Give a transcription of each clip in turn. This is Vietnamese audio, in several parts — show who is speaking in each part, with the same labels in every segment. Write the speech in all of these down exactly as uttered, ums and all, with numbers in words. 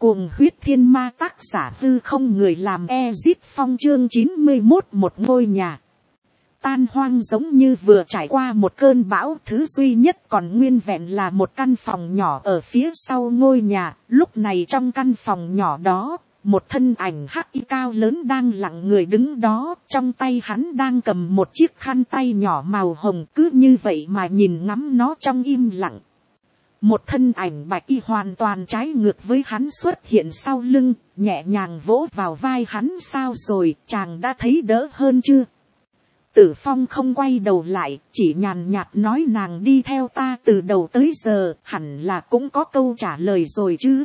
Speaker 1: Cuồng huyết thiên ma, tác giả Hư Không, người làm Ezit Phong, chương chín mươi mốt. Một ngôi nhà tan hoang giống như vừa trải qua một cơn bão, thứ duy nhất còn nguyên vẹn là một căn phòng nhỏ ở phía sau ngôi nhà. Lúc này trong căn phòng nhỏ đó, một thân ảnh hắc y cao lớn đang lặng người đứng đó, trong tay hắn đang cầm một chiếc khăn tay nhỏ màu hồng, cứ như vậy mà nhìn ngắm nó trong im lặng. Một thân ảnh bạch y hoàn toàn trái ngược với hắn xuất hiện sau lưng, nhẹ nhàng vỗ vào vai hắn. Sao rồi, chàng đã thấy đỡ hơn chưa? Tử Phong không quay đầu lại, chỉ nhàn nhạt nói, nàng đi theo ta từ đầu tới giờ, hẳn là cũng có câu trả lời rồi chứ.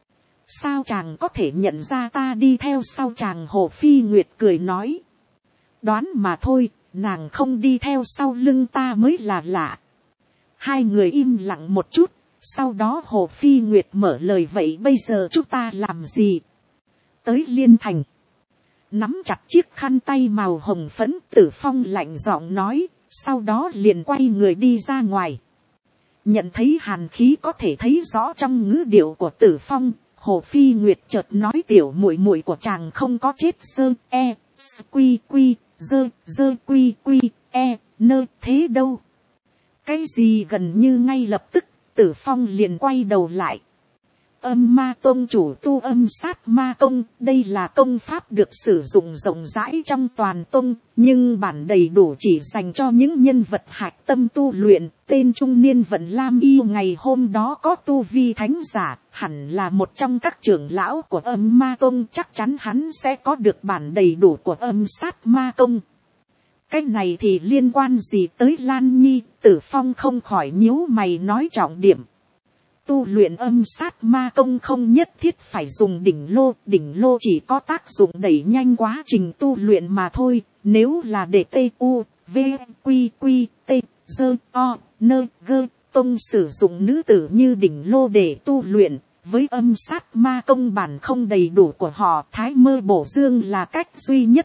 Speaker 1: Sao chàng có thể nhận ra ta đi theo sau chàng? Hồ Phi Nguyệt cười nói. Đoán mà thôi, nàng không đi theo sau lưng ta mới là lạ. Hai người im lặng một chút, sau đó Hồ Phi Nguyệt mở lời, vậy bây giờ chúng ta làm gì? Tới Liên Thành. Nắm chặt chiếc khăn tay màu hồng phấn, Tử Phong lạnh giọng nói, sau đó liền quay người đi ra ngoài. Nhận thấy hàn khí có thể thấy rõ trong ngữ điệu của Tử Phong, Hồ Phi Nguyệt chợt nói, tiểu muội muội của chàng không có chết. Sơ e quy quy dơ dơ quy quy e nơ thế đâu. Cái gì? Gần như ngay lập tức Tử Phong liền quay đầu lại. Âm ma tông chủ tu âm sát ma công, đây là công pháp được sử dụng rộng rãi trong toàn tông, nhưng bản đầy đủ chỉ dành cho những nhân vật hạch tâm tu luyện. Tên trung niên Vận Lam Y ngày hôm đó có tu vi thánh giả, hẳn là một trong các trưởng lão của âm ma tông, chắc chắn hắn sẽ có được bản đầy đủ của âm sát ma công. Cái này thì liên quan gì tới Lan Nhi? Tử Phong không khỏi nhíu mày nói, trọng điểm tu luyện âm sát ma công không nhất thiết phải dùng đỉnh lô, đỉnh lô chỉ có tác dụng đẩy nhanh quá trình tu luyện mà thôi. Nếu là để T U V Q Q T dơ o nơ gơ tông sử dụng nữ tử như đỉnh lô để tu luyện, với âm sát ma công bản không đầy đủ của họ, thái mơ bổ dương là cách duy nhất.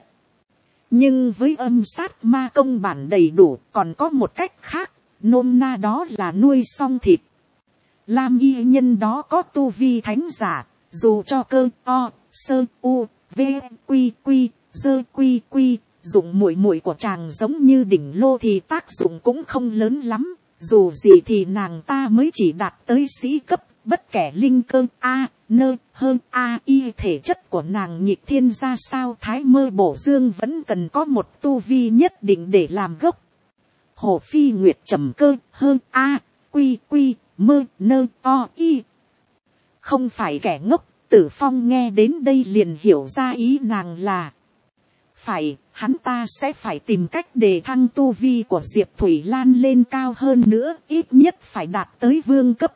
Speaker 1: Nhưng với âm sát ma công bản đầy đủ còn có một cách khác, nôm na đó là nuôi xong thịt. Lam y nhân đó có tu vi thánh giả, dù cho cơ o sơ u v quy quy dơ quy quy dụng muội muội của chàng giống như đỉnh lô thì tác dụng cũng không lớn lắm. Dù gì thì nàng ta mới chỉ đạt tới sĩ cấp, bất kể linh cơ a nơ hơn a y thể chất của nàng nhịp thiên ra sao, thái mơ bổ dương vẫn cần có một tu vi nhất định để làm gốc. Hồ Phi Nguyệt trầm cơ hơn a quy quy mơ nơ o y. Không phải kẻ ngốc. Tử Phong nghe đến đây liền hiểu ra ý nàng là phải, hắn ta sẽ phải tìm cách để thăng tu vi của Diệp Thủy Lan lên cao hơn nữa, ít nhất phải đạt tới vương cấp.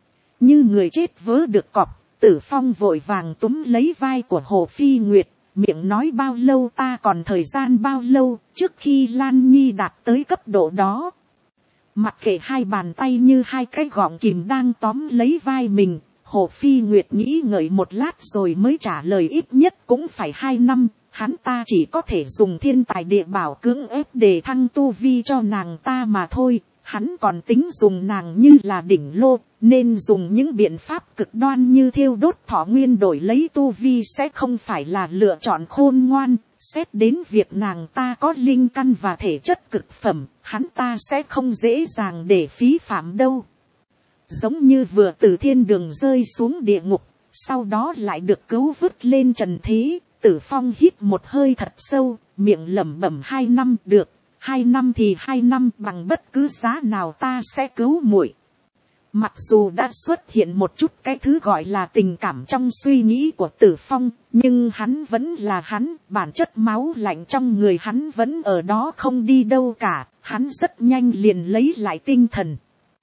Speaker 1: Như người chết vớ được cọp, Tử Phong vội vàng túm lấy vai của Hồ Phi Nguyệt, miệng nói, bao lâu, ta còn thời gian bao lâu trước khi Lan Nhi đạt tới cấp độ đó. Mặc kệ hai bàn tay như hai cái gọng kìm đang tóm lấy vai mình, Hồ Phi Nguyệt nghĩ ngợi một lát rồi mới trả lời, ít nhất cũng phải hai năm, hắn ta chỉ có thể dùng thiên tài địa bảo cưỡng ép để thăng tu vi cho nàng ta mà thôi. Hắn còn tính dùng nàng như là đỉnh lô, nên dùng những biện pháp cực đoan như thiêu đốt thọ nguyên đổi lấy tu vi sẽ không phải là lựa chọn khôn ngoan. Xét đến việc nàng ta có linh căn và thể chất cực phẩm, hắn ta sẽ không dễ dàng để phí phạm đâu. Giống như vừa từ thiên đường rơi xuống địa ngục, sau đó lại được cứu vớt lên trần thế. Tử Phong hít một hơi thật sâu, miệng lẩm bẩm, hai năm được, hai năm thì hai năm, bằng bất cứ giá nào ta sẽ cứu muội. Mặc dù đã xuất hiện một chút cái thứ gọi là tình cảm trong suy nghĩ của Tử Phong, nhưng hắn vẫn là hắn, bản chất máu lạnh trong người hắn vẫn ở đó không đi đâu cả. Hắn rất nhanh liền lấy lại tinh thần.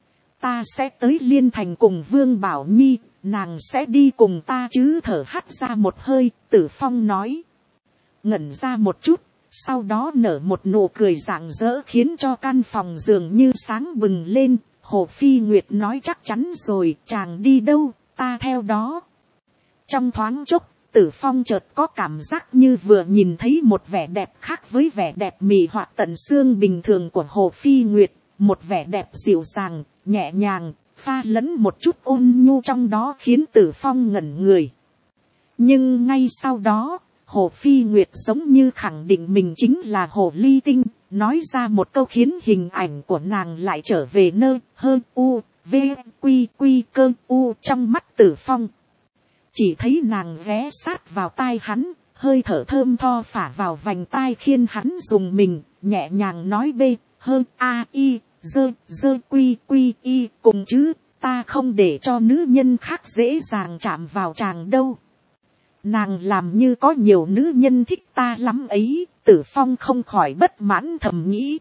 Speaker 1: Ta sẽ tới Liên Thành cùng Vương Bảo Nhi, nàng sẽ đi cùng ta chứ? Thở hắt ra một hơi, Tử Phong nói. Ngẩn ra một chút, sau đó nở một nụ cười rạng rỡ khiến cho căn phòng dường như sáng bừng lên. Hồ Phi Nguyệt nói, chắc chắn rồi, chàng đi đâu, ta theo đó. Trong thoáng chốc, Tử Phong chợt có cảm giác như vừa nhìn thấy một vẻ đẹp khác với vẻ đẹp mị hoặc tận xương bình thường của Hồ Phi Nguyệt. Một vẻ đẹp dịu dàng, nhẹ nhàng, pha lẫn một chút ôn nhu trong đó khiến Tử Phong ngẩn người. Nhưng ngay sau đó, Hồ Phi Nguyệt giống như khẳng định mình chính là Hồ Ly Tinh, nói ra một câu khiến hình ảnh của nàng lại trở về nơi hơn u, v, quy quy cơ u trong mắt Tử Phong. Chỉ thấy nàng ghé sát vào tai hắn, hơi thở thơm tho phả vào vành tai khiến hắn dùng mình, nhẹ nhàng nói b, hơn a i, dơ, dơ quy quy y cùng chứ, ta không để cho nữ nhân khác dễ dàng chạm vào chàng đâu. Nàng làm như có nhiều nữ nhân thích ta lắm ấy, Tử Phong không khỏi bất mãn thầm nghĩ.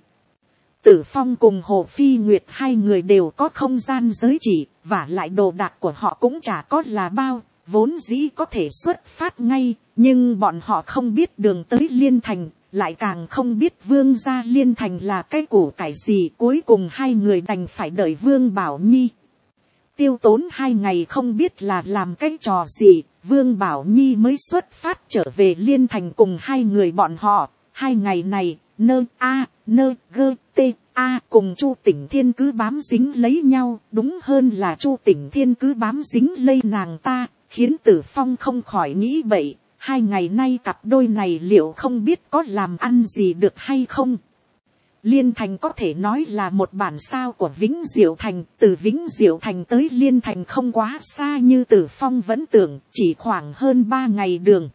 Speaker 1: Tử Phong cùng Hồ Phi Nguyệt hai người đều có không gian giới chỉ, và lại đồ đạc của họ cũng chả có là bao, vốn dĩ có thể xuất phát ngay, nhưng bọn họ không biết đường tới Liên Thành, lại càng không biết Vương gia Liên Thành là cái củ cải gì. Cuối cùng hai người đành phải đợi Vương Bảo Nhi. Tiêu tốn hai ngày không biết là làm cái trò gì, Vương Bảo Nhi mới xuất phát trở về Liên Thành cùng hai người bọn họ. Hai ngày này, nơ a, nơ gơ tê a cùng Chu Tỉnh Thiên cứ bám dính lấy nhau, đúng hơn là Chu Tỉnh Thiên cứ bám dính lây nàng ta, khiến Tử Phong không khỏi nghĩ bậy. Hai ngày nay cặp đôi này liệu không biết có làm ăn gì được hay không? Liên Thành có thể nói là một bản sao của Vĩnh Diệu Thành, từ Vĩnh Diệu Thành tới Liên Thành không quá xa như Tử Phong vẫn tưởng, chỉ khoảng hơn ba ngày đường.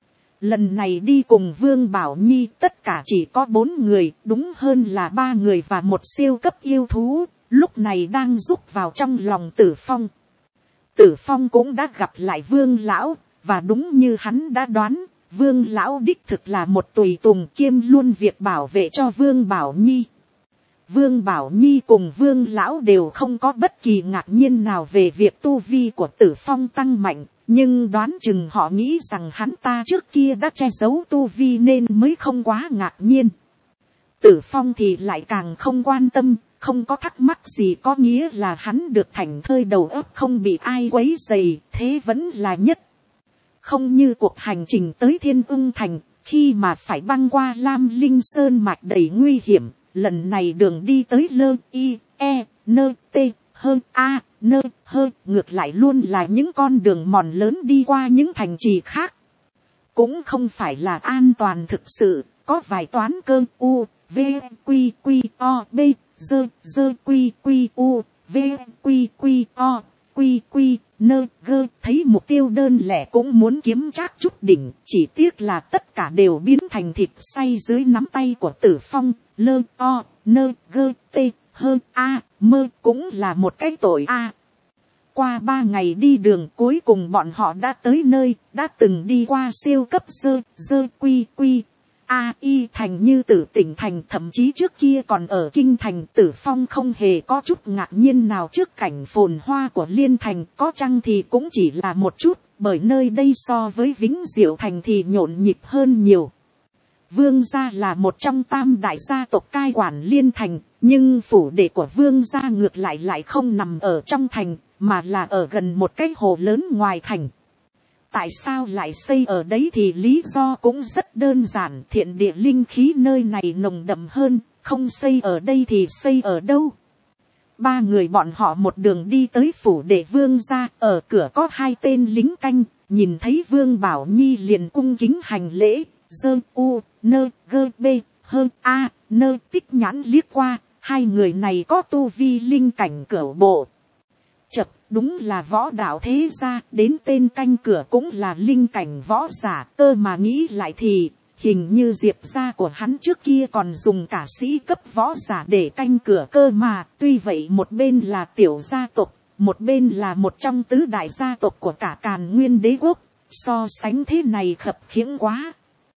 Speaker 1: Lần này đi cùng Vương Bảo Nhi tất cả chỉ có bốn người, đúng hơn là ba người và một siêu cấp yêu thú, lúc này đang rúc vào trong lòng Tử Phong. Tử Phong cũng đã gặp lại Vương Lão, và đúng như hắn đã đoán, Vương Lão đích thực là một tùy tùng kiêm luôn việc bảo vệ cho Vương Bảo Nhi. Vương Bảo Nhi cùng Vương Lão đều không có bất kỳ ngạc nhiên nào về việc tu vi của Tử Phong tăng mạnh, nhưng đoán chừng họ nghĩ rằng hắn ta trước kia đã che giấu tu vi nên mới không quá ngạc nhiên. Tử Phong thì lại càng không quan tâm, không có thắc mắc gì, có nghĩa là hắn được thảnh thơi đầu óc, không bị ai quấy rầy, thế vẫn là nhất. Không như cuộc hành trình tới Thiên Ưng Thành, khi mà phải băng qua Lam Linh Sơn mạch đầy nguy hiểm, lần này đường đi tới lơ i, e, nơ t, hơn a, nơ hơ, ngược lại luôn là những con đường mòn lớn đi qua những thành trì khác. Cũng không phải là an toàn thực sự, có vài toán cơ u, v, quy quy o, b, dơ, dơ quy quy u, v, quy quy o, quy quy nơ gơ, thấy mục tiêu đơn lẻ cũng muốn kiếm trác chút đỉnh, chỉ tiếc là tất cả đều biến thành thịt xay dưới nắm tay của Tử Phong. Lơ o, nơ gơ tê, hơn a, mơ cũng là một cái tội a. Qua ba ngày đi đường, cuối cùng bọn họ đã tới nơi, đã từng đi qua siêu cấp dơ, dơ quy quy a y thành như Tử Tỉnh Thành, thậm chí trước kia còn ở Kinh Thành. Tử Phong không hề có chút ngạc nhiên nào trước cảnh phồn hoa của Liên Thành, có chăng thì cũng chỉ là một chút, bởi nơi đây so với Vĩnh Diệu Thành thì nhộn nhịp hơn nhiều. Vương gia là một trong tam đại gia tộc cai quản Liên Thành, nhưng phủ đệ của Vương gia ngược lại lại không nằm ở trong thành, mà là ở gần một cái hồ lớn ngoài thành. Tại sao lại xây ở đấy thì lý do cũng rất đơn giản, thiện địa linh khí nơi này nồng đậm hơn, không xây ở đây thì xây ở đâu. Ba người bọn họ một đường đi tới phủ đệ Vương gia, ở cửa có hai tên lính canh, nhìn thấy Vương Bảo Nhi liền cung kính hành lễ, dơ u, nơ gơ bê, hơn a, nơ tích nhãn liếc qua, hai người này có tu vi linh cảnh cửu bộ. Chập, đúng là võ đạo thế gia, đến tên canh cửa cũng là linh cảnh võ giả, cơ mà nghĩ lại thì, hình như Diệp gia của hắn trước kia còn dùng cả sĩ cấp võ giả để canh cửa cơ mà, tuy vậy một bên là tiểu gia tộc, một bên là một trong tứ đại gia tộc của cả Càn Nguyên đế quốc, so sánh thế này khập khiễng quá.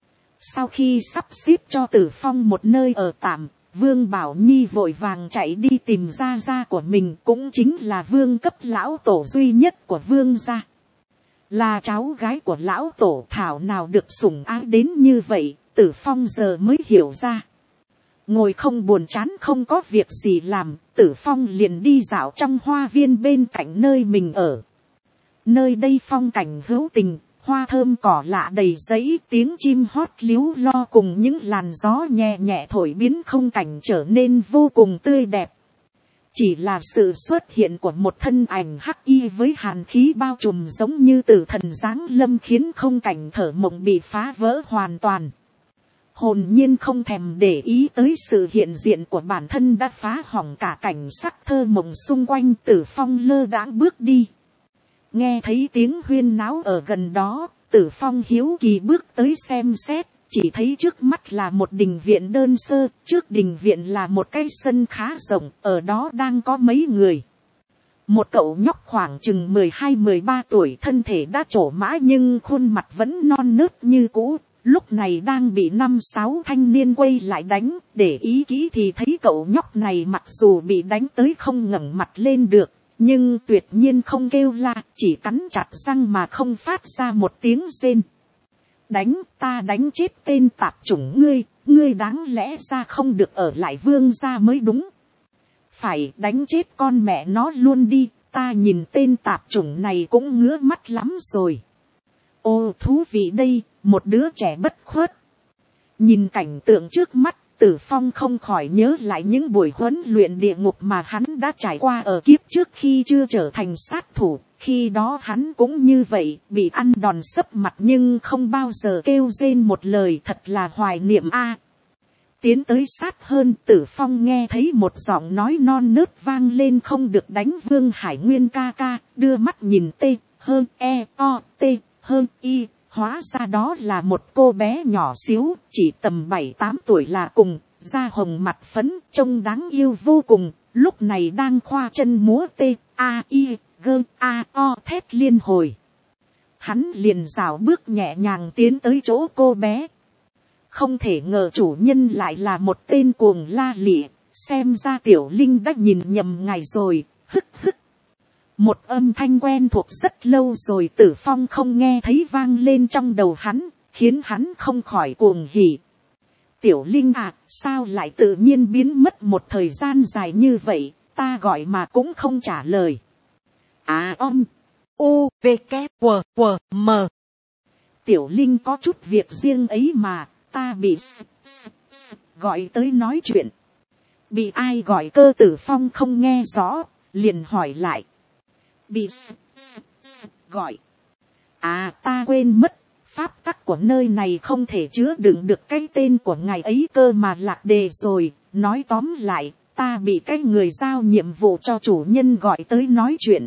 Speaker 1: Sau khi sắp xếp cho Tử Phong một nơi ở tạm, Vương Bảo Nhi vội vàng chạy đi tìm gia gia của mình, cũng chính là vương cấp lão tổ duy nhất của Vương gia. Là cháu gái của lão tổ, thảo nào được sủng ái đến như vậy, Tử Phong giờ mới hiểu ra. Ngồi không buồn chán không có việc gì làm, Tử Phong liền đi dạo trong hoa viên bên cạnh nơi mình ở. Nơi đây phong cảnh hữu tình, hoa thơm cỏ lạ đầy giấy, tiếng chim hót líu lo cùng những làn gió nhẹ nhẹ thổi biến không cảnh trở nên vô cùng tươi đẹp. chỉ là sự xuất hiện của một thân ảnh hắc y với hàn khí bao trùm giống như tử thần giáng lâm khiến không cảnh thở mộng bị phá vỡ hoàn toàn. Hồn nhiên không thèm để ý tới sự hiện diện của bản thân đã phá hỏng cả cảnh sắc thơ mộng xung quanh. Tử Phong lơ đãng bước đi. Nghe thấy tiếng huyên náo ở gần đó, Tử Phong hiếu kỳ bước tới xem xét, chỉ thấy trước mắt là một đình viện đơn sơ, trước đình viện là một cái sân khá rộng, ở đó đang có mấy người. Một cậu nhóc khoảng chừng mười hai mười ba tuổi, thân thể đã trổ mã nhưng khuôn mặt vẫn non nớt như cũ, lúc này đang bị năm sáu thanh niên quay lại đánh. Để ý kỹ thì thấy cậu nhóc này mặc dù bị đánh tới không ngẩng mặt lên được, nhưng tuyệt nhiên không kêu la, chỉ cắn chặt răng mà không phát ra một tiếng rên. Đánh, ta đánh chết tên tạp chủng ngươi, ngươi đáng lẽ ra không được ở lại vương gia mới đúng. Phải đánh chết con mẹ nó luôn đi, ta nhìn tên tạp chủng này cũng ngứa mắt lắm rồi. Ô thú vị đây, một đứa trẻ bất khuất. Nhìn cảnh tượng trước mắt, Tử Phong không khỏi nhớ lại những buổi huấn luyện địa ngục mà hắn đã trải qua ở kiếp trước khi chưa trở thành sát thủ. Khi đó hắn cũng như vậy, bị ăn đòn sấp mặt nhưng không bao giờ kêu rên một lời, thật là hoài niệm a. Tiến tới sát hơn, Tử Phong nghe thấy một giọng nói non nớt vang lên, không được đánh Vương Hải Nguyên ca ca, đưa mắt nhìn T, hơn E, O, T, hơn Y. Hóa ra đó là một cô bé nhỏ xíu, chỉ tầm bảy tám tuổi là cùng, da hồng mặt phấn, trông đáng yêu vô cùng, lúc này đang khoa chân múa T, A, I, G, A, O thét liên hồi. Hắn liền rảo bước nhẹ nhàng tiến tới chỗ cô bé. Không thể ngờ chủ nhân lại là một tên cuồng la lịa, xem ra Tiểu Linh đã nhìn nhầm ngài rồi, hức hức. Một âm thanh quen thuộc rất lâu rồi Tử Phong không nghe thấy vang lên trong đầu hắn, khiến hắn không khỏi cuồng hỉ. Tiểu Linh à, sao lại tự nhiên biến mất một thời gian dài như vậy, ta gọi mà cũng không trả lời. À om, u, v, k, w, w, m. Tiểu Linh có chút việc riêng ấy mà, ta bị s, s, s, gọi tới nói chuyện. Bị ai gọi cơ? Tử Phong không nghe rõ, liền hỏi lại. Bị s, s, s, gọi. À ta quên mất, pháp tắc của nơi này không thể chứa đựng được cái tên của ngài ấy cơ mà lạc đề rồi. Nói tóm lại, ta bị cái người giao nhiệm vụ cho chủ nhân gọi tới nói chuyện.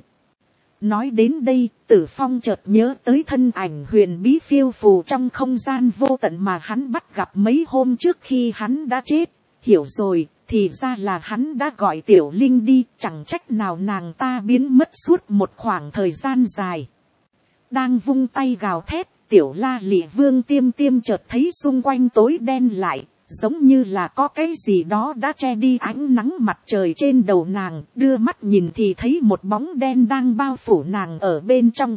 Speaker 1: Nói đến đây, Tử Phong chợt nhớ tới thân ảnh huyền bí phiêu phù trong không gian vô tận mà hắn bắt gặp mấy hôm trước khi hắn đã chết. Hiểu rồi, thì ra là hắn đã gọi Tiểu Linh đi, chẳng trách nào nàng ta biến mất suốt một khoảng thời gian dài. Đang vung tay gào thét, Tiểu La Lị Vương Tiêm Tiêm chợt thấy xung quanh tối đen lại, giống như là có cái gì đó đã che đi ánh nắng mặt trời trên đầu nàng, đưa mắt nhìn thì thấy một bóng đen đang bao phủ nàng ở bên trong.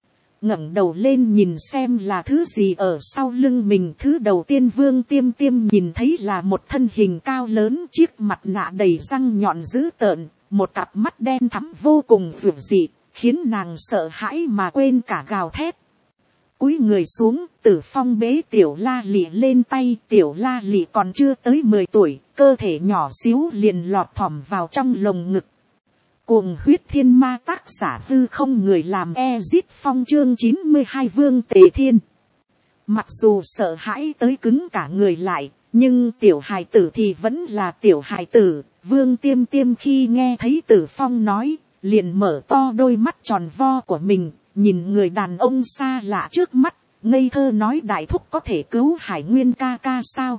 Speaker 1: Ngẩng đầu lên nhìn xem là thứ gì ở sau lưng mình, thứ đầu tiên Vương Tiêm Tiêm nhìn thấy là một thân hình cao lớn, chiếc mặt nạ đầy răng nhọn dữ tợn, một cặp mắt đen thắm vô cùng dữ dị, khiến nàng sợ hãi mà quên cả gào thét. Cúi người xuống, Tử Phong bế Tiểu La Lị lên tay, Tiểu La Lị còn chưa tới mười tuổi, cơ thể nhỏ xíu liền lọt thỏm vào trong lồng ngực. Cuồng huyết thiên ma, tác giả Hư Không, người làm Ezit Phong, chương chín mươi hai Vương Tề Thiên. Mặc dù sợ hãi tới cứng cả người lại, nhưng tiểu hài tử thì vẫn là tiểu hài tử. Vương Tiêm Tiêm khi nghe thấy Tử Phong nói, liền mở to đôi mắt tròn vo của mình, nhìn người đàn ông xa lạ trước mắt, ngây thơ nói đại thúc có thể cứu Hải Nguyên ca ca sao?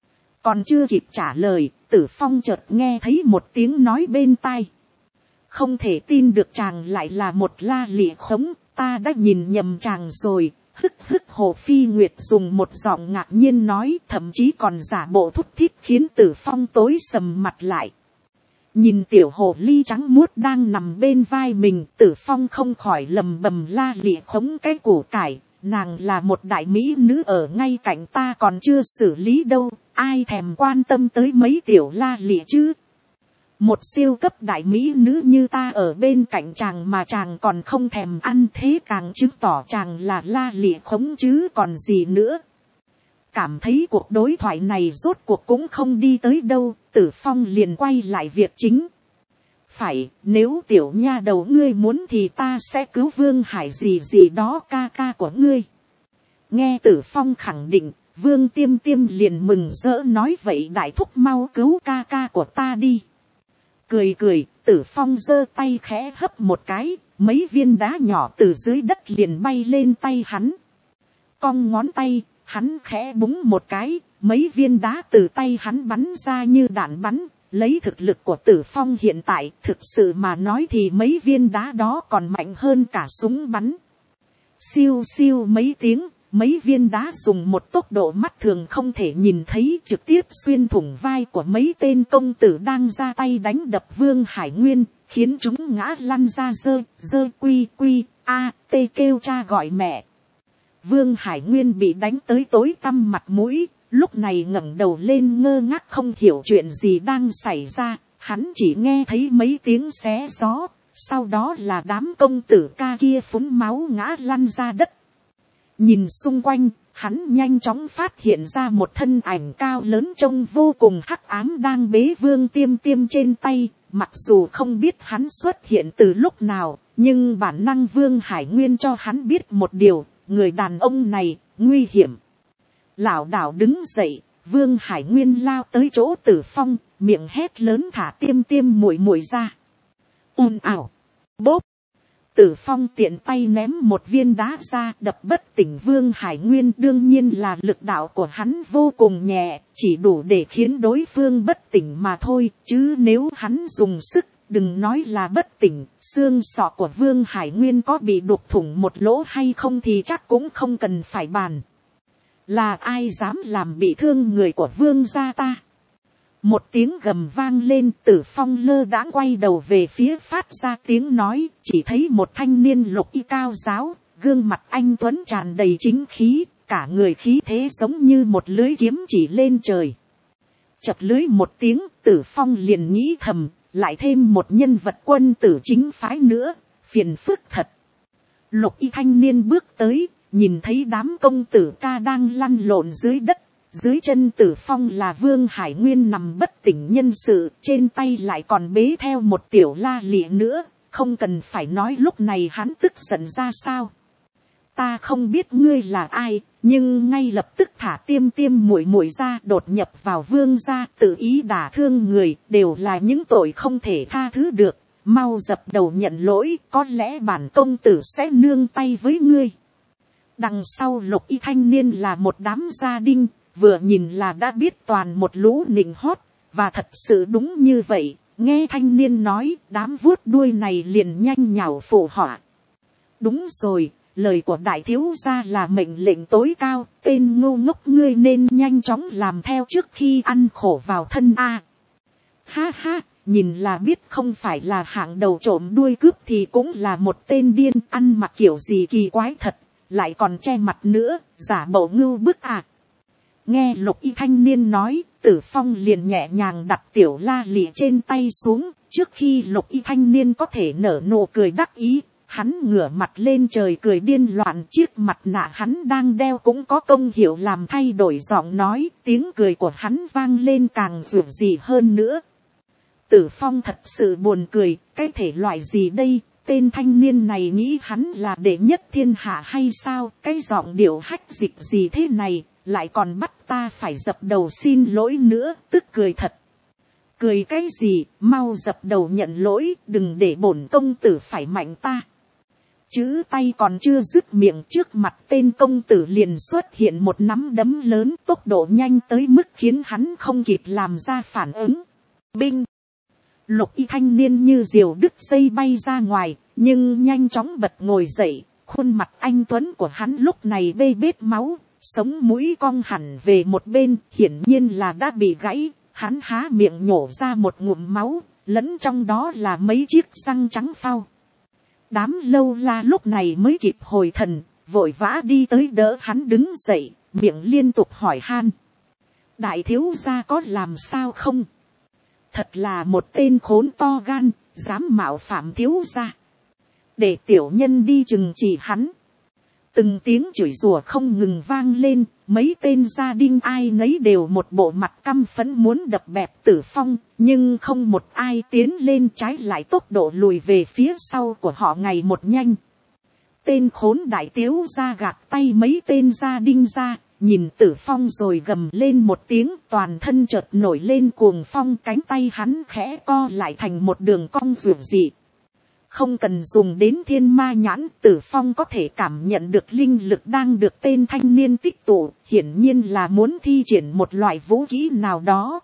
Speaker 1: Còn chưa kịp trả lời, Tử Phong chợt nghe thấy một tiếng nói bên tai. Không thể tin được chàng lại là một La Lị khống, ta đã nhìn nhầm chàng rồi. Hức hức. Hồ Phi Nguyệt dùng một giọng ngạc nhiên nói, thậm chí còn giả bộ thúc thiết, khiến Tử Phong tối sầm mặt lại. Nhìn tiểu hồ ly trắng muốt đang nằm bên vai mình, Tử Phong không khỏi lầm bầm La Lị khống cái củ cải, nàng là một đại mỹ nữ ở ngay cạnh ta còn chưa xử lý đâu, ai thèm quan tâm tới mấy tiểu La Lị chứ. Một siêu cấp đại mỹ nữ như ta ở bên cạnh chàng mà chàng còn không thèm ăn, thế càng chứng tỏ chàng là La Lị khống chứ còn gì nữa. Cảm thấy cuộc đối thoại này rốt cuộc cũng không đi tới đâu, Tử Phong liền quay lại việc chính. phải, nếu tiểu nha đầu ngươi muốn thì ta sẽ cứu Vương Hải gì gì đó ca ca của ngươi. Nghe Tử Phong khẳng định, Vương Tiêm Tiêm liền mừng rỡ nói vậy đại thúc mau cứu ca ca của ta đi. Cười cười, Tử Phong giơ tay khẽ hấp một cái, mấy viên đá nhỏ từ dưới đất liền bay lên tay hắn. Cong ngón tay, hắn khẽ búng một cái, mấy viên đá từ tay hắn bắn ra như đạn bắn. Lấy thực lực của Tử Phong hiện tại, thực sự mà nói thì mấy viên đá đó còn mạnh hơn cả súng bắn. Siêu siêu mấy tiếng, mấy viên đá dùng một tốc độ mắt thường không thể nhìn thấy, trực tiếp xuyên thủng vai của mấy tên công tử đang ra tay đánh đập Vương Hải Nguyên, khiến chúng ngã lăn ra dơ, dơ quy quy, a, tê kêu cha gọi mẹ. Vương Hải Nguyên bị đánh tới tối tăm mặt mũi, lúc này ngẩng đầu lên ngơ ngác không hiểu chuyện gì đang xảy ra, hắn chỉ nghe thấy mấy tiếng xé gió, sau đó là đám công tử ca kia phúng máu ngã lăn ra đất. Nhìn xung quanh, hắn nhanh chóng phát hiện ra một thân ảnh cao lớn trông vô cùng hắc ám đang bế Vương Tiêm Tiêm trên tay, mặc dù không biết hắn xuất hiện từ lúc nào, nhưng bản năng Vương Hải Nguyên cho hắn biết một điều, người đàn ông này, nguy hiểm. Lảo đảo đứng dậy, Vương Hải Nguyên lao tới chỗ Tử Phong, miệng hét lớn thả Tiêm Tiêm muội muội ra. Ồn ào, bốp. Tử Phong tiện tay ném một viên đá ra đập bất tỉnh Vương Hải Nguyên, đương nhiên là lực đạo của hắn vô cùng nhẹ, chỉ đủ để khiến đối phương bất tỉnh mà thôi, chứ nếu hắn dùng sức, đừng nói là bất tỉnh, xương sọ của Vương Hải Nguyên có bị đục thủng một lỗ hay không thì chắc cũng không cần phải bàn. Là ai dám làm bị thương người của Vương gia ta? Một tiếng gầm vang lên, Tử Phong lơ đãng quay đầu về phía phát ra tiếng nói, chỉ thấy một thanh niên lục y cao giáo, gương mặt anh tuấn tràn đầy chính khí, cả người khí thế giống như một lưới kiếm chỉ lên trời. Chập lưới một tiếng, Tử Phong liền nghĩ thầm, lại thêm một nhân vật quân tử chính phái nữa, phiền phức thật. Lục y thanh niên bước tới, nhìn thấy đám công tử ca đang lăn lộn dưới đất. Dưới chân Tử Phong là Vương Hải Nguyên nằm bất tỉnh nhân sự, trên tay lại còn bế theo một tiểu la lị nữa, không cần phải nói lúc này hắn tức giận ra sao. Ta không biết ngươi là ai, nhưng ngay lập tức thả Tiêm Tiêm muội muội ra, đột nhập vào Vương gia, tự ý đả thương người, đều là những tội không thể tha thứ được, mau dập đầu nhận lỗi, có lẽ bản công tử sẽ nương tay với ngươi. Đằng sau lục y thanh niên là một đám gia đình, vừa nhìn là đã biết toàn một lũ nịnh hót, và thật sự đúng như vậy, nghe thanh niên nói, đám vuốt đuôi này liền nhanh nhảu phụ họa. Đúng rồi, lời của đại thiếu gia là mệnh lệnh tối cao, tên ngu ngốc ngươi nên nhanh chóng làm theo trước khi ăn khổ vào thân a. Ha ha, nhìn là biết không phải là hạng đầu trộm đuôi cướp thì cũng là một tên điên, ăn mặc kiểu gì kỳ quái thật, lại còn che mặt nữa, giả bộ ngưu bức à. Nghe lục y thanh niên nói, Tử Phong liền nhẹ nhàng đặt tiểu la lị trên tay xuống, trước khi lục y thanh niên có thể nở nụ cười đắc ý, hắn ngửa mặt lên trời cười điên loạn, chiếc mặt nạ hắn đang đeo cũng có công hiệu làm thay đổi giọng nói, tiếng cười của hắn vang lên càng rủi gì hơn nữa. Tử Phong thật sự buồn cười, cái thể loại gì đây, tên thanh niên này nghĩ hắn là đệ nhất thiên hạ hay sao, cái giọng điệu hách dịch gì thế này, lại còn bắt ta phải dập đầu xin lỗi nữa, tức cười thật. Cười cái gì, mau dập đầu nhận lỗi, đừng để bổn công tử phải mạnh ta. Chữ tay còn chưa dứt miệng, trước mặt tên công tử liền xuất hiện một nắm đấm lớn, tốc độ nhanh tới mức khiến hắn không kịp làm ra phản ứng. Binh! Lục y thanh niên như diều đứt dây bay ra ngoài, nhưng nhanh chóng bật ngồi dậy, khuôn mặt anh tuấn của hắn lúc này bê bết máu, sống mũi cong hẳn về một bên, hiển nhiên là đã bị gãy, hắn há miệng nhổ ra một ngụm máu, lẫn trong đó là mấy chiếc răng trắng phao. Đám lâu la lúc này mới kịp hồi thần, vội vã đi tới đỡ hắn đứng dậy, miệng liên tục hỏi han. Đại thiếu gia có làm sao không? Thật là một tên khốn to gan, dám mạo phạm thiếu gia. Để tiểu nhân đi trừng trị hắn. Từng tiếng chửi rủa không ngừng vang lên, mấy tên gia đình ai nấy đều một bộ mặt căm phẫn muốn đập bẹp Tử Phong, nhưng không một ai tiến lên, trái lại tốc độ lùi về phía sau của họ ngày một nhanh. Tên khốn đại tiếu ra gạt tay mấy tên gia đình ra, nhìn Tử Phong rồi gầm lên một tiếng, toàn thân chợt nổi lên cuồng phong, cánh tay hắn khẽ co lại thành một đường cong dịu dị. Không cần dùng đến thiên ma nhãn, Tử Phong có thể cảm nhận được linh lực đang được tên thanh niên tích tụ, hiển nhiên là muốn thi triển một loại vũ khí nào đó.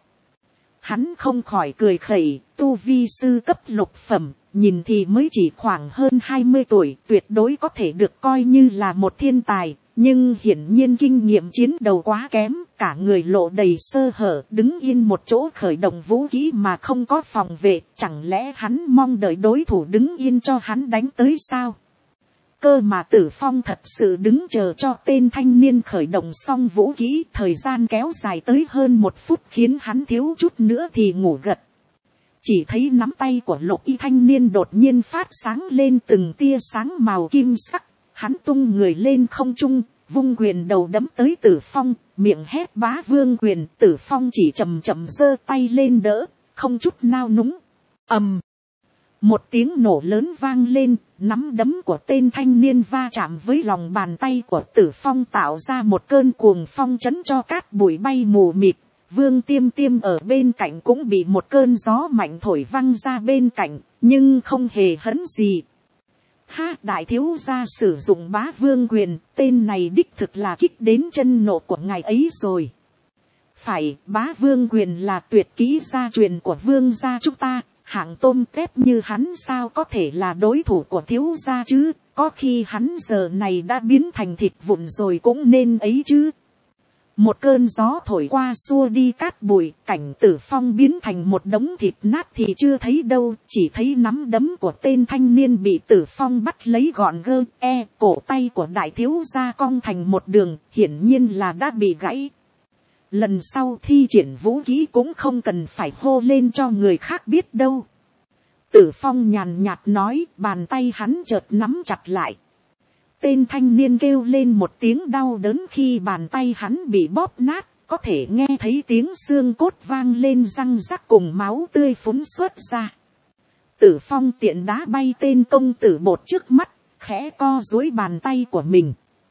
Speaker 1: Hắn không khỏi cười khẩy, tu vi sư cấp lục phẩm, nhìn thì mới chỉ khoảng hơn hai mươi tuổi, tuyệt đối có thể được coi như là một thiên tài. Nhưng hiển nhiên kinh nghiệm chiến đấu quá kém, cả người lộ đầy sơ hở, đứng yên một chỗ khởi động vũ khí mà không có phòng vệ, chẳng lẽ hắn mong đợi đối thủ đứng yên cho hắn đánh tới sao? Cơ mà Tử Phong thật sự đứng chờ cho tên thanh niên khởi động xong vũ khí, thời gian kéo dài tới hơn một phút khiến hắn thiếu chút nữa thì ngủ gật. Chỉ thấy nắm tay của lục y thanh niên đột nhiên phát sáng lên từng tia sáng màu kim sắc. Hắn tung người lên không trung, vung quyền đầu đấm tới Tử Phong, miệng hét bá vương quyền. Tử Phong chỉ chậm chậm giơ tay lên đỡ, không chút nao núng. Ầm, một tiếng nổ lớn vang lên, nắm đấm của tên thanh niên va chạm với lòng bàn tay của Tử Phong tạo ra một cơn cuồng phong chấn cho cát bụi bay mù mịt. Vương Tiêm Tiêm ở bên cạnh cũng bị một cơn gió mạnh thổi văng ra bên cạnh, nhưng không hề hấn gì. Ha, đại thiếu gia sử dụng bá vương quyền, tên này đích thực là kích đến chân nộ của ngài ấy rồi. Phải, bá vương quyền là tuyệt kỹ gia truyền của vương gia chúng ta, hạng tôm tép như hắn sao có thể là đối thủ của thiếu gia chứ, có khi hắn giờ này đã biến thành thịt vụn rồi cũng nên ấy chứ. Một cơn gió thổi qua xua đi cát bụi, cảnh Tử Phong biến thành một đống thịt nát thì chưa thấy đâu, chỉ thấy nắm đấm của tên thanh niên bị Tử Phong bắt lấy gọn gơ, e, cổ tay của đại thiếu gia cong thành một đường, hiển nhiên là đã bị gãy. Lần sau thi triển vũ khí cũng không cần phải hô lên cho người khác biết đâu. Tử Phong nhàn nhạt nói, bàn tay hắn chợt nắm chặt lại. Tên thanh niên kêu lên một tiếng đau đớn khi bàn tay hắn bị bóp nát, có thể nghe thấy tiếng xương cốt vang lên răng rắc cùng máu tươi phún xuất ra. Tử Phong tiện đá bay tên công tử bột trước mắt, khẽ co duỗi bàn tay của mình.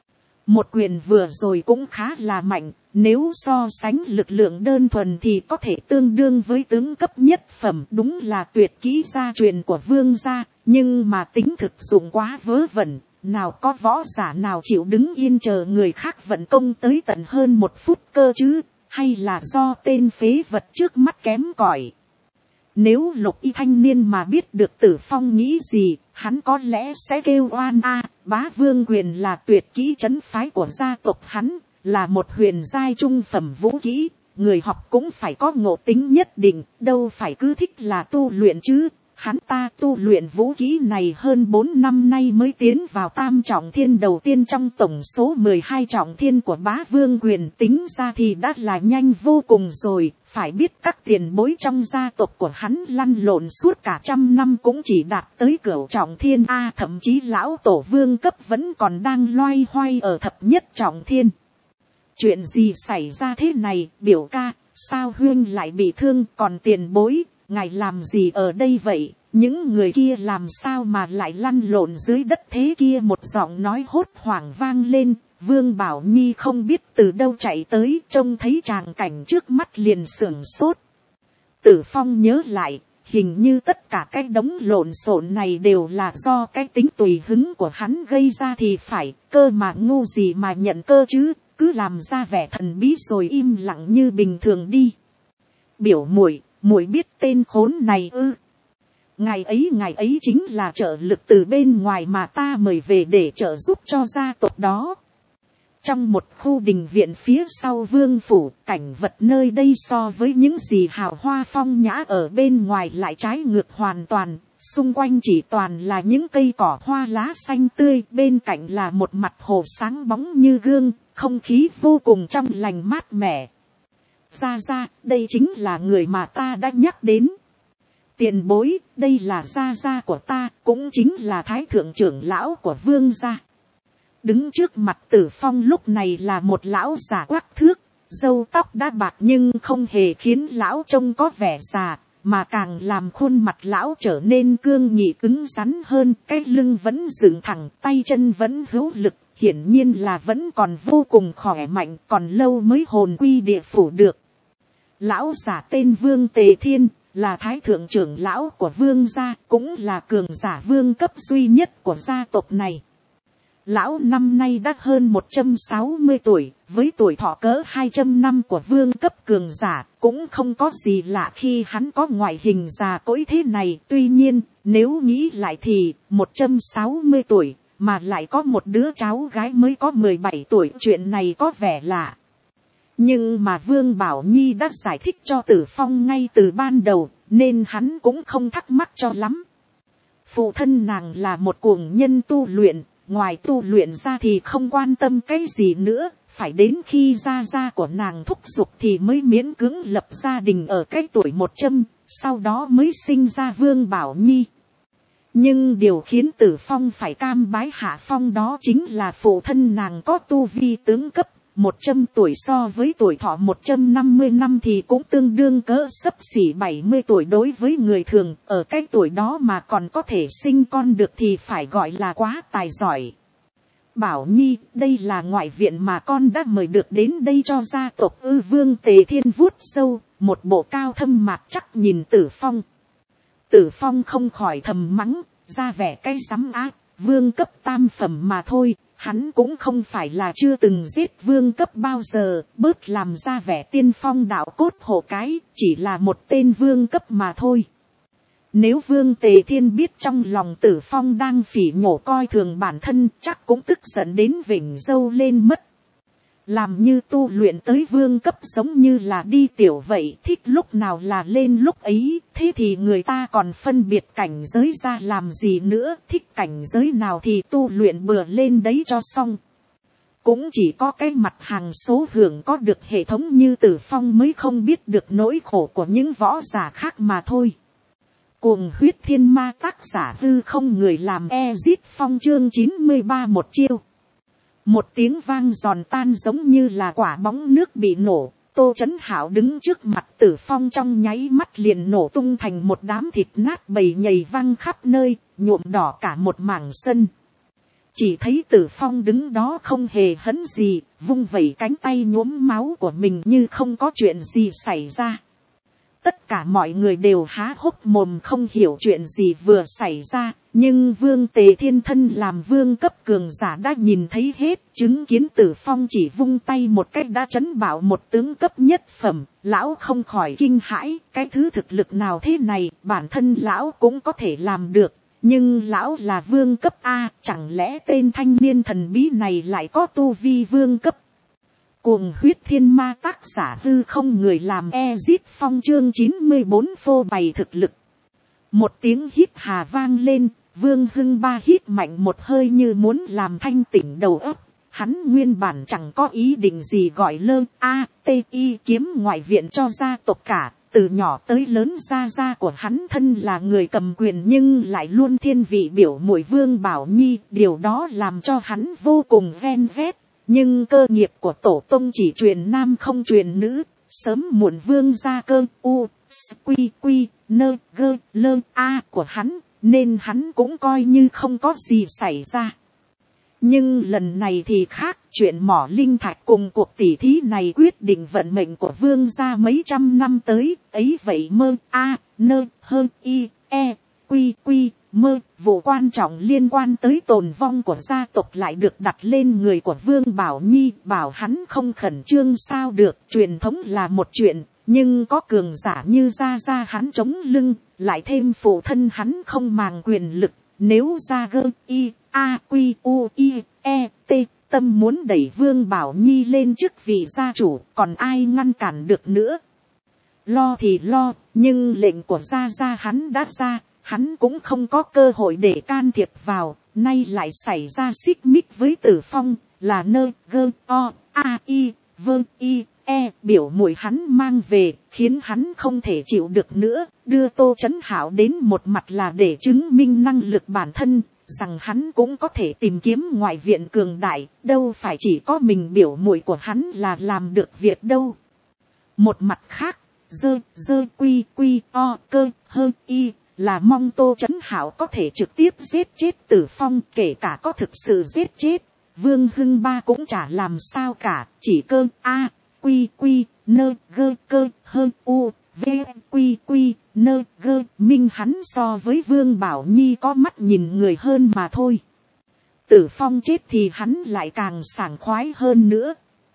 Speaker 1: Một quyền vừa rồi cũng khá là mạnh, nếu so sánh lực lượng đơn thuần thì có thể tương đương với tướng cấp nhất phẩm, đúng là tuyệt kỹ gia truyền của vương gia, nhưng mà tính thực dụng quá vớ vẩn. Nào có võ giả nào chịu đứng yên chờ người khác vận công tới tận hơn một phút cơ chứ, hay là do tên phế vật trước mắt kém cỏi. Nếu lục y thanh niên mà biết được Tử Phong nghĩ gì, hắn có lẽ sẽ kêu oan a, bá vương quyền là tuyệt kỹ trấn phái của gia tộc hắn, là một huyền giai trung phẩm vũ kỹ, người học cũng phải có ngộ tính nhất định, đâu phải cứ thích là tu luyện chứ. Hắn ta tu luyện vũ khí này hơn bốn năm nay mới tiến vào tam trọng thiên đầu tiên trong tổng số mười hai trọng thiên của bá vương quyền, tính ra thì đã là nhanh vô cùng rồi. Phải biết các tiền bối trong gia tộc của hắn lăn lộn suốt cả trăm năm cũng chỉ đạt tới cửu trọng thiên A, thậm chí lão tổ vương cấp vẫn còn đang loay hoay ở thập nhất trọng thiên. Chuyện gì xảy ra thế này, biểu ca, sao huyên lại bị thương, còn tiền bối, ngài làm gì ở đây vậy? Những người kia làm sao mà lại lăn lộn dưới đất thế kia? Một giọng nói hốt hoảng vang lên. Vương Bảo Nhi không biết từ đâu chạy tới, trông thấy tràng cảnh trước mắt liền sửng sốt. Tử Phong nhớ lại, hình như tất cả cái đống lộn xộn này đều là do cái tính tùy hứng của hắn gây ra thì phải, cơ mà ngu gì mà nhận cơ chứ, cứ làm ra vẻ thần bí rồi im lặng như bình thường đi. Biểu muội, muội biết tên khốn này ư? Ngày ấy ngày ấy chính là trợ lực từ bên ngoài mà ta mời về để trợ giúp cho gia tộc đó. Trong một khu đình viện phía sau vương phủ, cảnh vật nơi đây so với những gì hào hoa phong nhã ở bên ngoài lại trái ngược hoàn toàn. Xung quanh chỉ toàn là những cây cỏ hoa lá xanh tươi, bên cạnh là một mặt hồ sáng bóng như gương, không khí vô cùng trong lành mát mẻ. Ra ra, đây chính là người mà ta đã nhắc đến. Tiền bối, đây là gia gia của ta, cũng chính là thái thượng trưởng lão của vương gia. đứng trước mặt Tử Phong lúc này là một lão già quắc thước, râu tóc đã bạc nhưng không hề khiến lão trông có vẻ già, mà càng làm khuôn mặt lão trở nên cương nghị cứng rắn hơn, cái lưng vẫn dựng thẳng, tay chân vẫn hữu lực, hiển nhiên là vẫn còn vô cùng khỏe mạnh, còn lâu mới hồn quy địa phủ được. Lão giả tên Vương Tề Thiên, là thái thượng trưởng lão của Vương gia, cũng là cường giả vương cấp duy nhất của gia tộc này. Lão năm nay đã hơn một trăm sáu mươi tuổi, với tuổi thọ cỡ hai trăm năm của vương cấp cường giả, cũng không có gì lạ khi hắn có ngoại hình già cỗi thế này. Tuy nhiên, nếu nghĩ lại thì, một trăm sáu mươi tuổi, mà lại có một đứa cháu gái mới có mười bảy tuổi, chuyện này có vẻ lạ. Nhưng mà Vương Bảo Nhi đã giải thích cho Tử Phong ngay từ ban đầu, nên hắn cũng không thắc mắc cho lắm. Phụ thân nàng là một cuồng nhân tu luyện, ngoài tu luyện ra thì không quan tâm cái gì nữa, phải đến khi gia gia của nàng thúc giục thì mới miễn cưỡng lập gia đình ở cái tuổi một trăm, sau đó mới sinh ra Vương Bảo Nhi. Nhưng điều khiến Tử Phong phải cam bái hạ phong đó chính là phụ thân nàng có tu vi tướng cấp, một trăm tuổi so với tuổi thọ một trăm năm mươi năm thì cũng tương đương cỡ xấp xỉ bảy mươi tuổi đối với người thường, ở cái tuổi đó mà còn có thể sinh con được thì phải gọi là quá tài giỏi. Bảo Nhi, đây là ngoại viện mà con đã mời được đến đây cho gia tộc ư? Vương Tề Thiên vuốt sâu, một bộ cao thâm mạt chắc nhìn Tử Phong. Tử Phong không khỏi thầm mắng, ra vẻ cái sắm ác, vương cấp tam phẩm mà thôi. Hắn cũng không phải là chưa từng giết vương cấp bao giờ, bớt làm ra vẻ tiên phong đạo cốt hộ cái, chỉ là một tên vương cấp mà thôi. Nếu Vương Tề Thiên biết trong lòng Tử Phong đang phỉ nhổ coi thường bản thân, chắc cũng tức giận đến vểnh râu lên mất. Làm như tu luyện tới vương cấp giống như là đi tiểu vậy, thích lúc nào là lên lúc ấy, thế thì người ta còn phân biệt cảnh giới ra làm gì nữa, thích cảnh giới nào thì tu luyện bừa lên đấy cho xong. Cũng chỉ có cái mặt hàng số hưởng có được hệ thống như Tử Phong mới không biết được nỗi khổ của những võ giả khác mà thôi. Cuồng huyết thiên ma, tác giả Hư Không, người làm Ezit Phong, chương chín mươi ba, một chiêu. Một tiếng vang giòn tan giống như là quả bóng nước bị nổ, Tô Chấn Hảo đứng trước mặt Tử Phong trong nháy mắt liền nổ tung thành một đám thịt nát bầy nhầy văng khắp nơi, nhuộm đỏ cả một mảng sân. Chỉ thấy Tử Phong đứng đó không hề hấn gì, vung vẩy cánh tay nhuốm máu của mình như không có chuyện gì xảy ra. Tất cả mọi người đều há hốc mồm không hiểu chuyện gì vừa xảy ra, nhưng Vương Tề Thiên thân làm vương cấp cường giả đã nhìn thấy hết, chứng kiến Tử Phong chỉ vung tay một cách đã trấn bảo một tướng cấp nhất phẩm, lão không khỏi kinh hãi, cái thứ thực lực nào thế này, bản thân lão cũng có thể làm được, nhưng lão là vương cấp A, chẳng lẽ tên thanh niên thần bí này lại có tu vi vương cấp? Cuồng huyết thiên ma, tác giả Hư Không, người làm Ezit Phong, chương chín mươi bốn, phô bày thực lực. Một tiếng hít hà vang lên, Vương Hưng Ba hít mạnh một hơi như muốn làm thanh tỉnh đầu óc. Hắn nguyên bản chẳng có ý định gì gọi lơ a t i kiếm ngoại viện cho gia tộc cả. Từ nhỏ tới lớn gia gia của hắn thân là người cầm quyền nhưng lại luôn thiên vị biểu muội Vương Bảo Nhi. Điều đó làm cho hắn vô cùng ven vét. Nhưng cơ nghiệp của tổ tông chỉ truyền nam không truyền nữ, sớm muộn Vương gia cơ u, quy quy, nơ, gơ, lơ, a của hắn, nên hắn cũng coi như không có gì xảy ra. Nhưng lần này thì khác, chuyện mỏ linh thạch cùng cuộc tỉ thí này quyết định vận mệnh của Vương gia mấy trăm năm tới, ấy vậy mơ, a, nơ, hơ, y, e, quy quy. Mơ, vụ quan trọng liên quan tới tồn vong của gia tộc lại được đặt lên người của Vương Bảo Nhi, bảo hắn không khẩn trương sao được, truyền thống là một chuyện, nhưng có cường giả như gia gia hắn chống lưng, lại thêm phụ thân hắn không màng quyền lực, nếu gia gơ, y, a, quy, u, i, e, t, tâm muốn đẩy Vương Bảo Nhi lên chức vị gia chủ, còn ai ngăn cản được nữa. Lo thì lo, nhưng lệnh của gia gia hắn đã ra. Hắn cũng không có cơ hội để can thiệp vào, nay lại xảy ra xích mích với Tử Phong, là nơ, gơ, o, a, i, vơ, i, e, biểu muội hắn mang về, khiến hắn không thể chịu được nữa, đưa Tô Chấn Hảo đến một mặt là để chứng minh năng lực bản thân, rằng hắn cũng có thể tìm kiếm ngoại viện cường đại, đâu phải chỉ có mình biểu muội của hắn là làm được việc đâu. Một mặt khác, dơ dơ quy quy o cơ hơ y là mong Tô Chấn Hảo có thể trực tiếp giết chết Tử Phong, kể cả có thực sự giết chết, Vương Hưng Ba cũng chả làm sao cả, chỉ cơ a quy quy nơ gơ cơ hơ u v quy quy nơ gơ minh hắn so với Vương Bảo Nhi có mắt nhìn người hơn mà thôi. Tử Phong chết thì hắn lại càng sảng khoái hơn nữa.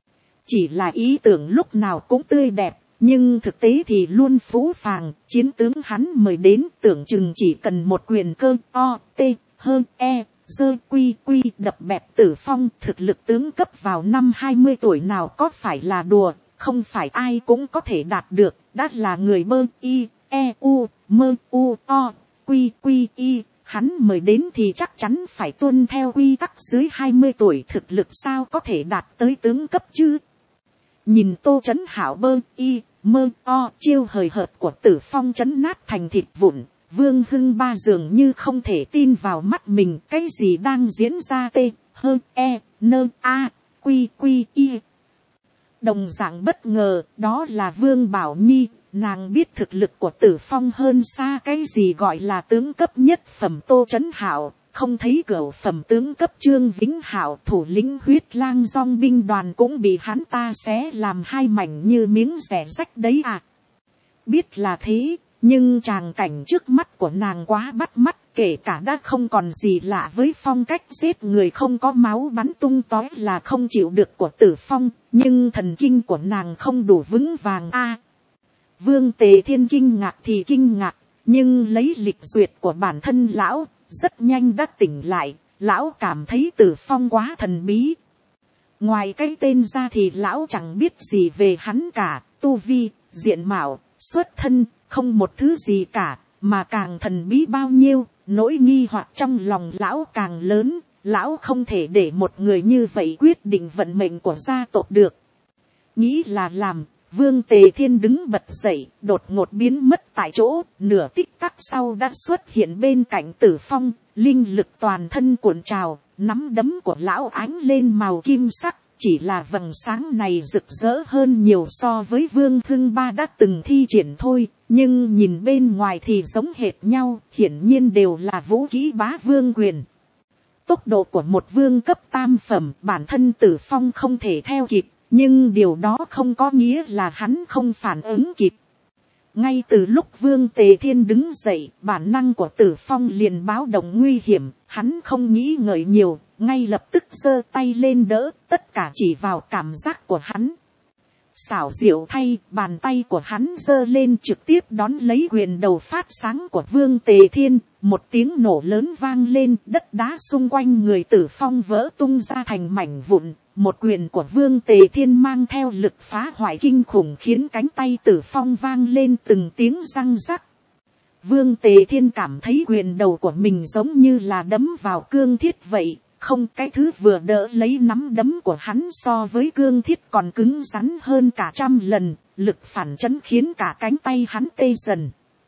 Speaker 1: Chỉ là ý tưởng lúc nào cũng tươi đẹp, nhưng thực tế thì luôn phũ phàng. Chiến tướng hắn mời đến tưởng chừng chỉ cần một quyền cơ o t hơn e dơ quy quy đập bẹp Tử Phong. Thực lực tướng cấp vào năm hai mươi tuổi nào có phải là đùa, không phải ai cũng có thể đạt được. Đã là người bơ y e u mơ u o quy quy y, hắn mời đến thì chắc chắn phải tuân theo quy tắc, dưới hai mươi tuổi thực lực sao có thể đạt tới tướng cấp chứ. Nhìn Tô Chấn Hảo bơ y mơ o chiêu hời hợt của Tử Phong chấn nát thành thịt vụn, Vương Hưng Ba dường như không thể tin vào mắt mình, cái gì đang diễn ra t hơn e nơ a quy quy y. Đồng dạng bất ngờ đó là Vương Bảo Nhi, nàng biết thực lực của Tử Phong hơn xa cái gì gọi là tướng cấp nhất phẩm Tô Chấn Hảo, không thấy cửu phẩm tướng cấp Trương Vĩnh Hảo thủ lĩnh huyết lang dòng binh đoàn cũng bị hắn ta xé làm hai mảnh như miếng rẻ rách đấy à. Biết là thế, nhưng tràng cảnh trước mắt của nàng quá bắt mắt, kể cả đã không còn gì lạ với phong cách giết người không có máu bắn tung tóe là không chịu được của Tử Phong, nhưng thần kinh của nàng không đủ vững vàng a. À, Vương Tề Thiên kinh ngạc thì kinh ngạc, nhưng lấy lịch duyệt của bản thân lão, rất nhanh đã tỉnh lại. Lão cảm thấy Tử Phong quá thần bí. Ngoài cái tên ra thì lão chẳng biết gì về hắn cả, tu vi, diện mạo, xuất thân, không một thứ gì cả, mà càng thần bí bao nhiêu, nỗi nghi hoặc trong lòng lão càng lớn. Lão không thể để một người như vậy quyết định vận mệnh của gia tộc được. Nghĩ là làm, Vương Tề Thiên đứng bật dậy, đột ngột biến mất tại chỗ, nửa tích tắc sau đã xuất hiện bên cạnh Tử Phong, linh lực toàn thân cuộn trào, nắm đấm của lão ánh lên màu kim sắc, chỉ là vầng sáng này rực rỡ hơn nhiều so với Vương Hưng Ba đã từng thi triển thôi, nhưng nhìn bên ngoài thì giống hệt nhau, hiển nhiên đều là vũ khí bá vương quyền. Tốc độ của một vương cấp tam phẩm bản thân Tử Phong không thể theo kịp, nhưng điều đó không có nghĩa là hắn không phản ứng kịp. Ngay từ lúc Vương Tề Thiên đứng dậy, bản năng của Tử Phong liền báo động nguy hiểm, hắn không nghĩ ngợi nhiều, ngay lập tức giơ tay lên đỡ, tất cả chỉ vào cảm giác của hắn. Xảo diệu thay, bàn tay của hắn giơ lên trực tiếp đón lấy quyền đầu phát sáng của Vương Tề Thiên, một tiếng nổ lớn vang lên, đất đá xung quanh người Tử Phong vỡ tung ra thành mảnh vụn. Một quyền của Vương Tề Thiên mang theo lực phá hoại kinh khủng khiến cánh tay Tử Phong vang lên từng tiếng răng rắc. Vương Tề Thiên cảm thấy quyền đầu của mình giống như là đấm vào cương thiết vậy. Không, cái thứ vừa đỡ lấy nắm đấm của hắn so với cương thiết còn cứng rắn hơn cả trăm lần. Lực phản chấn khiến cả cánh tay hắn tê dần.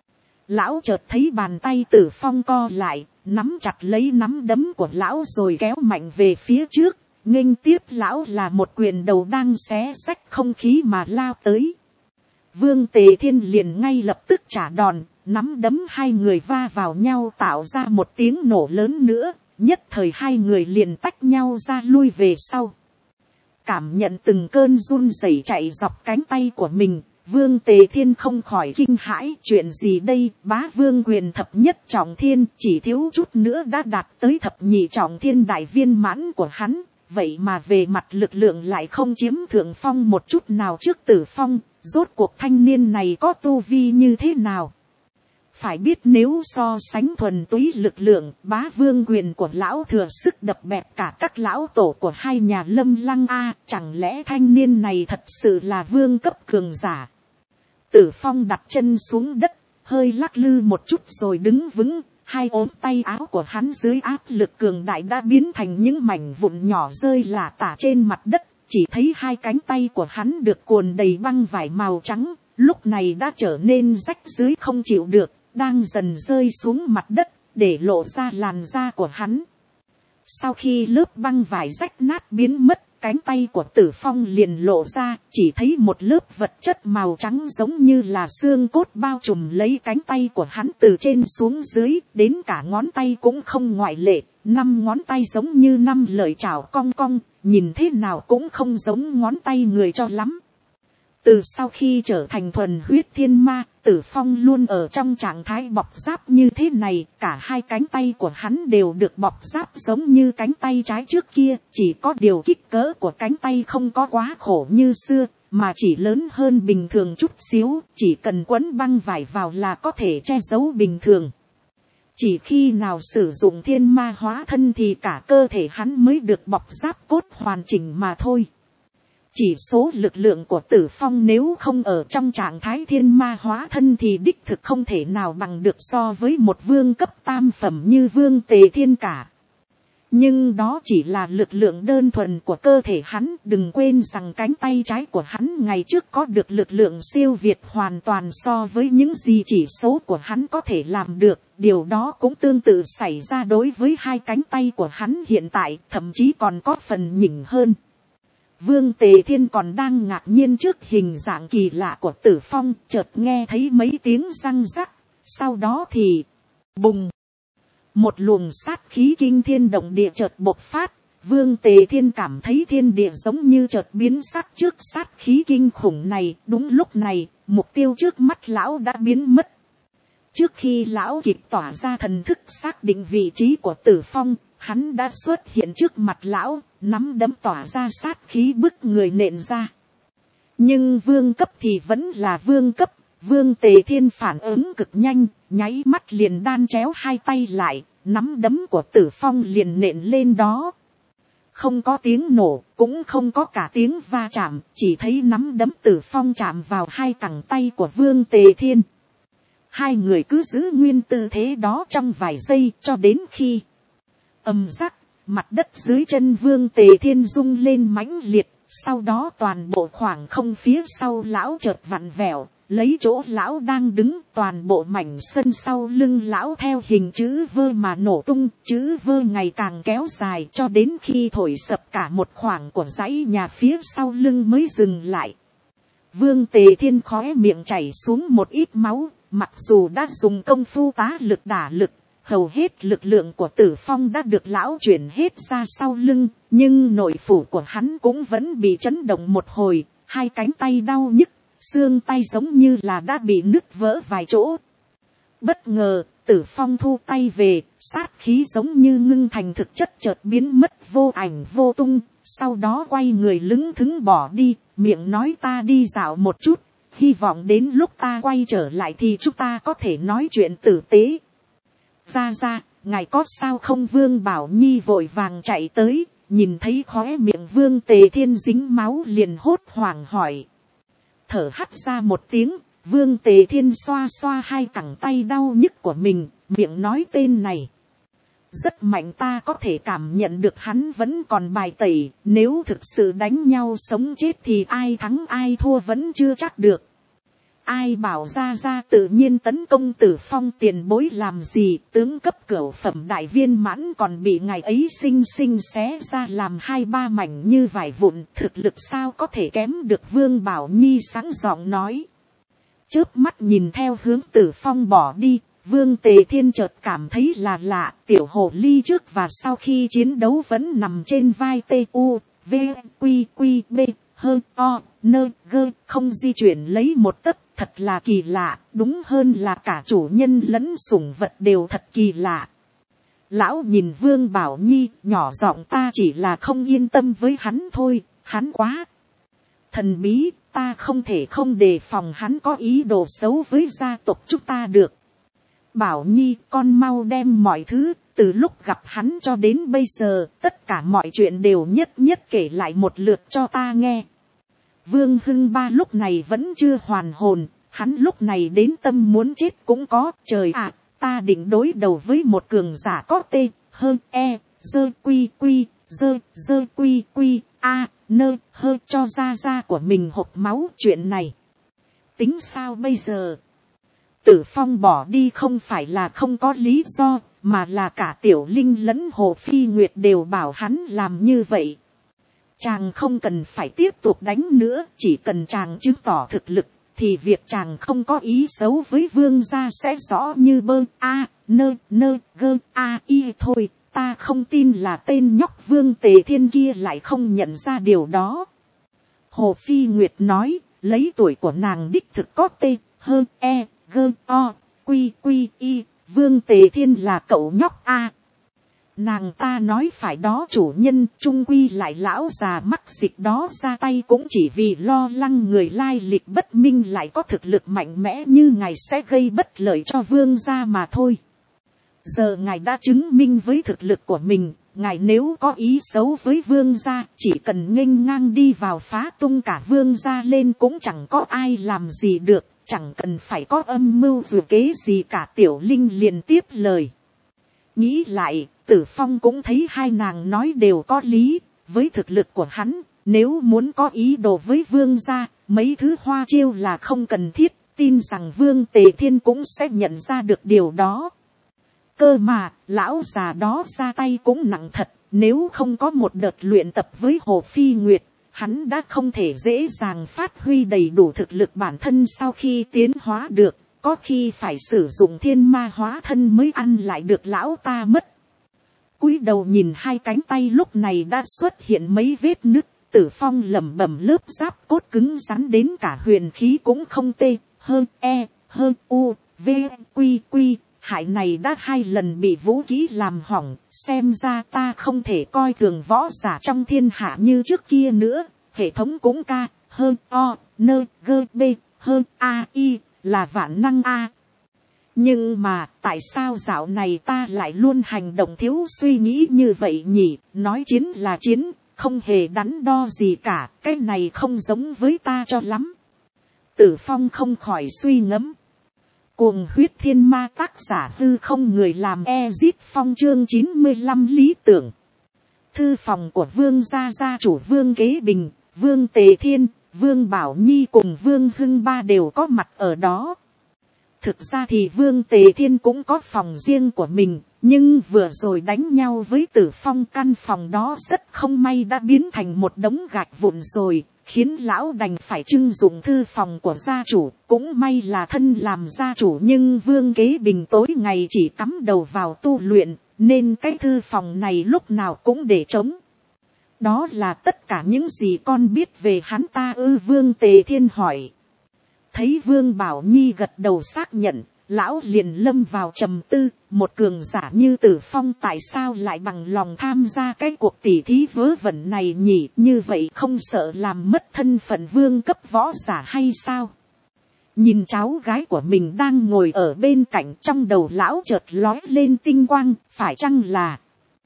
Speaker 1: Lão chợt thấy bàn tay Tử Phong co lại, nắm chặt lấy nắm đấm của lão rồi kéo mạnh về phía trước. Nghênh tiếp lão là một quyền đầu đang xé xách không khí mà lao tới. Vương Tề Thiên liền ngay lập tức trả đòn, nắm đấm hai người va vào nhau tạo ra một tiếng nổ lớn nữa, nhất thời hai người liền tách nhau ra lui về sau. Cảm nhận từng cơn run rẩy chạy dọc cánh tay của mình, Vương Tề Thiên không khỏi kinh hãi, chuyện gì đây, bá vương quyền thập nhất trọng thiên, chỉ thiếu chút nữa đã đạt tới thập nhị trọng thiên đại viên mãn của hắn. Vậy mà về mặt lực lượng lại không chiếm thượng phong một chút nào trước Tử Phong, rốt cuộc thanh niên này có tu vi như thế nào. Phải biết nếu so sánh thuần túy lực lượng, bá vương quyền của lão thừa sức đập bẹp cả các lão tổ của hai nhà Lâm Lăng a, chẳng lẽ thanh niên này thật sự là vương cấp cường giả. Tử Phong đặt chân xuống đất, hơi lắc lư một chút rồi đứng vững. Hai ốm tay áo của hắn dưới áp lực cường đại đã biến thành những mảnh vụn nhỏ rơi lả tả trên mặt đất. Chỉ thấy hai cánh tay của hắn được cuồn đầy băng vải màu trắng, lúc này đã trở nên rách dưới không chịu được, đang dần rơi xuống mặt đất. để lộ ra làn da của hắn. Sau khi lớp băng vải rách nát biến mất, cánh tay của Tử Phong liền lộ ra, chỉ thấy một lớp vật chất màu trắng giống như là xương cốt bao trùm lấy cánh tay của hắn từ trên xuống dưới, đến cả ngón tay cũng không ngoại lệ, năm ngón tay giống như năm lợi chảo cong cong, nhìn thế nào cũng không giống ngón tay người cho lắm. Từ sau khi trở thành thuần huyết thiên ma, Tử Phong luôn ở trong trạng thái bọc giáp như thế này, cả hai cánh tay của hắn đều được bọc giáp giống như cánh tay trái trước kia, chỉ có điều kích cỡ của cánh tay không có quá khổ như xưa, mà chỉ lớn hơn bình thường chút xíu, chỉ cần quấn băng vải vào là có thể che giấu bình thường. Chỉ khi nào sử dụng thiên ma hóa thân thì cả cơ thể hắn mới được bọc giáp cốt hoàn chỉnh mà thôi. Chỉ số lực lượng của Tử Phong nếu không ở trong trạng thái thiên ma hóa thân thì đích thực không thể nào bằng được so với một vương cấp tam phẩm như Vương Tề Thiên cả. Nhưng đó chỉ là lực lượng đơn thuần của cơ thể hắn, đừng quên rằng cánh tay trái của hắn ngày trước có được lực lượng siêu việt hoàn toàn so với những gì chỉ số của hắn có thể làm được, điều đó cũng tương tự xảy ra đối với hai cánh tay của hắn hiện tại, thậm chí còn có phần nhỉnh hơn. Vương Tề Thiên còn đang ngạc nhiên trước hình dạng kỳ lạ của Tử Phong, chợt nghe thấy mấy tiếng răng rắc, sau đó thì bùng, một luồng sát khí kinh thiên động địa chợt bộc phát. Vương Tề Thiên cảm thấy thiên địa giống như chợt biến sắc trước sát khí kinh khủng này. Đúng lúc này, mục tiêu trước mắt lão đã biến mất. Trước khi lão kịp tỏa ra thần thức xác định vị trí của Tử Phong, hắn đã xuất hiện trước mặt lão, nắm đấm tỏa ra sát khí bức người nện ra. Nhưng vương cấp thì vẫn là vương cấp, Vương Tề Thiên phản ứng cực nhanh, nháy mắt liền đan chéo hai tay lại, nắm đấm của Tử Phong liền nện lên đó. Không có tiếng nổ, cũng không có cả tiếng va chạm, chỉ thấy nắm đấm Tử Phong chạm vào hai cẳng tay của Vương Tề Thiên. Hai người cứ giữ nguyên tư thế đó trong vài giây cho đến khi ầm rắc, mặt đất dưới chân Vương Tề Thiên rung lên mãnh liệt, sau đó toàn bộ khoảng không phía sau lão chợt vặn vẹo, lấy chỗ lão đang đứng, toàn bộ mảnh sân sau lưng lão theo hình chữ V mà nổ tung, chữ V ngày càng kéo dài cho đến khi thổi sập cả một khoảng của dãy nhà phía sau lưng mới dừng lại. Vương Tề Thiên khóe miệng chảy xuống một ít máu, mặc dù đã dùng công phu tá lực đả lực, hầu hết lực lượng của Tử Phong đã được lão chuyển hết ra sau lưng, nhưng nội phủ của hắn cũng vẫn bị chấn động một hồi, hai cánh tay đau nhức, xương tay giống như là đã bị nứt vỡ vài chỗ. Bất ngờ, Tử Phong thu tay về, sát khí giống như ngưng thành thực chất chợt biến mất vô ảnh vô tung, sau đó quay người lững thững bỏ đi, miệng nói ta đi dạo một chút, hy vọng đến lúc ta quay trở lại thì chúng ta có thể nói chuyện tử tế. Ra ra, ngài có sao không? Vương Bảo Nhi vội vàng chạy tới, nhìn thấy khóe miệng Vương Tề Thiên dính máu liền hốt hoảng hỏi. Thở hắt ra một tiếng, Vương Tề Thiên xoa xoa hai cẳng tay đau nhức của mình, miệng nói tên này rất mạnh, ta có thể cảm nhận được hắn vẫn còn bài tẩy, nếu thực sự đánh nhau sống chết thì ai thắng ai thua vẫn chưa chắc được. Ai bảo ra ra tự nhiên tấn công Tử Phong tiền bối làm gì, tướng cấp cửu phẩm đại viên mãn còn bị ngài ấy xinh xinh xé ra làm hai ba mảnh như vải vụn, thực lực sao có thể kém được? Vương Bảo Nhi sáng giọng nói. Chớp mắt nhìn theo hướng Tử Phong bỏ đi, Vương Tề Thiên chợt cảm thấy là lạ, tiểu hồ ly trước và sau khi chiến đấu vẫn nằm trên vai T U V Q Q B hơn o nơ gơ, không di chuyển lấy một tấc, thật là kỳ lạ, đúng hơn là cả chủ nhân lẫn sủng vật đều thật kỳ lạ. Lão nhìn Vương Bảo Nhi, nhỏ giọng ta chỉ là không yên tâm với hắn thôi, hắn quá thần bí, ta không thể không đề phòng hắn có ý đồ xấu với gia tộc chúng ta được. Bảo Nhi, con mau đem mọi thứ, từ lúc gặp hắn cho đến bây giờ, tất cả mọi chuyện đều nhất nhất kể lại một lượt cho ta nghe. Vương Hưng Ba lúc này vẫn chưa hoàn hồn, hắn lúc này đến tâm muốn chết cũng có. Trời ạ, à, ta định đối đầu với một cường giả có T, hơn E, dơ quy quy, dơ, dơ quy quy, A, nơ, hơ cho ra ra của mình hộc máu. Chuyện này tính sao bây giờ? Tử Phong bỏ đi không phải là không có lý do, mà là cả Tiểu Linh lẫn Hồ Phi Nguyệt đều bảo hắn làm như vậy. Chàng không cần phải tiếp tục đánh nữa, chỉ cần chàng chứng tỏ thực lực, thì việc chàng không có ý xấu với vương gia sẽ rõ như bơ a, nơ nơ gơ a y thôi. Ta không tin là tên nhóc Vương Tề Thiên kia lại không nhận ra điều đó. Hồ Phi Nguyệt nói, lấy tuổi của nàng đích thực có tê, hơ, e, gơ, o, quy, quy, y, Vương Tề Thiên là cậu nhóc a. Nàng ta nói phải đó, chủ nhân, trung quy lại lão già mắc dịch đó ra tay cũng chỉ vì lo lắng người lai lịch bất minh lại có thực lực mạnh mẽ như ngài sẽ gây bất lợi cho vương gia mà thôi. Giờ ngài đã chứng minh với thực lực của mình, ngài nếu có ý xấu với vương gia, chỉ cần nghênh ngang đi vào phá tung cả vương gia lên cũng chẳng có ai làm gì được, chẳng cần phải có âm mưu dù kế gì cả. Tiểu Linh liền tiếp lời. Nghĩ lại, Tử Phong cũng thấy hai nàng nói đều có lý, với thực lực của hắn, nếu muốn có ý đồ với vương gia, mấy thứ hoa chiêu là không cần thiết, tin rằng Vương Tề Thiên cũng sẽ nhận ra được điều đó. Cơ mà, lão già đó ra tay cũng nặng thật, nếu không có một đợt luyện tập với Hồ Phi Nguyệt, hắn đã không thể dễ dàng phát huy đầy đủ thực lực bản thân sau khi tiến hóa được, có khi phải sử dụng thiên ma hóa thân mới ăn lại được lão ta mất. Cúi đầu nhìn hai cánh tay lúc này đã xuất hiện mấy vết nứt, Tử Phong lẩm bẩm lớp giáp cốt cứng rắn đến cả huyền khí cũng không tê, hơn e, hơn u, v, quy quy. Hại này đã hai lần bị vũ khí làm hỏng, xem ra ta không thể coi thường võ giả trong thiên hạ như trước kia nữa. Hệ thống cũng ca, hơn o, nơ, gơ b, hơn a i, là vạn năng a. Nhưng mà, tại sao dạo này ta lại luôn hành động thiếu suy nghĩ như vậy nhỉ? Nói chiến là chiến, không hề đắn đo gì cả, cái này không giống với ta cho lắm. Tử Phong không khỏi suy ngẫm. Cuồng huyết thiên ma, tác giả Hư Không, người làm Ezit Phong, chương chín mươi lăm lý tưởng. Thư phòng của Vương gia gia chủ Vương Kế Bình, Vương Tề Thiên, Vương Bảo Nhi cùng Vương Hưng Ba đều có mặt ở đó. Thực ra thì Vương Tề Thiên cũng có phòng riêng của mình, nhưng vừa rồi đánh nhau với Tử Phong, căn phòng đó rất không may đã biến thành một đống gạch vụn rồi, khiến lão đành phải trưng dụng thư phòng của gia chủ. Cũng may là thân làm gia chủ nhưng Vương Kế Bình tối ngày chỉ cắm đầu vào tu luyện, nên cái thư phòng này lúc nào cũng để trống. Đó là tất cả những gì con biết về hắn ta ư? Vương Tề Thiên hỏi. Thấy Vương Bảo Nhi gật đầu xác nhận, lão liền lâm vào trầm tư. Một cường giả như Tử Phong tại sao lại bằng lòng tham gia cái cuộc tỉ thí vớ vẩn này nhỉ? Như vậy không sợ làm mất thân phận vương cấp võ giả hay sao? Nhìn cháu gái của mình đang ngồi ở bên cạnh, trong đầu lão chợt lói lên tinh quang. Phải chăng là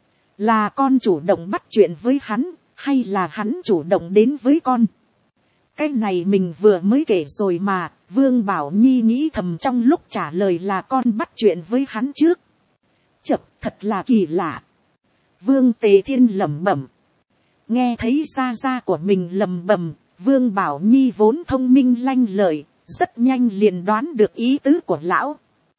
Speaker 1: là con chủ động bắt chuyện với hắn, hay là hắn chủ động đến với con? Cái này mình vừa mới kể rồi mà. Vương Bảo Nhi nghĩ thầm trong lúc trả lời là con bắt chuyện với hắn trước. Chập, thật là kỳ lạ. Vương Tề Thiên lẩm bẩm. Nghe thấy gia gia của mình lẩm bẩm, Vương Bảo Nhi vốn thông minh lanh lợi, rất nhanh liền đoán được ý tứ của lão.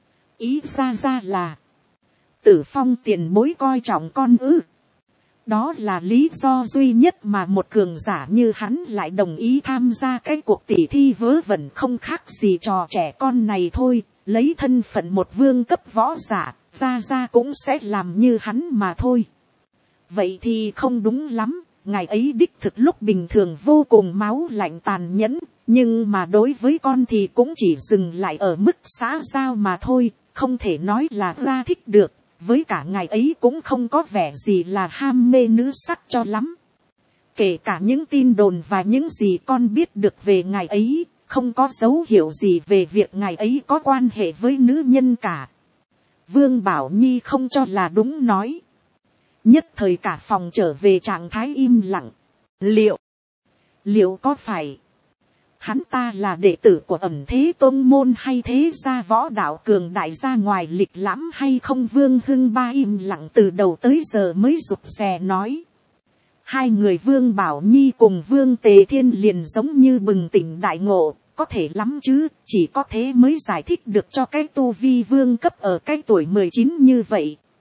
Speaker 1: Ý gia gia là Tử Phong tiền bối coi trọng con ư? Đó là lý do duy nhất mà một cường giả như hắn lại đồng ý tham gia cái cuộc tỉ thi vớ vẩn không khác gì trò trẻ con này thôi. Lấy thân phận một vương cấp võ giả, gia gia cũng sẽ làm như hắn mà thôi. Vậy thì không đúng lắm, ngài ấy đích thực lúc bình thường vô cùng máu lạnh tàn nhẫn, nhưng mà đối với con thì cũng chỉ dừng lại ở mức xã giao mà thôi, không thể nói là ra thích được. Với cả ngài ấy cũng không có vẻ gì là ham mê nữ sắc cho lắm. Kể cả những tin đồn và những gì con biết được về ngài ấy, không có dấu hiệu gì về việc ngài ấy có quan hệ với nữ nhân cả. Vương Bảo Nhi không cho là đúng nói. Nhất thời cả phòng trở về trạng thái im lặng. Liệu, liệu có phải hắn ta là đệ tử của Ẩn Thế Tôn môn hay thế gia võ đạo cường đại ra ngoài lịch lãm hay không? Vương Hưng Ba im lặng từ đầu tới giờ mới rụt rè nói. Hai người Vương Bảo Nhi cùng Vương Tề Thiên liền giống như bừng tỉnh đại ngộ. Có thể lắm chứ, chỉ có thế mới giải thích được cho cái tu vi vương cấp ở cái tuổi mười chín như vậy.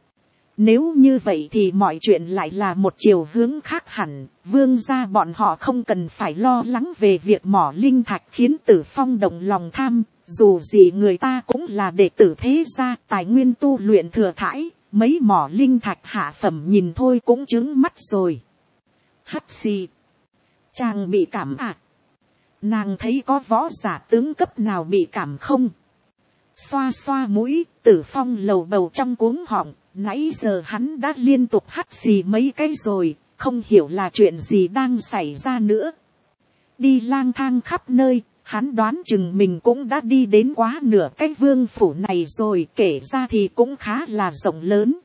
Speaker 1: Nếu như vậy thì mọi chuyện lại là một chiều hướng khác hẳn, vương gia bọn họ không cần phải lo lắng về việc mỏ linh thạch khiến Tử Phong động lòng tham, dù gì người ta cũng là đệ tử thế gia, tài nguyên tu luyện thừa thãi, mấy mỏ linh thạch hạ phẩm nhìn thôi cũng trứng mắt rồi. Hắt xì, chàng bị cảm à? Nàng thấy có võ giả tướng cấp nào bị cảm không? Xoa xoa mũi, Tử Phong lầu bầu trong cuống họng. Nãy giờ hắn đã liên tục hắt xì mấy cái rồi, không hiểu là chuyện gì đang xảy ra nữa. Đi lang thang khắp nơi, hắn đoán chừng mình cũng đã đi đến quá nửa cái vương phủ này rồi, kể ra thì cũng khá là rộng lớn.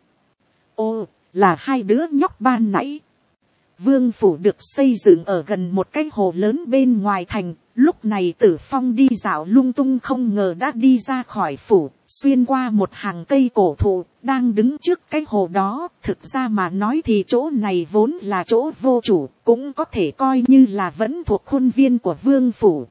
Speaker 1: Ô, là hai đứa nhóc ban nãy. Vương phủ được xây dựng ở gần một cái hồ lớn bên ngoài thành. Lúc này Tử Phong đi dạo lung tung không ngờ đã đi ra khỏi phủ, xuyên qua một hàng cây cổ thụ, đang đứng trước cái hồ đó. Thực ra mà nói thì chỗ này vốn là chỗ vô chủ, cũng có thể coi như là vẫn thuộc khuôn viên của vương phủ.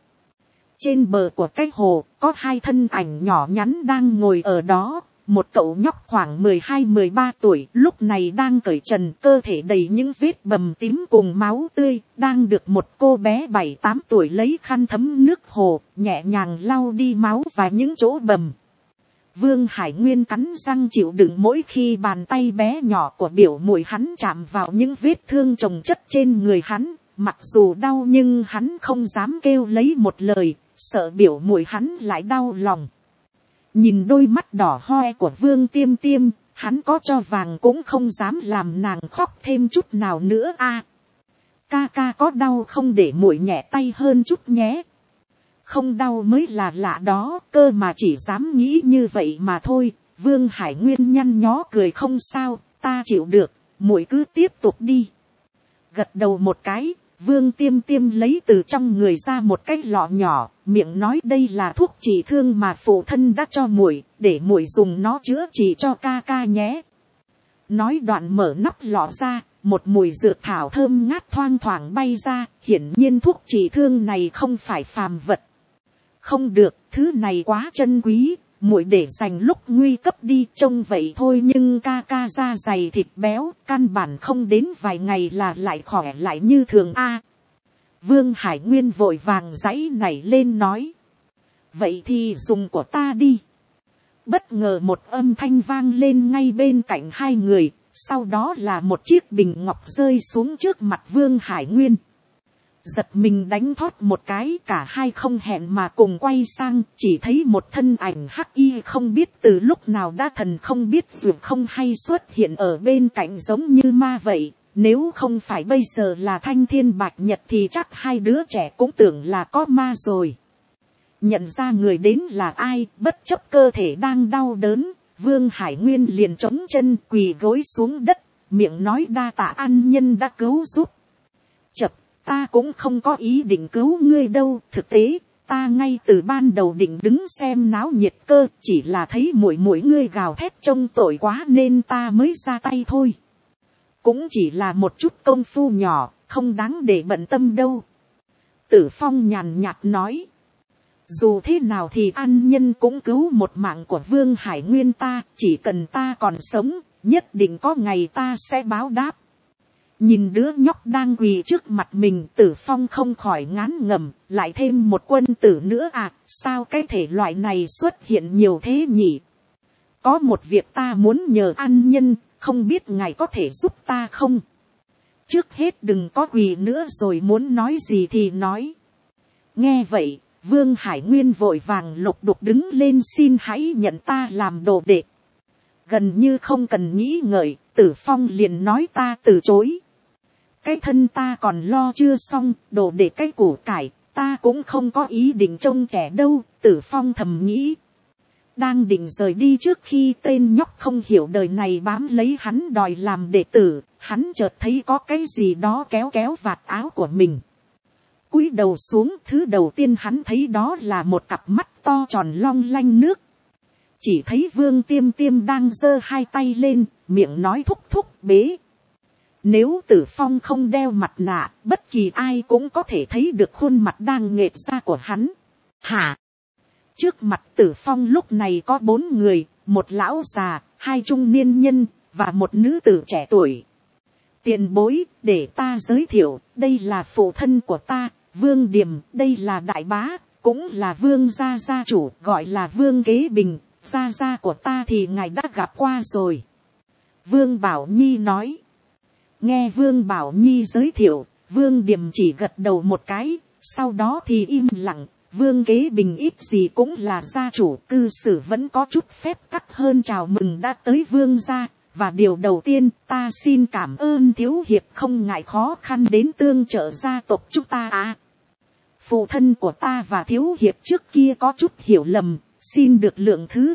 Speaker 1: Trên bờ của cái hồ, có hai thân ảnh nhỏ nhắn đang ngồi ở đó. Một cậu nhóc khoảng mười hai mười ba tuổi lúc này đang cởi trần, cơ thể đầy những vết bầm tím cùng máu tươi, đang được một cô bé bảy tám tuổi lấy khăn thấm nước hồ, nhẹ nhàng lau đi máu và những chỗ bầm. Vương Hải Nguyên cắn răng chịu đựng mỗi khi bàn tay bé nhỏ của biểu muội hắn chạm vào những vết thương chồng chất trên người hắn, mặc dù đau nhưng hắn không dám kêu lấy một lời, sợ biểu muội hắn lại đau lòng. Nhìn đôi mắt đỏ hoe của Vương Tiêm Tiêm, hắn có cho vàng cũng không dám làm nàng khóc thêm chút nào nữa a. À, ca ca có đau không để muội nhẹ tay hơn chút nhé. Không đau mới là lạ đó, cơ mà chỉ dám nghĩ như vậy mà thôi. Vương Hải Nguyên nhăn nhó cười, không sao, ta chịu được, muội cứ tiếp tục đi. Gật đầu một cái, Vương Tiêm Tiêm lấy từ trong người ra một cái lọ nhỏ, miệng nói đây là thuốc trị thương mà phụ thân đã cho muội, để muội dùng nó chữa trị cho ca ca nhé. Nói đoạn mở nắp lọ ra, một mùi dược thảo thơm ngát thoang thoảng bay ra, hiển nhiên thuốc trị thương này không phải phàm vật. Không được, thứ này quá chân quý, muội để dành lúc nguy cấp đi, trông vậy thôi nhưng ca ca da dày thịt béo, căn bản không đến vài ngày là lại khỏe lại như thường a. À, Vương Hải Nguyên vội vàng giãy nảy lên nói. Vậy thì dùng của ta đi. Bất ngờ một âm thanh vang lên ngay bên cạnh hai người, sau đó là một chiếc bình ngọc rơi xuống trước mặt Vương Hải Nguyên. Giật mình đánh thót một cái, cả hai không hẹn mà cùng quay sang, chỉ thấy một thân ảnh hắc y không biết từ lúc nào đã thần không biết dù không hay xuất hiện ở bên cạnh giống như ma vậy. Nếu không phải bây giờ là Thanh Thiên Bạch Nhật thì chắc hai đứa trẻ cũng tưởng là có ma rồi. Nhận ra người đến là ai, bất chấp cơ thể đang đau đớn, Vương Hải Nguyên liền chống chân quỳ gối xuống đất, miệng nói đa tạ ân nhân đã cứu giúp. Chập, ta cũng không có ý định cứu ngươi đâu, thực tế ta ngay từ ban đầu định đứng xem náo nhiệt cơ, chỉ là thấy muội muội ngươi gào thét trông tội quá nên ta mới ra tay thôi. Cũng chỉ là một chút công phu nhỏ, không đáng để bận tâm đâu. Tử Phong nhàn nhạt nói. Dù thế nào thì ân nhân cũng cứu một mạng của Vương Hải Nguyên ta, chỉ cần ta còn sống, nhất định có ngày ta sẽ báo đáp. Nhìn đứa nhóc đang quỳ trước mặt mình, Tử Phong không khỏi ngán ngẩm, lại thêm một quân tử nữa à, sao cái thể loại này xuất hiện nhiều thế nhỉ? Có một việc ta muốn nhờ ân nhân, không biết ngài có thể giúp ta không? Trước hết đừng có quỳ nữa rồi, muốn nói gì thì nói. Nghe vậy, Vương Hải Nguyên vội vàng lục đục đứng lên, xin hãy nhận ta làm đồ đệ. Gần như không cần nghĩ ngợi, Tử Phong liền nói ta từ chối. Cái thân ta còn lo chưa xong, đồ đệ cái củ cải, ta cũng không có ý định trông trẻ đâu, Tử Phong thầm nghĩ. Đang định rời đi trước khi tên nhóc không hiểu đời này bám lấy hắn đòi làm đệ tử, hắn chợt thấy có cái gì đó kéo kéo vạt áo của mình. Cúi đầu xuống, thứ đầu tiên hắn thấy đó là một cặp mắt to tròn long lanh nước. Chỉ thấy Vương Tiêm Tiêm đang giơ hai tay lên, miệng nói thúc thúc bế. Nếu Tử Phong không đeo mặt nạ, bất kỳ ai cũng có thể thấy được khuôn mặt đang nghệt ra của hắn. Hả? Trước mặt Tử Phong lúc này có bốn người, một lão già, hai trung niên nhân, và một nữ tử trẻ tuổi. Tiền bối, để ta giới thiệu, đây là phụ thân của ta, Vương Điềm, đây là đại bá, cũng là Vương gia gia chủ, gọi là Vương Kế Bình, gia gia của ta thì ngài đã gặp qua rồi. Vương Bảo Nhi nói. Nghe Vương Bảo Nhi giới thiệu, Vương Điềm chỉ gật đầu một cái, sau đó thì im lặng. Vương Kế Bình ít gì cũng là gia chủ, cư xử vẫn có chút phép tắc hơn chào mừng đã tới Vương gia. Và điều đầu tiên, ta xin cảm ơn thiếu hiệp không ngại khó khăn đến tương trợ gia tộc chúng ta à. Phụ thân của ta và thiếu hiệp trước kia có chút hiểu lầm, xin được lượng thứ.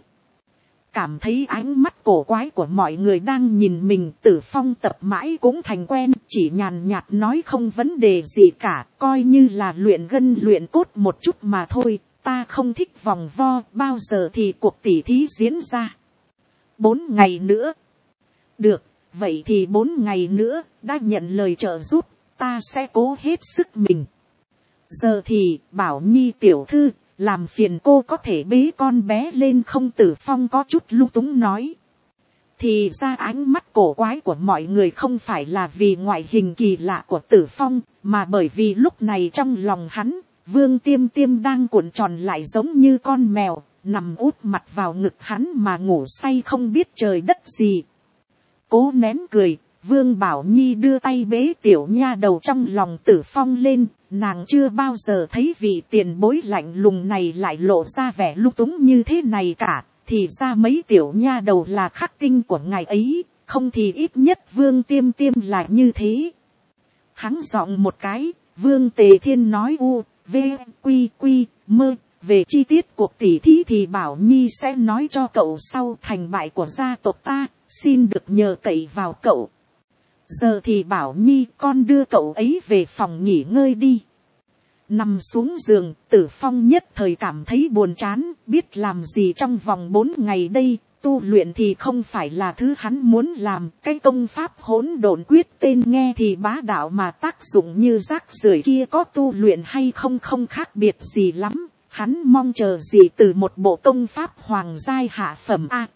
Speaker 1: Cảm thấy ánh mắt cổ quái của mọi người đang nhìn mình, Tử Phong tập mãi cũng thành quen, chỉ nhàn nhạt nói không vấn đề gì cả, coi như là luyện gân luyện cốt một chút mà thôi, ta không thích vòng vo, bao giờ thì cuộc tỉ thí diễn ra. Bốn ngày nữa. Được, vậy thì bốn ngày nữa, đã nhận lời trợ giúp, ta sẽ cố hết sức mình. Giờ thì, Bảo Nhi tiểu thư, làm phiền cô có thể bế con bé lên không? Tử Phong có chút lung túng nói. Thì ra ánh mắt cổ quái của mọi người không phải là vì ngoại hình kỳ lạ của Tử Phong, mà bởi vì lúc này trong lòng hắn, Vương Tiêm Tiêm đang cuộn tròn lại giống như con mèo, nằm úp mặt vào ngực hắn mà ngủ say không biết trời đất gì. Cố nén cười, Vương Bảo Nhi đưa tay bế tiểu nha đầu trong lòng Tử Phong lên, nàng chưa bao giờ thấy vị tiền bối lạnh lùng này lại lộ ra vẻ lung túng như thế này cả, thì ra mấy tiểu nha đầu là khắc tinh của ngài ấy, không thì ít nhất Vương Tiêm Tiêm là như thế. Hắn giọng một cái, Vương Tề Thiên nói u, v, quy quy, mơ, về chi tiết cuộc tỉ thí thì Bảo Nhi sẽ nói cho cậu sau. Thành bại của gia tộc ta, xin được nhờ cậy vào cậu. Giờ thì Bảo Nhi, con đưa cậu ấy về phòng nghỉ ngơi đi. Nằm xuống giường, Tử Phong nhất thời cảm thấy buồn chán, biết làm gì trong vòng bốn ngày đây, tu luyện thì không phải là thứ hắn muốn làm. Cái công pháp hỗn độn quyết tên nghe thì bá đạo mà tác dụng như rác rưởi kia có tu luyện hay không không khác biệt gì lắm. Hắn mong chờ gì từ một bộ công pháp hoàng giai hạ phẩm a.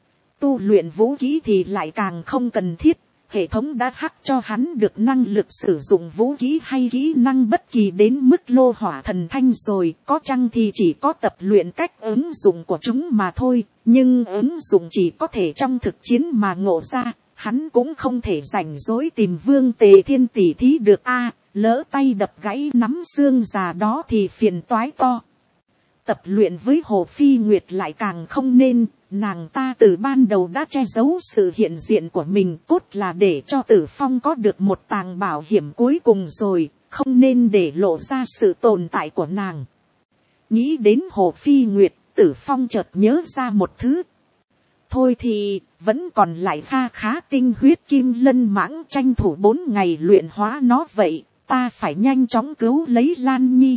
Speaker 1: Tu luyện vũ khí thì lại càng không cần thiết. Hệ thống đã hắc cho hắn được năng lực sử dụng vũ khí hay kỹ năng bất kỳ đến mức lô hỏa thần thanh rồi. Có chăng thì chỉ có tập luyện cách ứng dụng của chúng mà thôi. Nhưng ứng dụng chỉ có thể trong thực chiến mà ngộ ra. Hắn cũng không thể rảnh rỗi tìm Vương Tề Thiên tỉ thí được a. Lỡ tay đập gãy nắm xương già đó thì phiền toái to. Tập luyện với Hồ Phi Nguyệt lại càng không nên, nàng ta từ ban đầu đã che giấu sự hiện diện của mình, cốt là để cho Tử Phong có được một tàng bảo hiểm cuối cùng rồi, không nên để lộ ra sự tồn tại của nàng. Nghĩ đến Hồ Phi Nguyệt, Tử Phong chợt nhớ ra một thứ. Thôi thì, vẫn còn lại kha khá tinh huyết kim lân mãng, tranh thủ bốn ngày luyện hóa nó vậy, ta phải nhanh chóng cứu lấy Lan Nhi.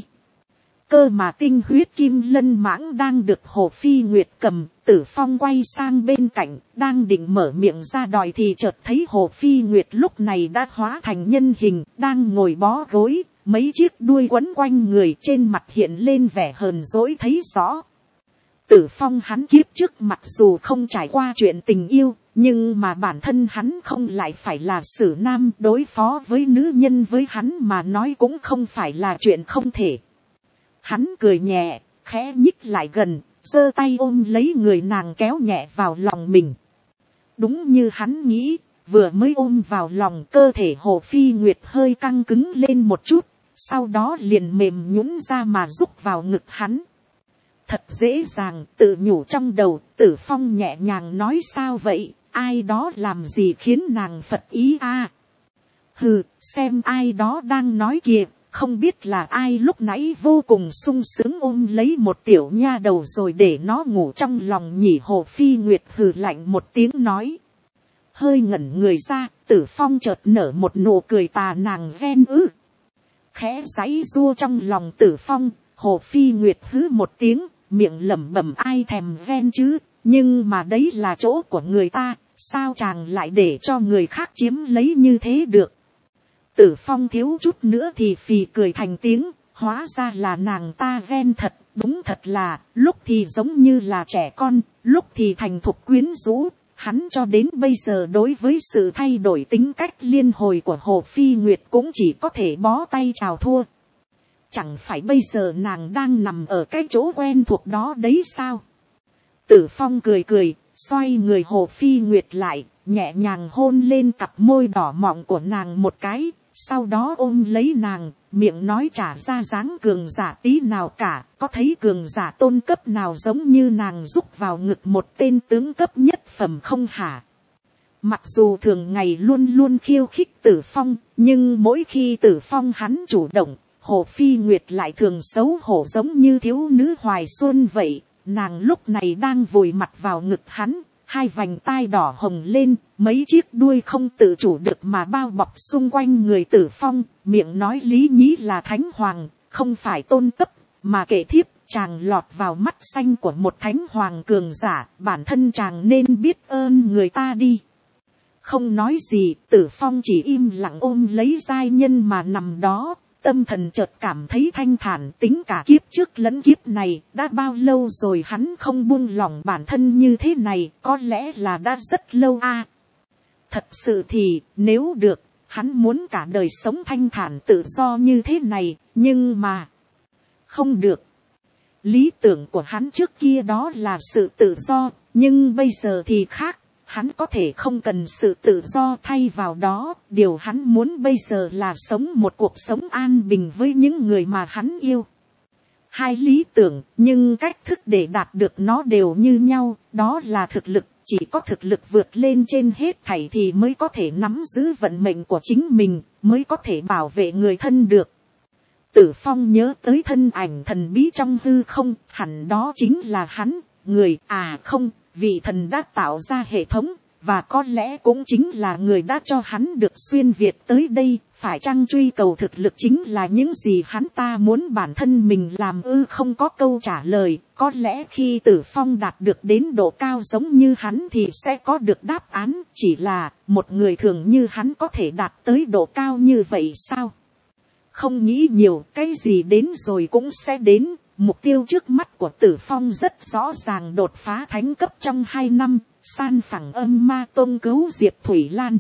Speaker 1: Cơ mà tinh huyết kim lân mãng đang được Hồ Phi Nguyệt cầm, Tử Phong quay sang bên cạnh, đang định mở miệng ra đòi thì chợt thấy Hồ Phi Nguyệt lúc này đã hóa thành nhân hình, đang ngồi bó gối, mấy chiếc đuôi quấn quanh người, trên mặt hiện lên vẻ hờn dỗi thấy rõ. Tử Phong hắn kiếp trước mặc dù không trải qua chuyện tình yêu, nhưng mà bản thân hắn không lại phải là sử nam, đối phó với nữ nhân với hắn mà nói cũng không phải là chuyện không thể. Hắn cười nhẹ, khẽ nhích lại gần, giơ tay ôm lấy người nàng kéo nhẹ vào lòng mình. Đúng như hắn nghĩ, vừa mới ôm vào lòng, cơ thể Hồ Phi Nguyệt hơi căng cứng lên một chút, sau đó liền mềm nhũn ra mà rúc vào ngực hắn. Thật dễ dàng, tự nhủ trong đầu. Tử Phong nhẹ nhàng nói sao vậy, ai đó làm gì khiến nàng phật ý a? À? Hừ, xem ai đó đang nói kìa. Không biết là ai lúc nãy vô cùng sung sướng ôm lấy một tiểu nha đầu rồi để nó ngủ trong lòng nhỉ. Hồ Phi Nguyệt hừ lạnh một tiếng nói. Hơi ngẩn người ra, Tử Phong chợt nở một nụ cười tà nàng ven ư. Khẽ giãy giụa trong lòng Tử Phong, Hồ Phi Nguyệt hứ một tiếng, miệng lẩm bẩm ai thèm ven chứ, nhưng mà đấy là chỗ của người ta, sao chàng lại để cho người khác chiếm lấy như thế được. Tử Phong thiếu chút nữa thì phì cười thành tiếng, hóa ra là nàng ta ven thật, đúng thật là, lúc thì giống như là trẻ con, lúc thì thành thục quyến rũ, Hắn cho đến bây giờ đối với sự thay đổi tính cách liên hồi của Hồ Phi Nguyệt cũng chỉ có thể bó tay chào thua. Chẳng phải bây giờ nàng đang nằm ở cái chỗ quen thuộc đó đấy sao? Tử Phong cười cười, xoay người Hồ Phi Nguyệt lại, nhẹ nhàng hôn lên cặp môi đỏ mọng của nàng một cái, sau đó ôm lấy nàng, miệng nói trả ra dáng cường giả tí nào cả, có thấy cường giả tôn cấp nào giống như nàng rúc vào ngực một tên tướng cấp nhất phẩm không hả? Mặc dù thường ngày luôn luôn khiêu khích Tử Phong, nhưng mỗi khi Tử Phong hắn chủ động, Hồ Phi Nguyệt lại thường xấu hổ giống như thiếu nữ hoài xuân vậy. Nàng lúc này đang vùi mặt vào ngực hắn, hai vành tai đỏ hồng lên, mấy chiếc đuôi không tự chủ được mà bao bọc xung quanh người Tử Phong, miệng nói lý nhí là thánh hoàng, không phải tôn cấp, mà kể thiếp chàng lọt vào mắt xanh của một thánh hoàng cường giả, bản thân chàng nên biết ơn người ta đi. Không nói gì, Tử Phong chỉ im lặng ôm lấy giai nhân mà nằm đó. Tâm thần chợt cảm thấy thanh thản, tính cả kiếp trước lẫn kiếp này, đã bao lâu rồi hắn không buông lỏng bản thân như thế này, có lẽ là đã rất lâu a. À, thật sự thì, nếu được, hắn muốn cả đời sống thanh thản tự do như thế này, nhưng mà, không được. Lý tưởng của hắn trước kia đó là sự tự do, nhưng bây giờ thì khác. Hắn có thể không cần sự tự do thay vào đó, điều hắn muốn bây giờ là sống một cuộc sống an bình với những người mà hắn yêu. Hai lý tưởng, nhưng cách thức để đạt được nó đều như nhau, đó là thực lực, chỉ có thực lực vượt lên trên hết thảy thì mới có thể nắm giữ vận mệnh của chính mình, mới có thể bảo vệ người thân được. Tử Phong nhớ tới thân ảnh thần bí trong hư không, hẳn đó chính là hắn, người, à không. Vị thần đã tạo ra hệ thống, và có lẽ cũng chính là người đã cho hắn được xuyên Việt tới đây, phải chăng truy cầu thực lực chính là những gì hắn ta muốn bản thân mình làm ư? Không có câu trả lời, có lẽ khi Tử Phong đạt được đến độ cao giống như hắn thì sẽ có được đáp án, chỉ là một người thường như hắn có thể đạt tới độ cao như vậy sao? Không nghĩ nhiều, cái gì đến rồi cũng sẽ đến. Mục tiêu trước mắt của Tử Phong rất rõ ràng, đột phá thánh cấp trong hai năm, san phẳng âm ma tôn cứu Diệp Thủy Lan.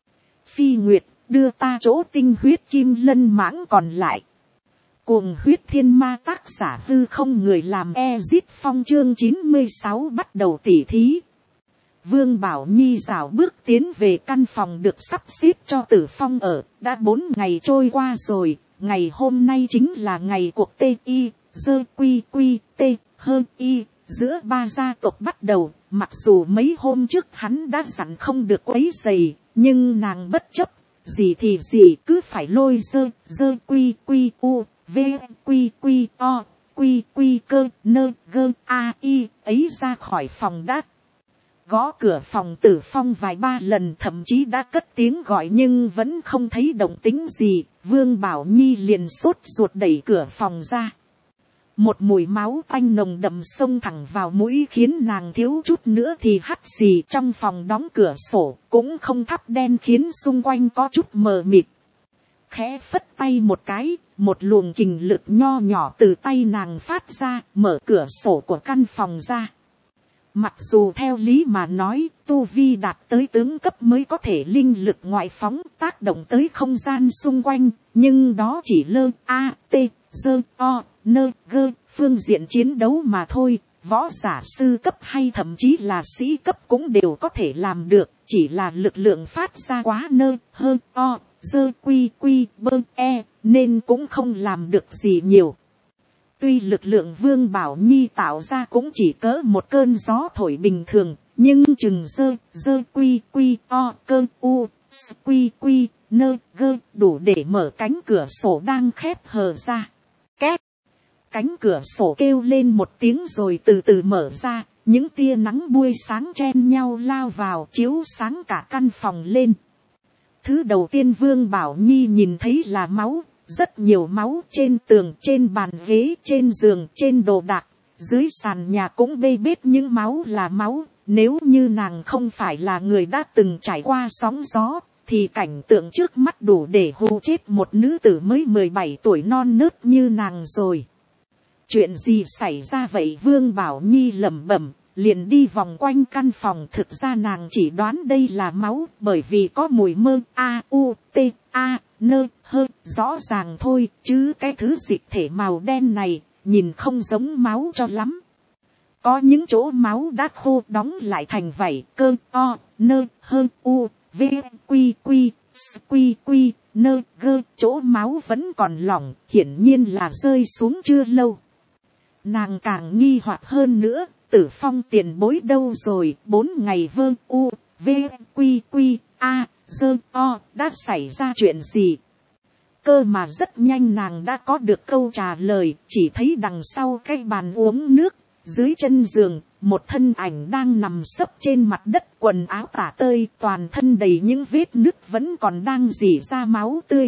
Speaker 1: Phi Nguyệt, đưa ta chỗ tinh huyết kim lân mãng còn lại. Cuồng huyết thiên ma tác giả hư không người làm Ezit Phong chương chín mươi sáu bắt đầu tỉ thí. Vương Bảo Nhi rảo bước tiến về căn phòng được sắp xếp cho Tử Phong ở, đã bốn ngày trôi qua rồi, ngày hôm nay chính là ngày cuộc T I. Dơ quy quy tê hơ y giữa ba gia tộc bắt đầu. Mặc dù mấy hôm trước hắn đã dặn không được quấy rầy, nhưng nàng bất chấp, gì thì gì cứ phải lôi dơ dơ quy quy u v quy quy o quy quy cơ nơ gơ a y ấy ra khỏi phòng đã. Gõ cửa phòng Tử Phong vài ba lần, thậm chí đã cất tiếng gọi nhưng vẫn không thấy động tĩnh gì. Vương Bảo Nhi liền sốt ruột đẩy cửa phòng ra. Một mùi máu tanh nồng đậm xông thẳng vào mũi khiến nàng thiếu chút nữa thì hắt xì. Trong phòng đóng cửa sổ cũng không thắp đen khiến xung quanh có chút mờ mịt. Khẽ phất tay một cái, một luồng kình lực nho nhỏ từ tay nàng phát ra, mở cửa sổ của căn phòng ra. Mặc dù theo lý mà nói, tu vi đạt tới tướng cấp mới có thể linh lực ngoại phóng tác động tới không gian xung quanh, nhưng đó chỉ lơ a t dơ o nơ gơ phương diện chiến đấu mà thôi. Võ giả sư cấp hay thậm chí là sĩ cấp cũng đều có thể làm được, chỉ là lực lượng phát ra quá nơ hơ o dơ quy quy bơ e nên cũng không làm được gì nhiều. Tuy lực lượng Vương Bảo Nhi tạo ra cũng chỉ cỡ một cơn gió thổi bình thường, nhưng chừng dơ dơ quy quy o cơ u s quy quy nơ gơ đủ để mở cánh cửa sổ đang khép hờ ra. Két. Cánh cửa sổ kêu lên một tiếng rồi từ từ mở ra, những tia nắng buổi sáng chen nhau lao vào chiếu sáng cả căn phòng lên. Thứ đầu tiên Vương Bảo Nhi nhìn thấy là máu, rất nhiều máu trên tường, trên bàn ghế, trên giường, trên đồ đạc, dưới sàn nhà cũng bê bết những máu là máu. Nếu như nàng không phải là người đã từng trải qua sóng gió, thì cảnh tượng trước mắt đủ để hù chết một nữ tử mới mười bảy tuổi non nớt như nàng rồi. Chuyện gì xảy ra vậy? Vương Bảo Nhi lẩm bẩm, liền đi vòng quanh căn phòng. Thực ra nàng chỉ đoán đây là máu, bởi vì có mùi mơ a u t a nơ hơ rõ ràng thôi, chứ cái thứ dịch thể màu đen này nhìn không giống máu cho lắm. Có những chỗ máu đã khô đóng lại thành vảy. Cơ o nơ hơ u v q q q q nơ gơ, chỗ máu vẫn còn lỏng, hiển nhiên là rơi xuống chưa lâu. Nàng càng nghi hoặc hơn nữa, Tử Phong tiền bối đâu rồi? Bốn ngày vơ u v q q a dơ o đã xảy ra chuyện gì? Cơ mà rất nhanh nàng đã có được câu trả lời. Chỉ thấy đằng sau cái bàn uống nước, dưới chân giường, một thân ảnh đang nằm sấp trên mặt đất, quần áo tả tơi, toàn thân đầy những vết nứt vẫn còn đang rỉ ra máu tươi.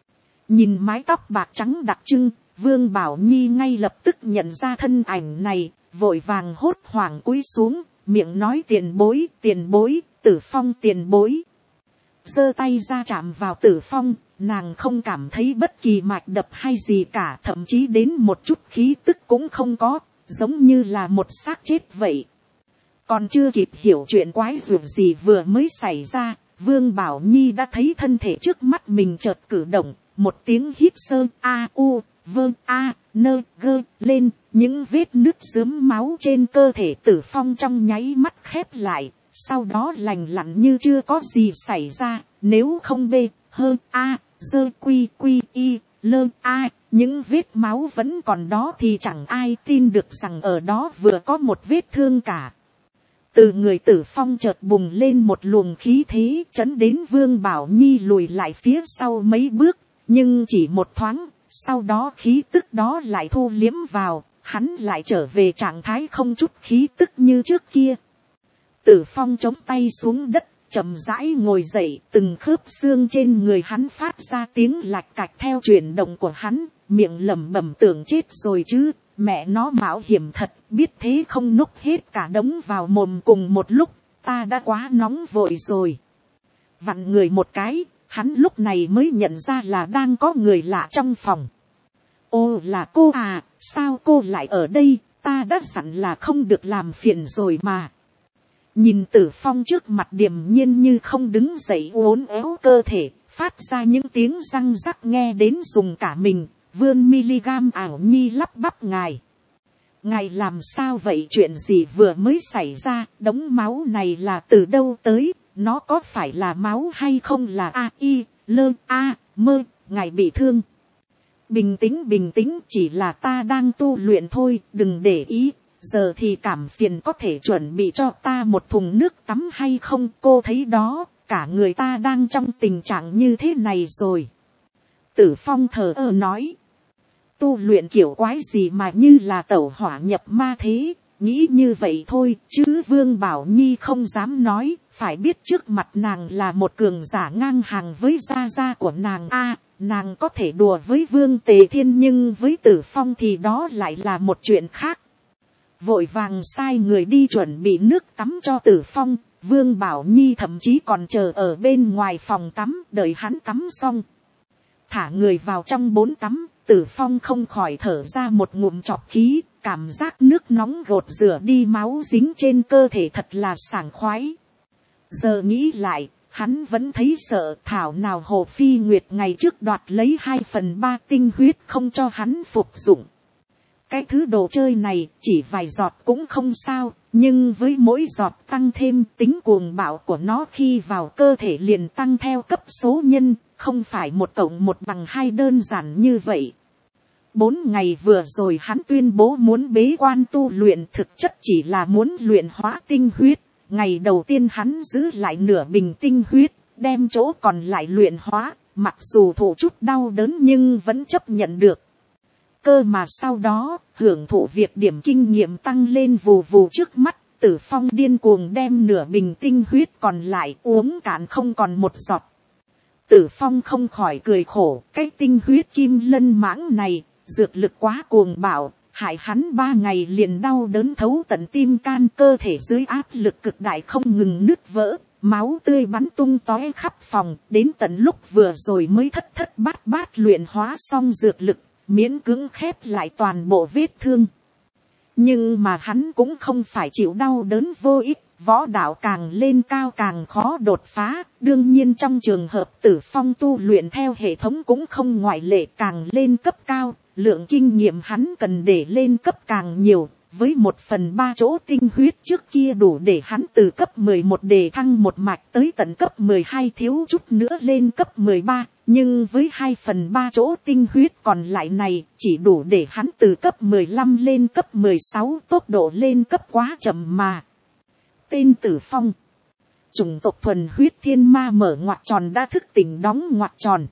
Speaker 1: Nhìn mái tóc bạc trắng đặc trưng, Vương Bảo Nhi ngay lập tức nhận ra thân ảnh này, vội vàng hốt hoảng cúi xuống, miệng nói tiền bối, tiền bối, Tử Phong tiền bối. Giơ tay ra chạm vào Tử Phong, nàng không cảm thấy bất kỳ mạch đập hay gì cả, thậm chí đến một chút khí tức cũng không có, giống như là một xác chết vậy. Còn chưa kịp hiểu chuyện quái dường gì vừa mới xảy ra, Vương Bảo Nhi đã thấy thân thể trước mắt mình chợt cử động, một tiếng hít sơ a u vơ a nơ gơ lên, những vết nứt rướm máu trên cơ thể Tử Phong trong nháy mắt khép lại, sau đó lành lặn như chưa có gì xảy ra. Nếu không bê hơ a dơ quy quy y lơ a, những vết máu vẫn còn đó thì chẳng ai tin được rằng ở đó vừa có một vết thương cả. Từ người Tử Phong chợt bùng lên một luồng khí thế, chấn đến Vương Bảo Nhi lùi lại phía sau mấy bước, nhưng chỉ một thoáng, sau đó khí tức đó lại thu liếm vào, hắn lại trở về trạng thái không chút khí tức như trước kia. Tử Phong chống tay xuống đất, chậm rãi ngồi dậy, từng khớp xương trên người hắn phát ra tiếng lạch cạch theo chuyển động của hắn, miệng lẩm bẩm tưởng chết rồi chứ, mẹ nó mạo hiểm thật, biết thế không núc hết cả đống vào mồm cùng một lúc, ta đã quá nóng vội rồi. Vặn người một cái, hắn lúc này mới nhận ra là đang có người lạ trong phòng. Ô là cô à, sao cô lại ở đây, ta đã dặn là không được làm phiền rồi mà. Nhìn Tử Phong trước mặt điềm nhiên như không đứng dậy, uốn éo cơ thể, phát ra những tiếng răng rắc nghe đến dùng cả mình. Vương Miligam ảo nhi lắp bắp ngài. Ngài làm sao vậy, chuyện gì vừa mới xảy ra, đống máu này là từ đâu tới, nó có phải là máu hay không là a i lơ a mơ, ngài bị thương. Bình tĩnh bình tĩnh, chỉ là ta đang tu luyện thôi, đừng để ý. Giờ thì cảm phiền có thể chuẩn bị cho ta một thùng nước tắm hay không, cô thấy đó, cả người ta đang trong tình trạng như thế này rồi. Tử Phong thờ ơ nói. Tu luyện kiểu quái gì mà như là tẩu hỏa nhập ma thế, nghĩ như vậy thôi, chứ Vương Bảo Nhi không dám nói, phải biết trước mặt nàng là một cường giả ngang hàng với gia gia của nàng a, nàng có thể đùa với Vương Tề Thiên nhưng với Tử Phong thì đó lại là một chuyện khác. Vội vàng sai người đi chuẩn bị nước tắm cho Tử Phong, Vương Bảo Nhi thậm chí còn chờ ở bên ngoài phòng tắm đợi hắn tắm xong. Thả người vào trong bồn tắm, Tử Phong không khỏi thở ra một ngụm trọc khí, cảm giác nước nóng gột rửa đi máu dính trên cơ thể thật là sảng khoái. Giờ nghĩ lại, hắn vẫn thấy sợ, thảo nào Hồ Phi Nguyệt ngày trước đoạt lấy hai phần ba tinh huyết không cho hắn phục dụng. Cái thứ đồ chơi này chỉ vài giọt cũng không sao, nhưng với mỗi giọt tăng thêm tính cuồng bạo của nó khi vào cơ thể liền tăng theo cấp số nhân, không phải một cộng một bằng hai đơn giản như vậy. Bốn ngày vừa rồi hắn tuyên bố muốn bế quan tu luyện, thực chất chỉ là muốn luyện hóa tinh huyết. Ngày đầu tiên hắn giữ lại nửa bình tinh huyết, đem chỗ còn lại luyện hóa, mặc dù thụ chút đau đớn nhưng vẫn chấp nhận được. Cơ mà sau đó, hưởng thụ việc điểm kinh nghiệm tăng lên vù vù trước mắt, Tử Phong điên cuồng đem nửa bình tinh huyết còn lại uống cạn không còn một giọt. Tử Phong không khỏi cười khổ, cái tinh huyết kim lân mãng này, dược lực quá cuồng bạo, hại hắn ba ngày liền đau đớn thấu tận tim can, cơ thể dưới áp lực cực đại không ngừng nứt vỡ, máu tươi bắn tung tóe khắp phòng, đến tận lúc vừa rồi mới thất thất bát bát luyện hóa xong dược lực, miễn cưỡng khép lại toàn bộ vết thương. nhưng mà hắn cũng không phải chịu đau đớn vô ích, võ đạo càng lên cao càng khó đột phá, đương nhiên trong trường hợp Tử Phong tu luyện theo hệ thống cũng không ngoại lệ, càng lên cấp cao, lượng kinh nghiệm hắn cần để lên cấp càng nhiều, với một phần ba chỗ tinh huyết trước kia đủ để hắn từ cấp mười một đề thăng một mạch tới tận cấp mười hai, thiếu chút nữa lên cấp mười ba, nhưng với hai phần ba chỗ tinh huyết còn lại này chỉ đủ để hắn từ cấp mười lăm lên cấp mười sáu, tốc độ lên cấp quá chậm mà. Tên Tử Phong, chủng tộc thuần huyết thiên ma mở ngoặc tròn đã thức tỉnh đóng ngoặc tròn,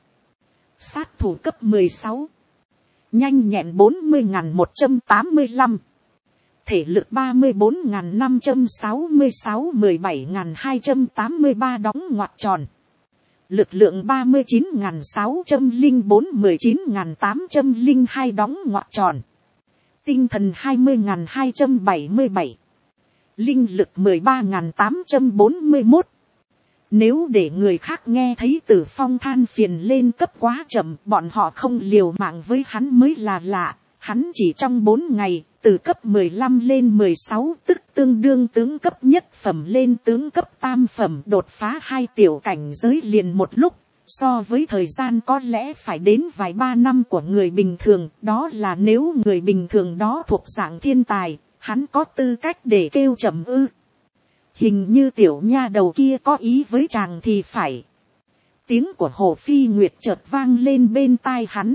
Speaker 1: sát thủ cấp mười sáu, nhanh nhẹn bốn mươi nghìn một trăm tám mươi lăm, thể lực ba mươi bốn nghìn năm trăm sáu mươi sáu, mười bảy nghìn hai trăm tám mươi ba đóng ngoặc tròn, lực lượng ba mươi chín nghìn sáu trăm lẻ bốn, mười chín nghìn tám trăm lẻ hai đóng ngoặc tròn, tinh thần hai mươi nghìn hai trăm bảy mươi bảy, linh lực mười ba nghìn tám trăm bốn mươi mốt. Nếu để người khác nghe thấy Tử Phong than phiền lên cấp quá chậm, bọn họ không liều mạng với hắn mới là lạ. Hắn chỉ trong bốn ngày, từ cấp mười lăm lên mười sáu, tức tương đương tướng cấp nhất phẩm lên tướng cấp tam phẩm, đột phá hai tiểu cảnh giới liền một lúc. So với thời gian có lẽ phải đến vài ba năm của người bình thường, đó là nếu người bình thường đó thuộc dạng thiên tài, hắn có tư cách để kêu chậm ư. Hình như tiểu nha đầu kia có ý với chàng thì phải. Tiếng của Hồ Phi Nguyệt chợt vang lên bên tai hắn.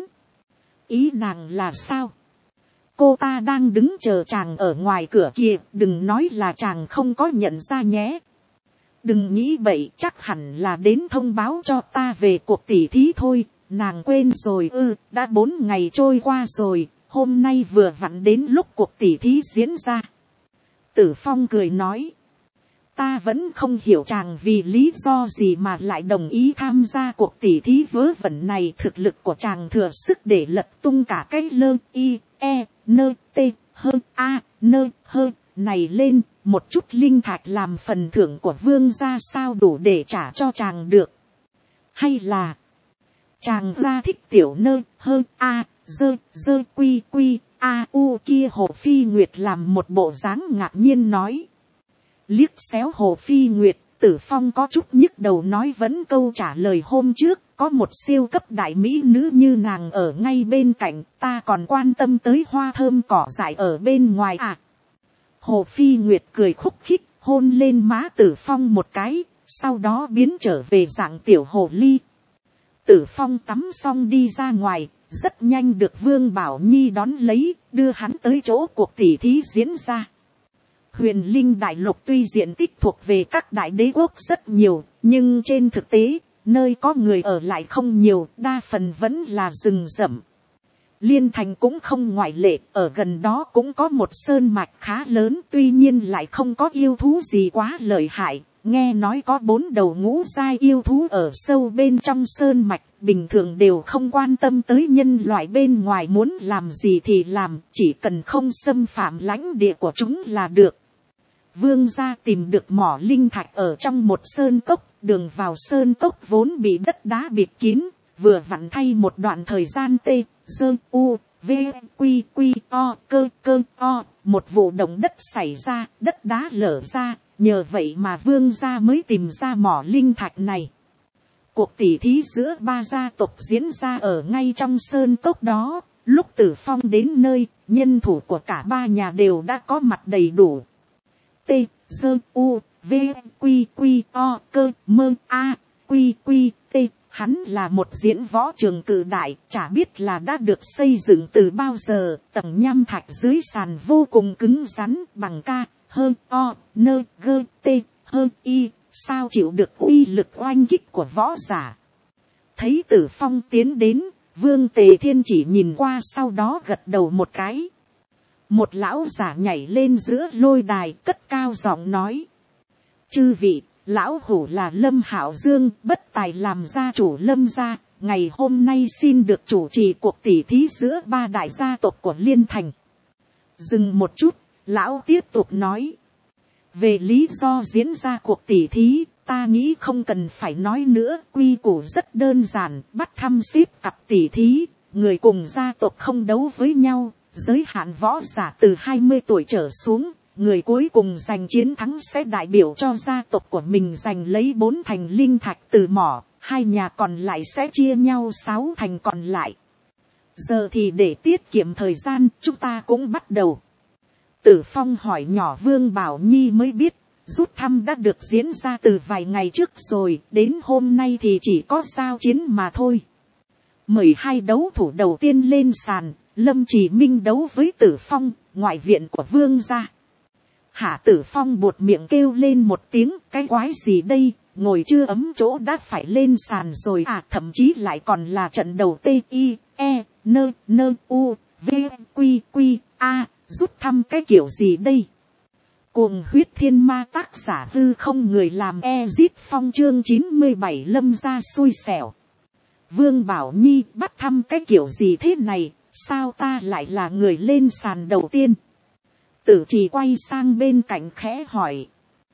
Speaker 1: Ý nàng là sao? Cô ta đang đứng chờ chàng ở ngoài cửa kia, đừng nói là chàng không có nhận ra nhé. Đừng nghĩ bậy, chắc hẳn là đến thông báo cho ta về cuộc tỉ thí thôi. Nàng quên rồi ư, ừ, đã bốn ngày trôi qua rồi, hôm nay vừa vặn đến lúc cuộc tỉ thí diễn ra. Tử Phong cười nói. Ta vẫn không hiểu chàng vì lý do gì mà lại đồng ý tham gia cuộc tỉ thí vớ vẩn này. Thực lực của chàng thừa sức để lật tung cả cái lơ y, e, nơ, tê, hơ, a, nơ, hơ này lên. Một chút linh thạch làm phần thưởng của vương gia sao đủ để trả cho chàng được. Hay là chàng ra thích tiểu nơ, hơ, a, dơ, dơ, quy, quy, a, u kia. Hồ Phi Nguyệt làm một bộ dáng ngạc nhiên nói. Liếc xéo Hồ Phi Nguyệt, Tử Phong có chút nhức đầu nói vẫn câu trả lời hôm trước, có một siêu cấp đại mỹ nữ như nàng ở ngay bên cạnh, ta còn quan tâm tới hoa thơm cỏ dại ở bên ngoài à. Hồ Phi Nguyệt cười khúc khích, hôn lên má Tử Phong một cái, sau đó biến trở về dạng tiểu hồ ly. Tử Phong tắm xong đi ra ngoài, rất nhanh được Vương Bảo Nhi đón lấy, đưa hắn tới chỗ cuộc tỉ thí diễn ra. Huyền Linh Đại Lục tuy diện tích thuộc về các đại đế quốc rất nhiều, nhưng trên thực tế, nơi có người ở lại không nhiều, đa phần vẫn là rừng rậm. Liên Thành cũng không ngoại lệ, ở gần đó cũng có một sơn mạch khá lớn, tuy nhiên lại không có yêu thú gì quá lợi hại. Nghe nói có bốn đầu ngũ giai yêu thú ở sâu bên trong sơn mạch, bình thường đều không quan tâm tới nhân loại bên ngoài muốn làm gì thì làm, chỉ cần không xâm phạm lãnh địa của chúng là được. Vương gia tìm được mỏ linh thạch ở trong một sơn cốc, đường vào sơn cốc vốn bị đất đá bịt kín, vừa vặn thay một đoạn thời gian t, dơ, u, v, quy, quy, o, cơ, cơ, o, một vụ động đất xảy ra, đất đá lở ra, nhờ vậy mà vương gia mới tìm ra mỏ linh thạch này. Cuộc tỉ thí giữa ba gia tộc diễn ra ở ngay trong sơn cốc đó, lúc Tử Phong đến nơi, nhân thủ của cả ba nhà đều đã có mặt đầy đủ. T, dơ, u, v, quy, quy, o, cơ, mơ, a, quy, quy, t. Hắn là một diễn võ trường cử đại, chả biết là đã được xây dựng từ bao giờ, tầng nham thạch dưới sàn vô cùng cứng rắn, bằng ca, hơ, o, nơ, gơ, t, hơ, y, sao chịu được uy lực oanh kích của võ giả. Thấy Tử Phong tiến đến, Vương Tề Thiên chỉ nhìn qua sau đó gật đầu một cái. Một lão giả nhảy lên giữa lôi đài, cất cao giọng nói. Chư vị, lão hủ là Lâm Hạo Dương, bất tài làm gia chủ Lâm gia, ngày hôm nay xin được chủ trì cuộc tỉ thí giữa ba đại gia tộc của Liên Thành. Dừng một chút, lão tiếp tục nói. Về lý do diễn ra cuộc tỉ thí, ta nghĩ không cần phải nói nữa, quy củ rất đơn giản, bắt thăm xếp cặp tỉ thí, người cùng gia tộc không đấu với nhau. giới hạn võ giả từ hai mươi tuổi trở xuống, người cuối cùng giành chiến thắng sẽ đại biểu cho gia tộc của mình giành lấy bốn thành linh thạch từ mỏ, hai nhà còn lại sẽ chia nhau sáu thành còn lại. Giờ thì để tiết kiệm thời gian, chúng ta cũng bắt đầu. Tử Phong hỏi nhỏ Vương Bảo Nhi mới biết, rút thăm đã được diễn ra từ vài ngày trước rồi, đến hôm nay thì chỉ có giao chiến mà thôi. Mời hai đấu thủ đầu tiên lên sàn, Lâm Chỉ Minh đấu với Tử Phong, ngoại viện của Vương gia. Hạ Tử Phong buột miệng kêu lên một tiếng, cái quái gì đây, ngồi chưa ấm chỗ đã phải lên sàn rồi à, thậm chí lại còn là trận đầu T, I, E, N, N, U, V, Q, Q, A, rút thăm cái kiểu gì đây. Cuồng huyết thiên ma tác giả hư không người làm Ezit Phong chương chín mươi bảy Lâm gia xui xẻo. Vương Bảo Nhi bắt thăm cái kiểu gì thế này, sao ta lại là người lên sàn đầu tiên. Tử Trì quay sang bên cạnh khẽ hỏi.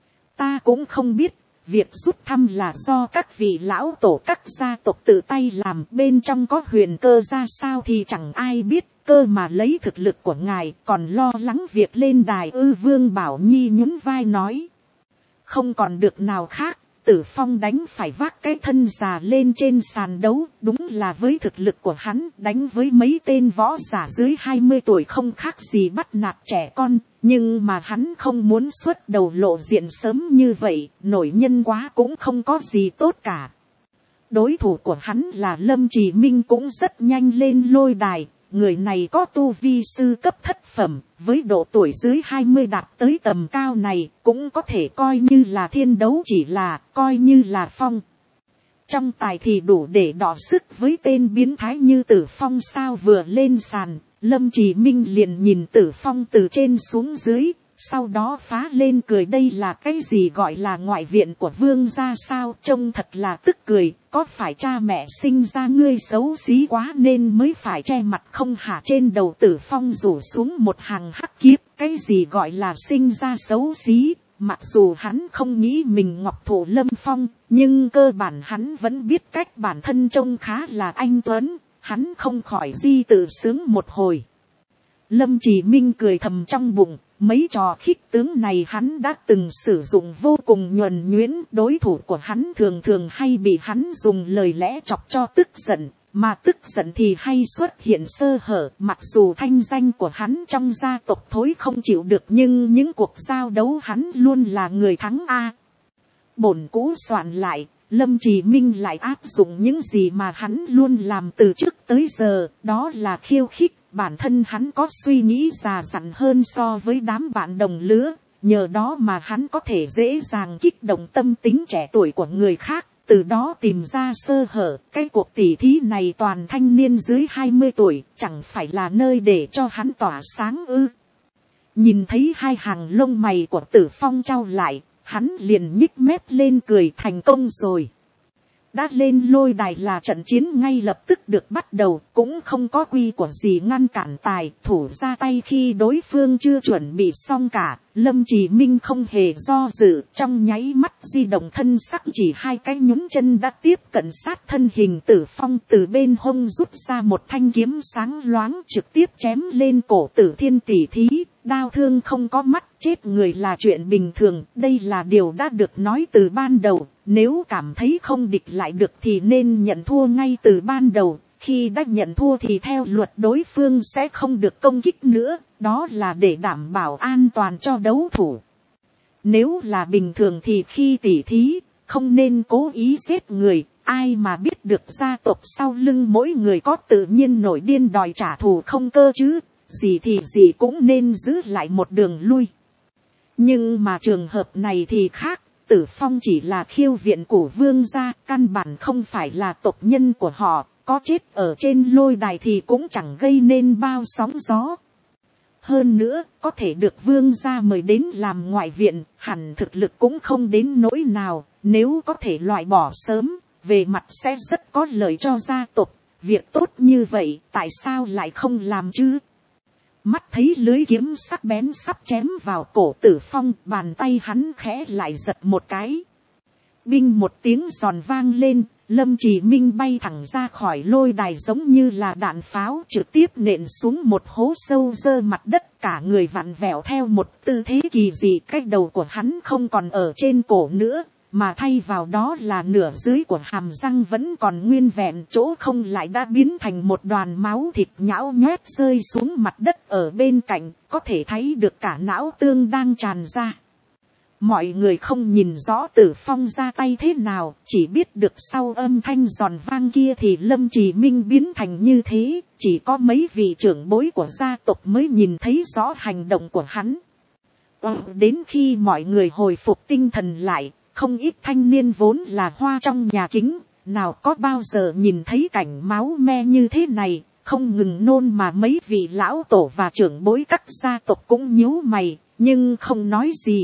Speaker 1: Ta cũng không biết, việc rút thăm là do các vị lão tổ các gia tộc tự tay làm, bên trong có huyền cơ ra sao thì chẳng ai biết, cơ mà lấy thực lực của ngài còn lo lắng việc lên đài ư. Vương Bảo Nhi nhún vai nói. Không còn được nào khác, Tử Phong đánh phải vác cái thân già lên trên sàn đấu, đúng là với thực lực của hắn đánh với mấy tên võ giả dưới hai mươi tuổi không khác gì bắt nạt trẻ con, nhưng mà hắn không muốn xuất đầu lộ diện sớm như vậy, nổi nhân quá cũng không có gì tốt cả. Đối thủ của hắn là Lâm Chỉ Minh cũng rất nhanh lên lôi đài. Người này có tu vi sư cấp thất phẩm, với độ tuổi dưới hai mươi đạt tới tầm cao này, cũng có thể coi như là thiên đấu, chỉ là coi như là phong. Trong tài thì đủ để đọ sức với tên biến thái như Tử Phong sao. Vừa lên sàn, Lâm Chỉ Minh liền nhìn Tử Phong từ trên xuống dưới, sau đó phá lên cười. Đây là cái gì gọi là ngoại viện của Vương gia sao, trông thật là tức cười. Có phải cha mẹ sinh ra ngươi xấu xí quá nên mới phải che mặt không hả? Trên đầu Tử Phong rủ xuống một hàng hắc kiếp. Cái gì gọi là sinh ra xấu xí? Mặc dù hắn không nghĩ mình ngọc thụ lâm phong, nhưng cơ bản hắn vẫn biết cách bản thân trông khá là anh tuấn. Hắn không khỏi di tự sướng một hồi. Lâm Chỉ Minh cười thầm trong bụng. Mấy trò khích tướng này hắn đã từng sử dụng vô cùng nhuần nhuyễn. Đối thủ của hắn thường thường hay bị hắn dùng lời lẽ chọc cho tức giận. Mà tức giận thì hay xuất hiện sơ hở. Mặc dù thanh danh của hắn trong gia tộc thối không chịu được, nhưng những cuộc giao đấu hắn luôn là người thắng a. Bổn cũ soạn lại, Lâm Chỉ Minh lại áp dụng những gì mà hắn luôn làm từ trước tới giờ. Đó là khiêu khích. Bản thân hắn có suy nghĩ già dặn hơn so với đám bạn đồng lứa, nhờ đó mà hắn có thể dễ dàng kích động tâm tính trẻ tuổi của người khác, từ đó tìm ra sơ hở. Cái cuộc tỉ thí này toàn thanh niên dưới hai mươi tuổi, chẳng phải là nơi để cho hắn tỏa sáng ư? Nhìn thấy hai hàng lông mày của Tử Phong chau lại, hắn liền nhích mép lên cười. Thành công rồi. Đã lên lôi đài là trận chiến ngay lập tức được bắt đầu, cũng không có quy của gì ngăn cản tài thủ ra tay khi đối phương chưa chuẩn bị xong cả. Lâm Chỉ Minh không hề do dự, trong nháy mắt di động thân sắc chỉ hai cái nhún chân đã tiếp cận sát thân hình Tử Phong, từ bên hông rút ra một thanh kiếm sáng loáng trực tiếp chém lên cổ Tử Thiên tỷ thí. Đao thương không có mắt, chết người là chuyện bình thường, đây là điều đã được nói từ ban đầu. Nếu cảm thấy không địch lại được thì nên nhận thua ngay từ ban đầu. Khi đã nhận thua thì theo luật đối phương sẽ không được công kích nữa, đó là để đảm bảo an toàn cho đấu thủ. Nếu là bình thường thì khi tỉ thí, không nên cố ý giết người. Ai mà biết được gia tộc sau lưng mỗi người có tự nhiên nổi điên đòi trả thù không cơ chứ. Gì thì gì cũng nên giữ lại một đường lui. Nhưng mà trường hợp này thì khác. Tử Phong chỉ là khiêu viện của Vương gia, căn bản không phải là tộc nhân của họ. Có chết ở trên lôi đài thì cũng chẳng gây nên bao sóng gió. Hơn nữa, có thể được Vương gia mời đến làm ngoại viện, hẳn thực lực cũng không đến nỗi nào. Nếu có thể loại bỏ sớm, về mặt sẽ rất có lợi cho gia tộc. Việc tốt như vậy, tại sao lại không làm chứ? Mắt thấy lưới kiếm sắc bén sắp chém vào cổ Tử Phong, bàn tay hắn khẽ lại giật một cái. Binh một tiếng giòn vang lên, Lâm Trì Minh bay thẳng ra khỏi lôi đài giống như là đạn pháo trực tiếp nện xuống một hố sâu dơ mặt đất, cả người vặn vẹo theo một tư thế kỳ dị. Cái đầu của hắn không còn ở trên cổ nữa, mà thay vào đó là nửa dưới của hàm răng vẫn còn nguyên vẹn, chỗ không lại đã biến thành một đoàn máu thịt nhão nhoét rơi xuống mặt đất ở bên cạnh, có thể thấy được cả não tương đang tràn ra. Mọi người không nhìn rõ Tử Phong ra tay thế nào, chỉ biết được sau âm thanh giòn vang kia thì Lâm Trì Minh biến thành như thế, chỉ có mấy vị trưởng bối của gia tộc mới nhìn thấy rõ hành động của hắn. Ờ, đến khi mọi người hồi phục tinh thần lại, không ít thanh niên vốn là hoa trong nhà kính, nào có bao giờ nhìn thấy cảnh máu me như thế này, không ngừng nôn, mà mấy vị lão tổ và trưởng bối các gia tộc cũng nhíu mày, nhưng không nói gì.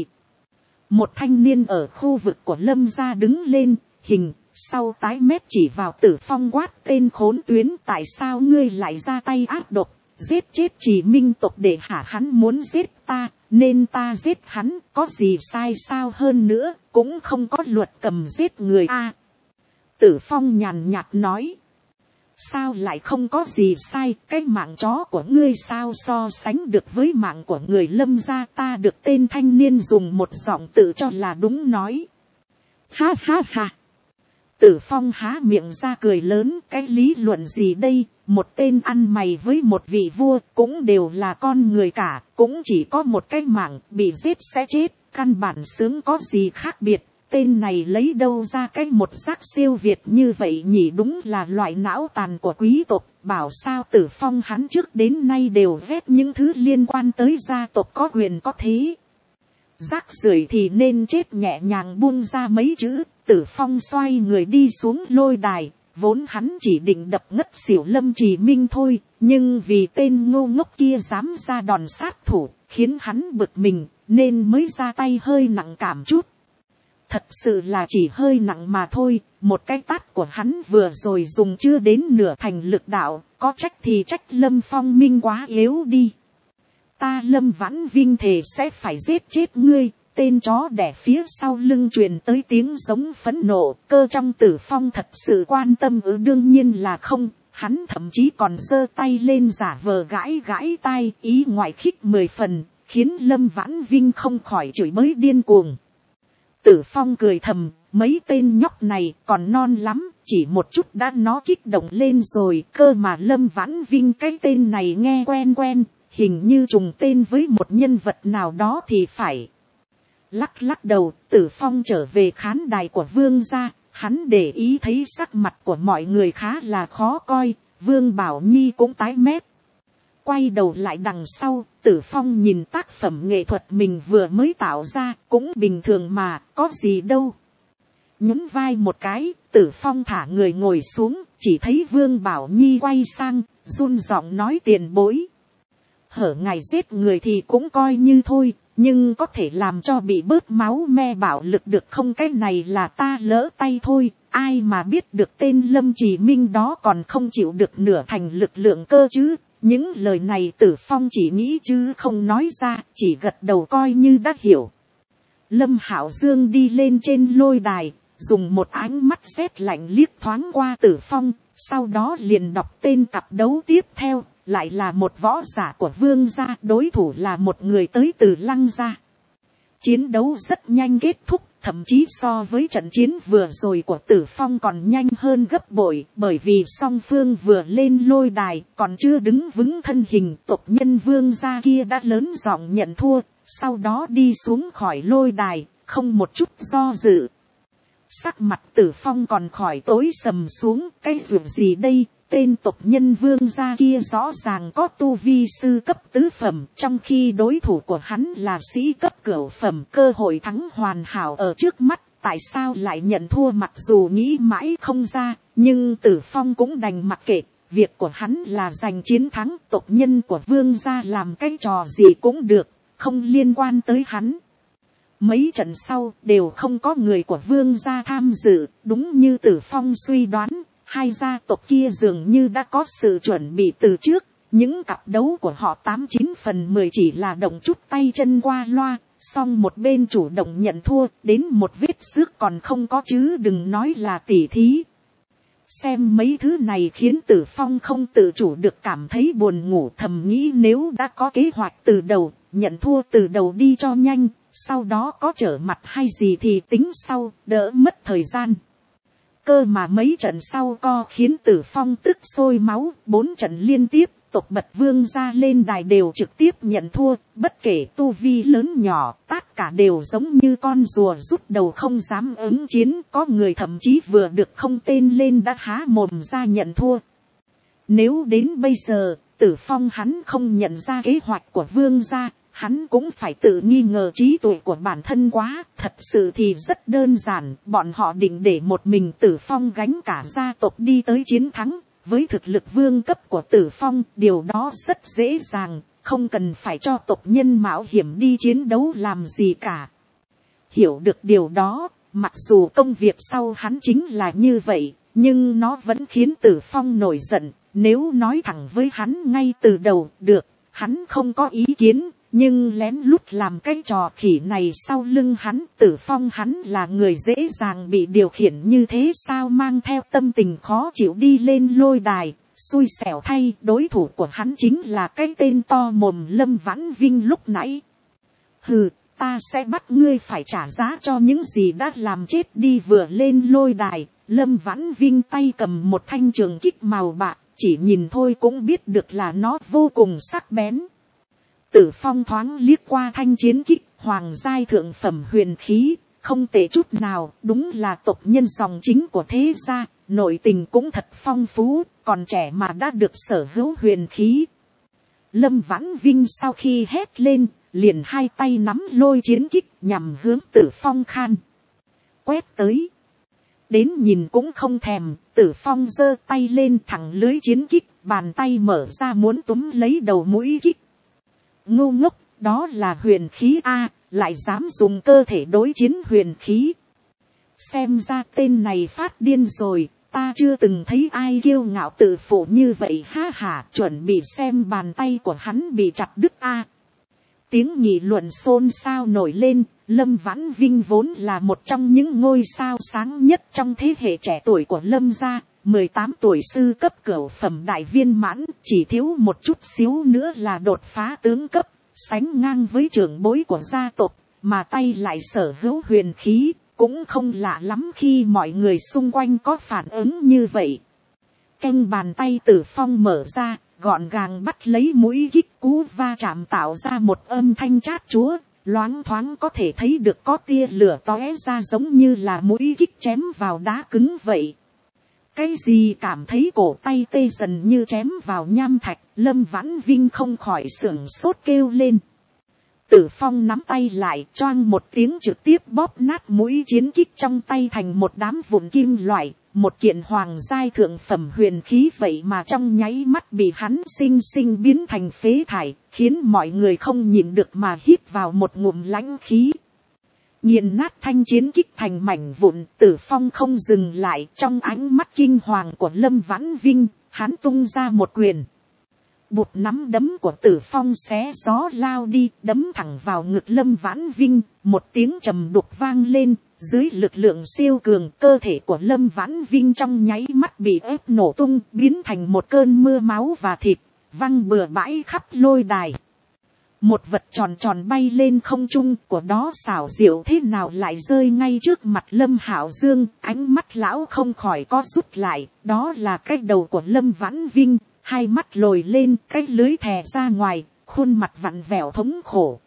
Speaker 1: Một thanh niên ở khu vực của Lâm gia đứng lên, hình, sau tái mét chỉ vào Tử Phong quát: tên khốn tuyến, tại sao ngươi lại ra tay ác độc, giết chết Trì Minh tộc để hả? Hắn muốn giết ta, nên ta giết hắn, có gì sai sao? Hơn nữa, cũng không có luật cầm giết người a. À, Tử Phong nhàn nhạt nói. Sao lại không có gì sai, cái mạng chó của ngươi sao so sánh được với mạng của người Lâm gia? Ta được tên thanh niên dùng một giọng tự cho là đúng nói. Ha ha ha. Tử Phong há miệng ra cười lớn, cái lý luận gì đây, một tên ăn mày với một vị vua cũng đều là con người cả, cũng chỉ có một cái mạng, bị giết sẽ chết, căn bản sướng có gì khác biệt. Tên này lấy đâu ra cái một xác siêu việt như vậy nhỉ? Đúng là loại não tàn của quý tộc. Bảo sao Tử Phong hắn trước đến nay đều ghét những thứ liên quan tới gia tộc có quyền có thế. Rác rưởi thì nên chết, nhẹ nhàng buông ra mấy chữ. Tử Phong xoay người đi xuống lôi đài. Vốn hắn chỉ định đập ngất xỉu Lâm Trì Minh thôi, nhưng vì tên ngô ngốc kia dám ra đòn sát thủ, khiến hắn bực mình, nên mới ra tay hơi nặng cảm chút. Thật sự là chỉ hơi nặng mà thôi, một cái tát của hắn vừa rồi dùng chưa đến nửa thành lực đạo, có trách thì trách Lâm Phong Minh quá yếu đi. Ta Lâm Vãn Vinh thề sẽ phải giết chết ngươi. Tên chó đẻ phía sau lưng truyền tới tiếng giống phẫn nộ. Cơ trong Tử Phong thật sự quan tâm ư? Đương nhiên là không. Hắn thậm chí còn giơ tay lên giả vờ gãi gãi tai, ý ngoại khích mười phần, khiến Lâm Vãn Vinh không khỏi chửi bới điên cuồng. Tử Phong cười thầm, mấy tên nhóc này còn non lắm, chỉ một chút đã nó kích động lên rồi. Cơ mà Lâm Vãn Vinh cái tên này nghe quen quen, hình như trùng tên với một nhân vật nào đó thì phải. Lắc lắc đầu, Tử Phong trở về khán đài của Vương gia. Hắn để ý thấy sắc mặt của mọi người khá là khó coi, Vương Bảo Nhi cũng tái mét. Quay đầu lại đằng sau, Tử Phong nhìn tác phẩm nghệ thuật mình vừa mới tạo ra, cũng bình thường mà, có gì đâu. Nhún vai một cái, Tử Phong thả người ngồi xuống, chỉ thấy Vương Bảo Nhi quay sang, run giọng nói: tiền bối. Hở ngài giết người thì cũng coi như thôi, nhưng có thể làm cho bị bớt máu me bạo lực được không? Cái này là ta lỡ tay thôi, ai mà biết được tên Lâm Trì Minh đó còn không chịu được nửa thành lực lượng cơ chứ. Những lời này Tử Phong chỉ nghĩ chứ không nói ra, chỉ gật đầu coi như đã hiểu. Lâm Hạo Dương đi lên trên lôi đài, dùng một ánh mắt rét lạnh liếc thoáng qua Tử Phong, sau đó liền đọc tên cặp đấu tiếp theo, lại là một võ giả của Vương gia, đối thủ là một người tới từ Lăng gia. Chiến đấu rất nhanh kết thúc, thậm chí so với trận chiến vừa rồi của Tử Phong còn nhanh hơn gấp bội, bởi vì song phương vừa lên lôi đài còn chưa đứng vững thân hình, tộc nhân Vương gia kia đã lớn giọng nhận thua, sau đó đi xuống khỏi lôi đài, không một chút do dự. Sắc mặt Tử Phong còn khỏi tối sầm xuống, cái dù gì đây? Tên tộc nhân Vương gia kia rõ ràng có tu vi sư cấp tứ phẩm, trong khi đối thủ của hắn là sĩ cấp cửu phẩm, cơ hội thắng hoàn hảo ở trước mắt, tại sao lại nhận thua? Mặc dù nghĩ mãi không ra, nhưng Tử Phong cũng đành mặc kệ, việc của hắn là giành chiến thắng, tộc nhân của Vương gia làm cái trò gì cũng được, không liên quan tới hắn. Mấy trận sau đều không có người của Vương gia tham dự, đúng như Tử Phong suy đoán. Hai gia tộc kia dường như đã có sự chuẩn bị từ trước, những cặp đấu của họ tám chín phần mười chỉ là động chút tay chân qua loa, song một bên chủ động nhận thua, đến một vết xước còn không có chứ đừng nói là tỉ thí. Xem mấy thứ này khiến Tử Phong không tự chủ được cảm thấy buồn ngủ, thầm nghĩ nếu đã có kế hoạch từ đầu, nhận thua từ đầu đi cho nhanh, sau đó có trở mặt hay gì thì tính sau, đỡ mất thời gian. Cơ mà mấy trận sau co khiến Tử Phong tức sôi máu, bốn trận liên tiếp, tộc Bật Vương ra lên đài đều trực tiếp nhận thua, bất kể tu vi lớn nhỏ, tất cả đều giống như con rùa rút đầu không dám ứng chiến, có người thậm chí vừa được không tên lên đã há mồm ra nhận thua. Nếu đến bây giờ, Tử Phong hắn không nhận ra kế hoạch của Vương gia, hắn cũng phải tự nghi ngờ trí tuệ của bản thân quá. Thật sự thì rất đơn giản, bọn họ định để một mình Tử Phong gánh cả gia tộc đi tới chiến thắng. Với thực lực vương cấp của Tử Phong, điều đó rất dễ dàng, không cần phải cho tộc nhân mạo hiểm đi chiến đấu làm gì cả. Hiểu được điều đó, mặc dù công việc sau hắn chính là như vậy, nhưng nó vẫn khiến Tử Phong nổi giận. Nếu nói thẳng với hắn ngay từ đầu, được, hắn không có ý kiến, nhưng lén lút làm cái trò khỉ này sau lưng hắn. Tử Phong hắn là người dễ dàng bị điều khiển như thế sao? Mang theo tâm tình khó chịu đi lên lôi đài, xui xẻo thay đối thủ của hắn chính là cái tên to mồm Lâm Vãn Vinh lúc nãy. Hừ, ta sẽ bắt ngươi phải trả giá cho những gì đã làm. Chết đi. Vừa lên lôi đài, Lâm Vãn Vinh tay cầm một thanh trường kích màu bạc, chỉ nhìn thôi cũng biết được là nó vô cùng sắc bén. Tử Phong thoáng liếc qua thanh chiến kích, hoàng giai thượng phẩm huyền khí, không tệ chút nào, đúng là tộc nhân dòng chính của thế gia, nội tình cũng thật phong phú, còn trẻ mà đã được sở hữu huyền khí. Lâm Vãn Vinh sau khi hét lên, liền hai tay nắm lôi chiến kích nhằm hướng Tử Phong khan quét tới. Đến nhìn cũng không thèm, Tử Phong giơ tay lên thẳng lưới chiến kích, bàn tay mở ra muốn túm lấy đầu mũi kích. Ngu ngốc, đó là huyền khí A, lại dám dùng cơ thể đối chiến huyền khí. Xem ra tên này phát điên rồi, ta chưa từng thấy ai kiêu ngạo tự phụ như vậy. Ha ha, chuẩn bị xem bàn tay của hắn bị chặt đứt A. Tiếng nghị luận xôn xao nổi lên. Lâm Vãn Vinh vốn là một trong những ngôi sao sáng nhất trong thế hệ trẻ tuổi của Lâm gia. mười tám tuổi sư cấp cửu phẩm đại viên mãn, chỉ thiếu một chút xíu nữa là đột phá tướng cấp, sánh ngang với trưởng bối của gia tộc, mà tay lại sở hữu huyền khí, cũng không lạ lắm khi mọi người xung quanh có phản ứng như vậy. Canh bàn tay Tử Phong mở ra, gọn gàng bắt lấy mũi kích, cú va chạm tạo ra một âm thanh chát chúa, loáng thoáng có thể thấy được có tia lửa tóe ra giống như là mũi kích chém vào đá cứng vậy. Cái gì cảm thấy cổ tay tê dần như chém vào nham thạch, Lâm Vãn Vinh không khỏi sửng sốt kêu lên. Tử Phong nắm tay lại, choang một tiếng trực tiếp bóp nát mũi chiến kích trong tay thành một đám vụn kim loại, một kiện hoàng giai thượng phẩm huyền khí vậy mà trong nháy mắt bị hắn xinh xinh biến thành phế thải, khiến mọi người không nhịn được mà hít vào một ngụm lãnh khí. Nghiền nát thanh chiến kích thành mảnh vụn, Tử Phong không dừng lại, trong ánh mắt kinh hoàng của Lâm Vãn Vinh, hắn tung ra một quyền. Bụt nắm đấm của Tử Phong xé gió lao đi, đấm thẳng vào ngực Lâm Vãn Vinh, một tiếng trầm đục vang lên, dưới lực lượng siêu cường, cơ thể của Lâm Vãn Vinh trong nháy mắt bị ép nổ tung, biến thành một cơn mưa máu và thịt, văng bừa bãi khắp lôi đài. Một vật tròn tròn bay lên không trung, của đó xảo diệu thế nào lại rơi ngay trước mặt Lâm Hạo Dương, ánh mắt lão không khỏi co rút lại, đó là cái đầu của Lâm Vãn Vinh, hai mắt lồi lên, cái lưới thè ra ngoài, khuôn mặt vặn vẹo thống khổ.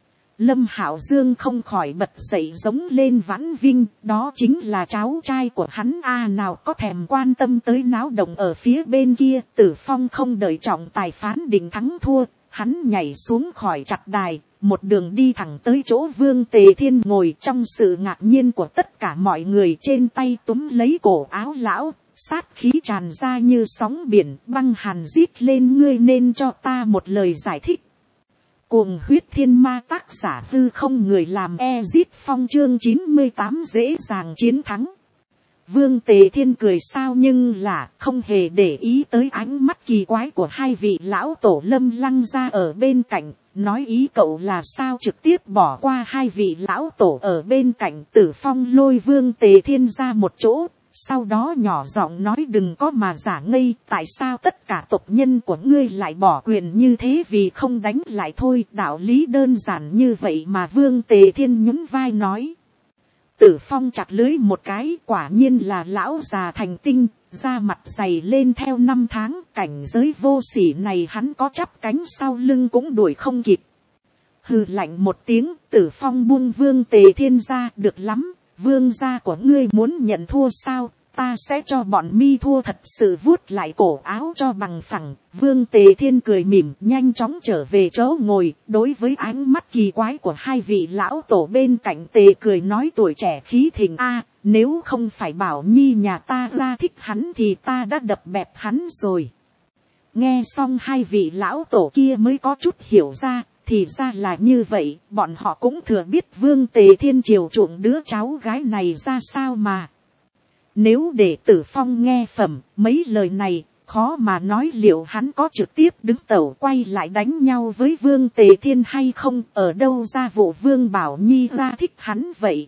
Speaker 1: Lâm Hạo Dương không khỏi bật dậy giống lên. Vãn Vinh, đó chính là cháu trai của hắn a, nào có thèm quan tâm tới náo động ở phía bên kia. Tử Phong không đợi trọng tài phán định thắng thua, hắn nhảy xuống khỏi chặt đài, một đường đi thẳng tới chỗ Vương Tề Thiên ngồi. Trong sự ngạc nhiên của tất cả mọi người, trên tay túm lấy cổ áo lão, sát khí tràn ra như sóng biển, băng hàn rít lên. Ngươi nên cho ta một lời giải thích. Cuồng huyết thiên ma, tác giả hư không, người làm Ezit Phong. Chương chín mươi tám, dễ dàng chiến thắng. Vương Tề Thiên cười sao nhưng là không hề để ý tới ánh mắt kỳ quái của hai vị lão tổ Lâm Lăng ra ở bên cạnh, nói ý cậu là sao, trực tiếp bỏ qua hai vị lão tổ ở bên cạnh. Tử Phong lôi Vương Tề Thiên ra một chỗ, sau đó nhỏ giọng nói đừng có mà giả ngây, tại sao tất cả tộc nhân của ngươi lại bỏ quyền như thế vì không đánh lại thôi, đạo lý đơn giản như vậy mà. Vương Tề Thiên nhún vai nói. Tử Phong chặt lưới một cái, quả nhiên là lão già thành tinh, da mặt dày lên theo năm tháng, cảnh giới vô sỉ này hắn có chắp cánh sau lưng cũng đuổi không kịp. Hừ lạnh một tiếng, Tử Phong buông Vương Tề Thiên ra, được lắm, vương gia của ngươi muốn nhận thua sao, ta sẽ cho bọn mi thua thật sự, vuốt lại cổ áo cho bằng phẳng. Vương Tề Thiên cười mỉm, nhanh chóng trở về chỗ ngồi, đối với ánh mắt kỳ quái của hai vị lão tổ bên cạnh Tề cười nói tuổi trẻ khí thịnh a, nếu không phải Bảo Nhi nhà ta ra thích hắn thì ta đã đập bẹp hắn rồi. Nghe xong hai vị lão tổ kia mới có chút hiểu ra, thì ra là như vậy, bọn họ cũng thừa biết Vương Tề Thiên chiều chuộng đứa cháu gái này ra sao mà. Nếu để Tử Phong nghe phẩm mấy lời này, khó mà nói liệu hắn có trực tiếp đứng tẩu quay lại đánh nhau với Vương Tề Thiên hay không, ở đâu ra vụ Vương Bảo Nhi ra thích hắn vậy.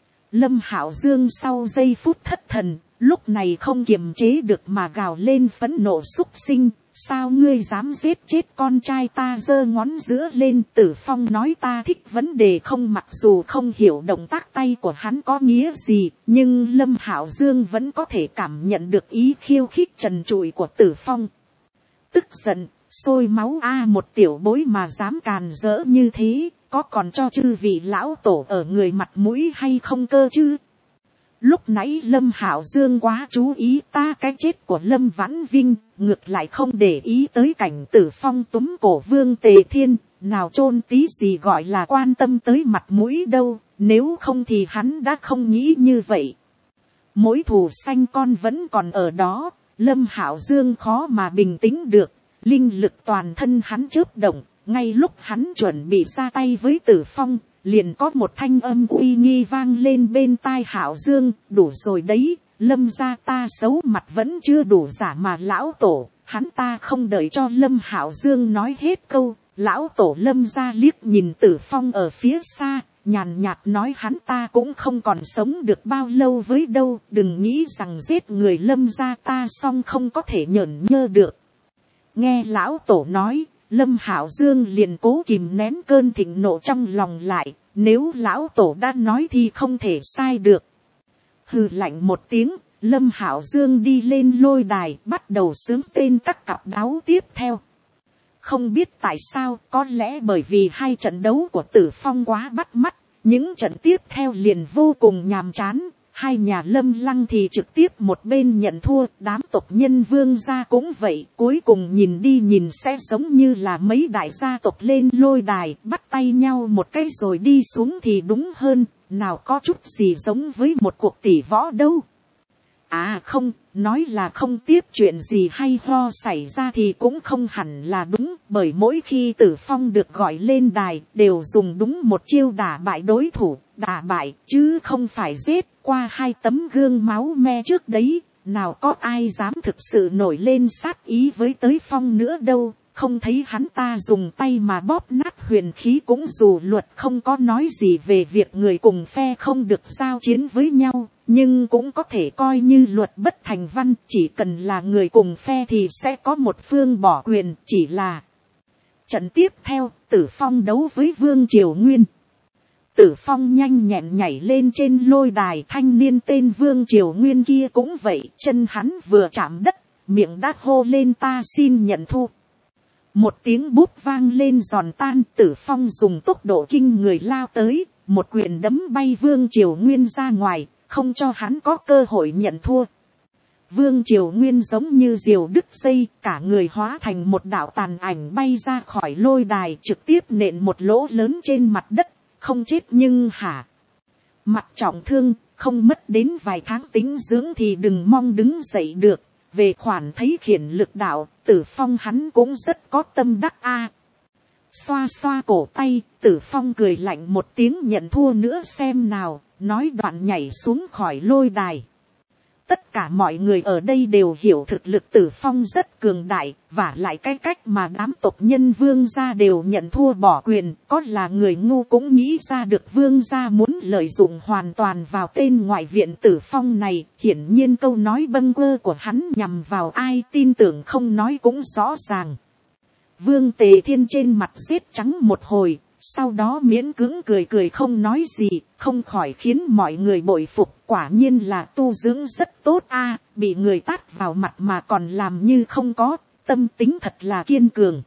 Speaker 1: Lâm Hạo Dương sau giây phút thất thần, lúc này không kiềm chế được mà gào lên phẫn nộ xúc sinh. Sao ngươi dám giết chết con trai ta? Giơ ngón giữa lên. Tử Phong nói ta thích vấn đề không, mặc dù không hiểu động tác tay của hắn có nghĩa gì, nhưng Lâm Hạo Dương vẫn có thể cảm nhận được ý khiêu khích trần trụi của Tử Phong. Tức giận, sôi máu a, một tiểu bối mà dám càn rỡ như thế, có còn cho chư vị lão tổ ở người mặt mũi hay không cơ chứ? Lúc nãy Lâm Hạo Dương quá chú ý ta cái chết của Lâm Vãn Vinh, ngược lại không để ý tới cảnh Tử Phong túm cổ Vương Tề Thiên, nào chôn tí gì gọi là quan tâm tới mặt mũi đâu, nếu không thì hắn đã không nghĩ như vậy. Mối thù xanh con vẫn còn ở đó, Lâm Hạo Dương khó mà bình tĩnh được, linh lực toàn thân hắn chớp động, ngay lúc hắn chuẩn bị ra tay với Tử Phong, liền có một thanh âm uy nghi vang lên bên tai Hạo Dương, đủ rồi đấy, Lâm gia ta xấu mặt vẫn chưa đủ giả mà lão tổ. Hắn ta không đợi cho Lâm Hạo Dương nói hết câu, lão tổ Lâm gia liếc nhìn Tử Phong ở phía xa, nhàn nhạt nói hắn ta cũng không còn sống được bao lâu với đâu, đừng nghĩ rằng giết người Lâm gia ta xong không có thể nhởn nhơ được. Nghe lão tổ nói, Lâm Hạo Dương liền cố kìm nén cơn thịnh nộ trong lòng lại, nếu lão tổ đã nói thì không thể sai được. Hừ lạnh một tiếng, Lâm Hạo Dương đi lên lôi đài, bắt đầu xướng tên các cặp đáo tiếp theo. Không biết tại sao, có lẽ bởi vì hai trận đấu của Tử Phong quá bắt mắt, những trận tiếp theo liền vô cùng nhàm chán. Hai nhà Lâm Lăng thì trực tiếp một bên nhận thua, đám tộc nhân Vương gia cũng vậy, cuối cùng nhìn đi nhìn sẽ giống như là mấy đại gia tộc lên lôi đài, bắt tay nhau một cái rồi đi xuống thì đúng hơn, nào có chút gì giống với một cuộc tỷ võ đâu. À không, nói là không tiếp chuyện gì hay ho xảy ra thì cũng không hẳn là đúng, bởi mỗi khi Tử Phong được gọi lên đài, đều dùng đúng một chiêu đả bại đối thủ, đả bại, chứ không phải giết, qua hai tấm gương máu me trước đấy, nào có ai dám thực sự nổi lên sát ý với tới Phong nữa đâu, không thấy hắn ta dùng tay mà bóp nát huyền khí cũng dù luật không có nói gì về việc người cùng phe không được giao chiến với nhau. Nhưng cũng có thể coi như luật bất thành văn, chỉ cần là người cùng phe thì sẽ có một phương bỏ quyền, chỉ là trận tiếp theo, Tử Phong đấu với Vương Triều Nguyên. Tử Phong nhanh nhẹn nhảy lên trên lôi đài, thanh niên tên Vương Triều Nguyên kia cũng vậy, chân hắn vừa chạm đất, miệng đã hô lên ta xin nhận thua. Một tiếng búp vang lên giòn tan, Tử Phong dùng tốc độ kinh người lao tới, một quyền đấm bay Vương Triều Nguyên ra ngoài, không cho hắn có cơ hội nhận thua. Vương Triều Nguyên giống như diều đứt dây, cả người hóa thành một đạo tàn ảnh bay ra khỏi lôi đài, trực tiếp nện một lỗ lớn trên mặt đất, không chết nhưng hả. Mặt trọng thương, không mất đến vài tháng tính dưỡng thì đừng mong đứng dậy được. Về khoản thấy khiển lực đạo, Tử Phong hắn cũng rất có tâm đắc a. À. Xoa xoa cổ tay, Tử Phong cười lạnh một tiếng nhận thua nữa xem nào, nói đoạn nhảy xuống khỏi lôi đài. tất cả mọi người ở đây đều hiểu thực lực Tử Phong rất cường đại, và lại cái cách mà đám tộc nhân Vương gia đều nhận thua bỏ quyền, có là người ngu cũng nghĩ ra được Vương gia muốn lợi dụng hoàn toàn vào tên ngoại viện Tử Phong này. Hiển nhiên câu nói bâng quơ của hắn nhằm vào ai tin tưởng không nói cũng rõ ràng. Vương Tề Thiên trên mặt xếp trắng một hồi, sau đó miễn cưỡng cười cười không nói gì, không khỏi khiến mọi người bội phục. Quả nhiên là tu dưỡng rất tốt a, bị người tát vào mặt mà còn làm như không có, tâm tính thật là kiên cường.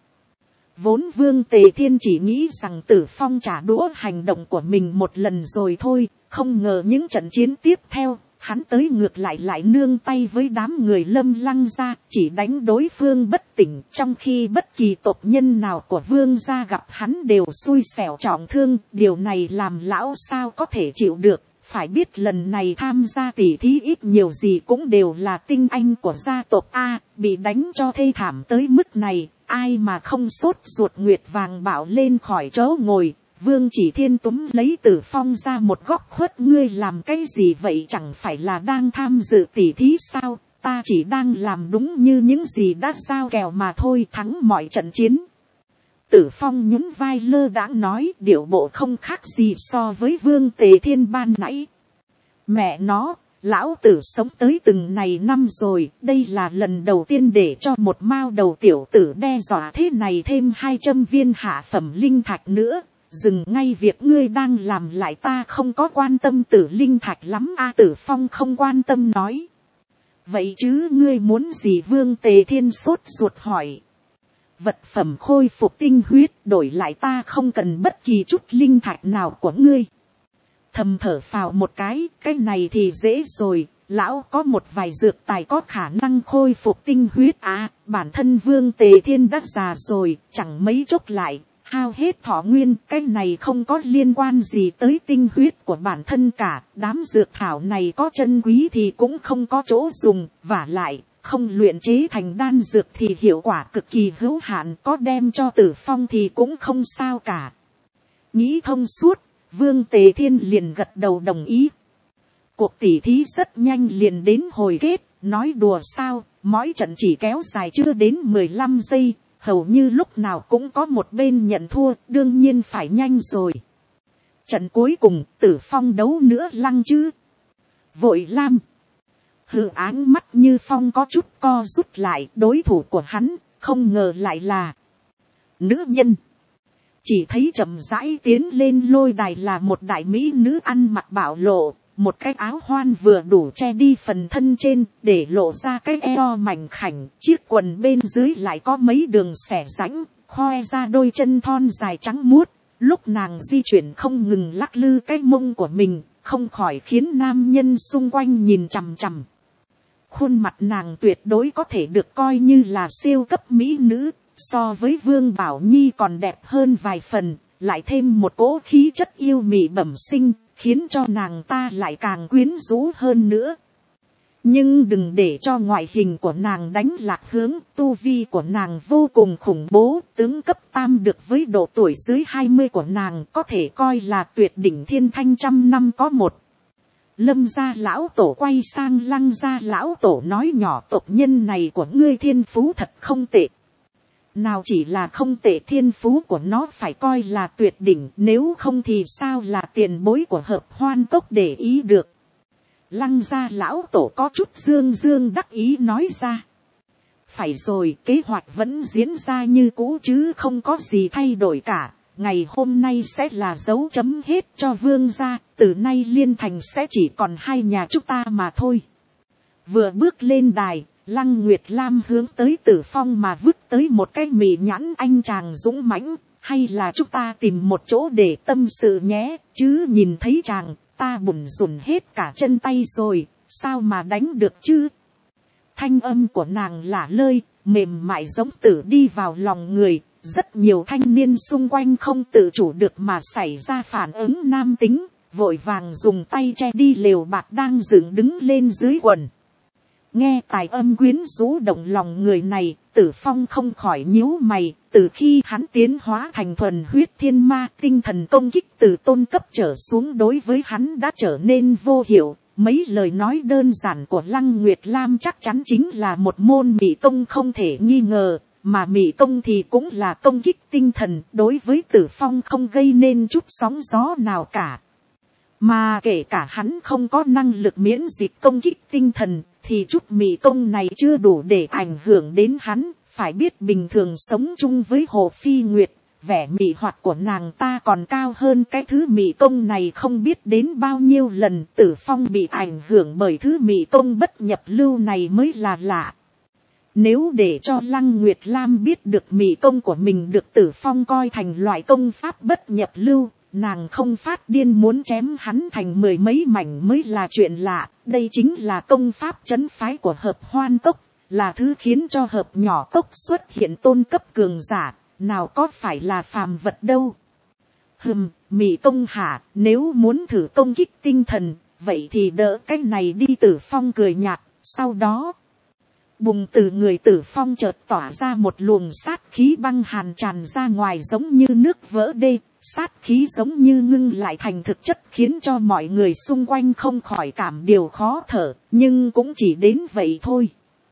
Speaker 1: Vốn Vương Tề Thiên chỉ nghĩ rằng Tử Phong trả đũa hành động của mình một lần rồi thôi, không ngờ những trận chiến tiếp theo, hắn tới ngược lại lại nương tay với đám người Lâm Lăng gia, chỉ đánh đối phương bất tỉnh, trong khi bất kỳ tộc nhân nào của Vương gia gặp hắn đều xui xẻo trọng thương. Điều này làm lão sao có thể chịu được. Phải biết lần này tham gia tỉ thí ít nhiều gì cũng đều là tinh anh của gia tộc A, bị đánh cho thê thảm tới mức này, ai mà không sốt ruột. Nguyệt Vàng Bảo lên khỏi chỗ ngồi, Vương Chỉ Thiên túm lấy Tử Phong ra một góc khuất. Ngươi làm cái gì vậy, chẳng phải là đang tham dự tỉ thí sao? Ta chỉ đang làm đúng như những gì đã giao kèo mà thôi, thắng mọi trận chiến. Tử Phong nhún vai lơ đãng nói, điệu bộ không khác gì so với Vương Tề Thiên ban nãy. Mẹ nó, lão tử sống tới từng này năm rồi, đây là lần đầu tiên để cho một mao đầu tiểu tử đe dọa thế này thêm hai trăm viên hạ phẩm linh thạch nữa. Dừng ngay việc ngươi đang làm lại, ta không có quan tâm tử linh thạch lắm a. Tử Phong không quan tâm nói. Vậy chứ ngươi muốn gì? Vương Tề Thiên sốt ruột hỏi. Vật phẩm khôi phục tinh huyết, đổi lại ta không cần bất kỳ chút linh thạch nào của ngươi. Thầm thở phào một cái, cái này thì dễ rồi, lão có một vài dược tài có khả năng khôi phục tinh huyết à. Bản thân Vương Tề Thiên đã già rồi, chẳng mấy chốc lại hao hết thọ nguyên, cái này không có liên quan gì tới tinh huyết của bản thân cả. Đám dược thảo này có chân quý thì cũng không có chỗ dùng, vả lại không luyện chế thành đan dược thì hiệu quả cực kỳ hữu hạn, có đem cho Tử Phong thì cũng không sao cả. Nghĩ thông suốt, Vương Tề Thiên liền gật đầu đồng ý. Cuộc tỉ thí rất nhanh liền đến hồi kết, nói đùa sao, mỗi trận chỉ kéo dài chưa đến mười lăm giây, hầu như lúc nào cũng có một bên nhận thua, đương nhiên phải nhanh rồi. Trận cuối cùng, Tử Phong đấu nữa Lăng chứ. Vội Lam. Hừ, áng mắt Như Phong có chút co rút lại, đối thủ của hắn, không ngờ lại là nữ nhân. Chỉ thấy chậm rãi tiến lên lôi đài là một đại mỹ nữ ăn mặc bạo lộ, một cái áo hoan vừa đủ che đi phần thân trên, để lộ ra cái eo mảnh khảnh, chiếc quần bên dưới lại có mấy đường xẻ rãnh, khoe ra đôi chân thon dài trắng muốt. Lúc nàng di chuyển không ngừng lắc lư cái mông của mình, không khỏi khiến nam nhân xung quanh nhìn chằm chằm. Khuôn mặt nàng tuyệt đối có thể được coi như là siêu cấp mỹ nữ, so với Vương Bảo Nhi còn đẹp hơn vài phần, lại thêm một cỗ khí chất yêu mị bẩm sinh, khiến cho nàng ta lại càng quyến rũ hơn nữa. Nhưng đừng để cho ngoại hình của nàng đánh lạc hướng, tu vi của nàng vô cùng khủng bố, tướng cấp tam được với độ tuổi dưới hai mươi của nàng có thể coi là tuyệt đỉnh thiên thanh trăm năm có một. Lâm gia lão tổ quay sang Lăng gia lão tổ nói nhỏ, tộc nhân này của ngươi thiên phú thật không tệ. Nào chỉ là không tệ, thiên phú của nó phải coi là tuyệt đỉnh, nếu không thì sao là tiền bối của Hợp Hoan Cốc để ý được. Lăng gia lão tổ có chút dương dương đắc ý nói ra. Phải rồi, kế hoạch vẫn diễn ra như cũ chứ không có gì thay đổi cả. Ngày hôm nay sẽ là dấu chấm hết cho Vương gia, từ nay Liên Thành sẽ chỉ còn hai nhà chúng ta mà thôi. Vừa bước lên đài, Lăng Nguyệt Lam hướng tới Tử Phong mà vứt tới một cái mì nhãn, anh chàng dũng mãnh, hay là chúng ta tìm một chỗ để tâm sự nhé, chứ nhìn thấy chàng, ta bủn rủn hết cả chân tay rồi, sao mà đánh được chứ. Thanh âm của nàng lả lơi, mềm mại giống tử đi vào lòng người, rất nhiều thanh niên xung quanh không tự chủ được mà xảy ra phản ứng nam tính, vội vàng dùng tay che đi lều bạt đang dựng đứng lên dưới quần. Nghe tài âm quyến rũ động lòng người này, Tử Phong không khỏi nhíu mày, từ khi hắn tiến hóa thành thuần huyết thiên ma, tinh thần công kích từ tôn cấp trở xuống đối với hắn đã trở nên vô hiệu. Mấy lời nói đơn giản của Lăng Nguyệt Lam chắc chắn chính là một môn mị công không thể nghi ngờ, mà mị công thì cũng là công kích tinh thần, đối với Tử Phong không gây nên chút sóng gió nào cả. Mà kể cả hắn không có năng lực miễn dịch công kích tinh thần, thì chút mị công này chưa đủ để ảnh hưởng đến hắn. Phải biết bình thường sống chung với Hồ Phi Nguyệt, vẻ mị hoạt của nàng ta còn cao hơn cái thứ mị công này không biết đến bao nhiêu lần. Tử Phong bị ảnh hưởng bởi thứ mị công bất nhập lưu này mới là lạ. Nếu để cho Lăng Nguyệt Lam biết được mị công của mình được Tử Phong coi thành loại công pháp bất nhập lưu, nàng không phát điên muốn chém hắn thành mười mấy mảnh mới là chuyện lạ. Đây chính là công pháp trấn phái của Hợp Hoan Cốc, là thứ khiến cho Hợp Nhỏ Cốc xuất hiện tôn cấp cường giả, nào có phải là phàm vật đâu. Hừm, mị công hả, nếu muốn thử công kích tinh thần, vậy thì đỡ cái này đi. Tử Phong cười nhạt, sau đó bùng từ người Tử Phong chợt tỏa ra một luồng sát khí băng hàn tràn ra ngoài giống như nước vỡ đê. Sát khí giống như ngưng lại thành thực chất khiến cho mọi người xung quanh không khỏi cảm điều khó thở, nhưng cũng chỉ đến vậy thôi.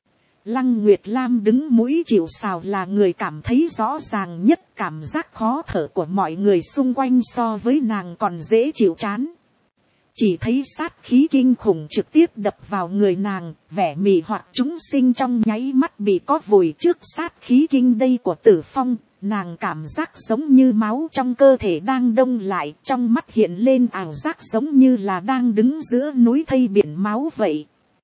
Speaker 1: Lăng Nguyệt Lam đứng mũi chịu sào là người cảm thấy rõ ràng nhất cảm giác khó thở của mọi người xung quanh so với nàng còn dễ chịu chán. Chỉ thấy sát khí kinh khủng trực tiếp đập vào người nàng, vẻ mị hoặc chúng sinh trong nháy mắt bị có vùi trước sát khí kinh đây của Tử Phong. Nàng cảm giác giống như máu trong cơ thể đang đông lại, trong mắt hiện lên ảo giác giống như là đang đứng giữa núi thây biển máu vậy.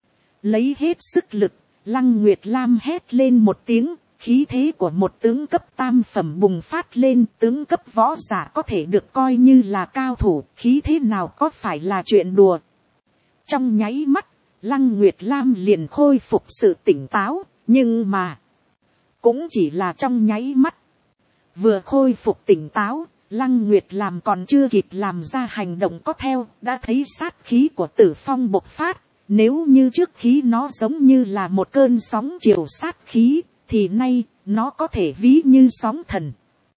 Speaker 1: Lấy hết sức lực, Lăng Nguyệt Lam hét lên một tiếng, khí thế của một tướng cấp tam phẩm bùng phát lên. Tướng cấp võ giả có thể được coi như là cao thủ, khí thế nào có phải là chuyện đùa. Trong nháy mắt, Lăng Nguyệt Lam liền khôi phục sự tỉnh táo, nhưng mà cũng chỉ là trong nháy mắt. Vừa khôi phục tỉnh táo, Lăng Nguyệt Lam còn chưa kịp làm ra hành động có theo, đã thấy sát khí của Tử Phong bộc phát. Nếu như trước khí nó giống như là một cơn sóng chiều sát khí, thì nay nó có thể ví như sóng thần.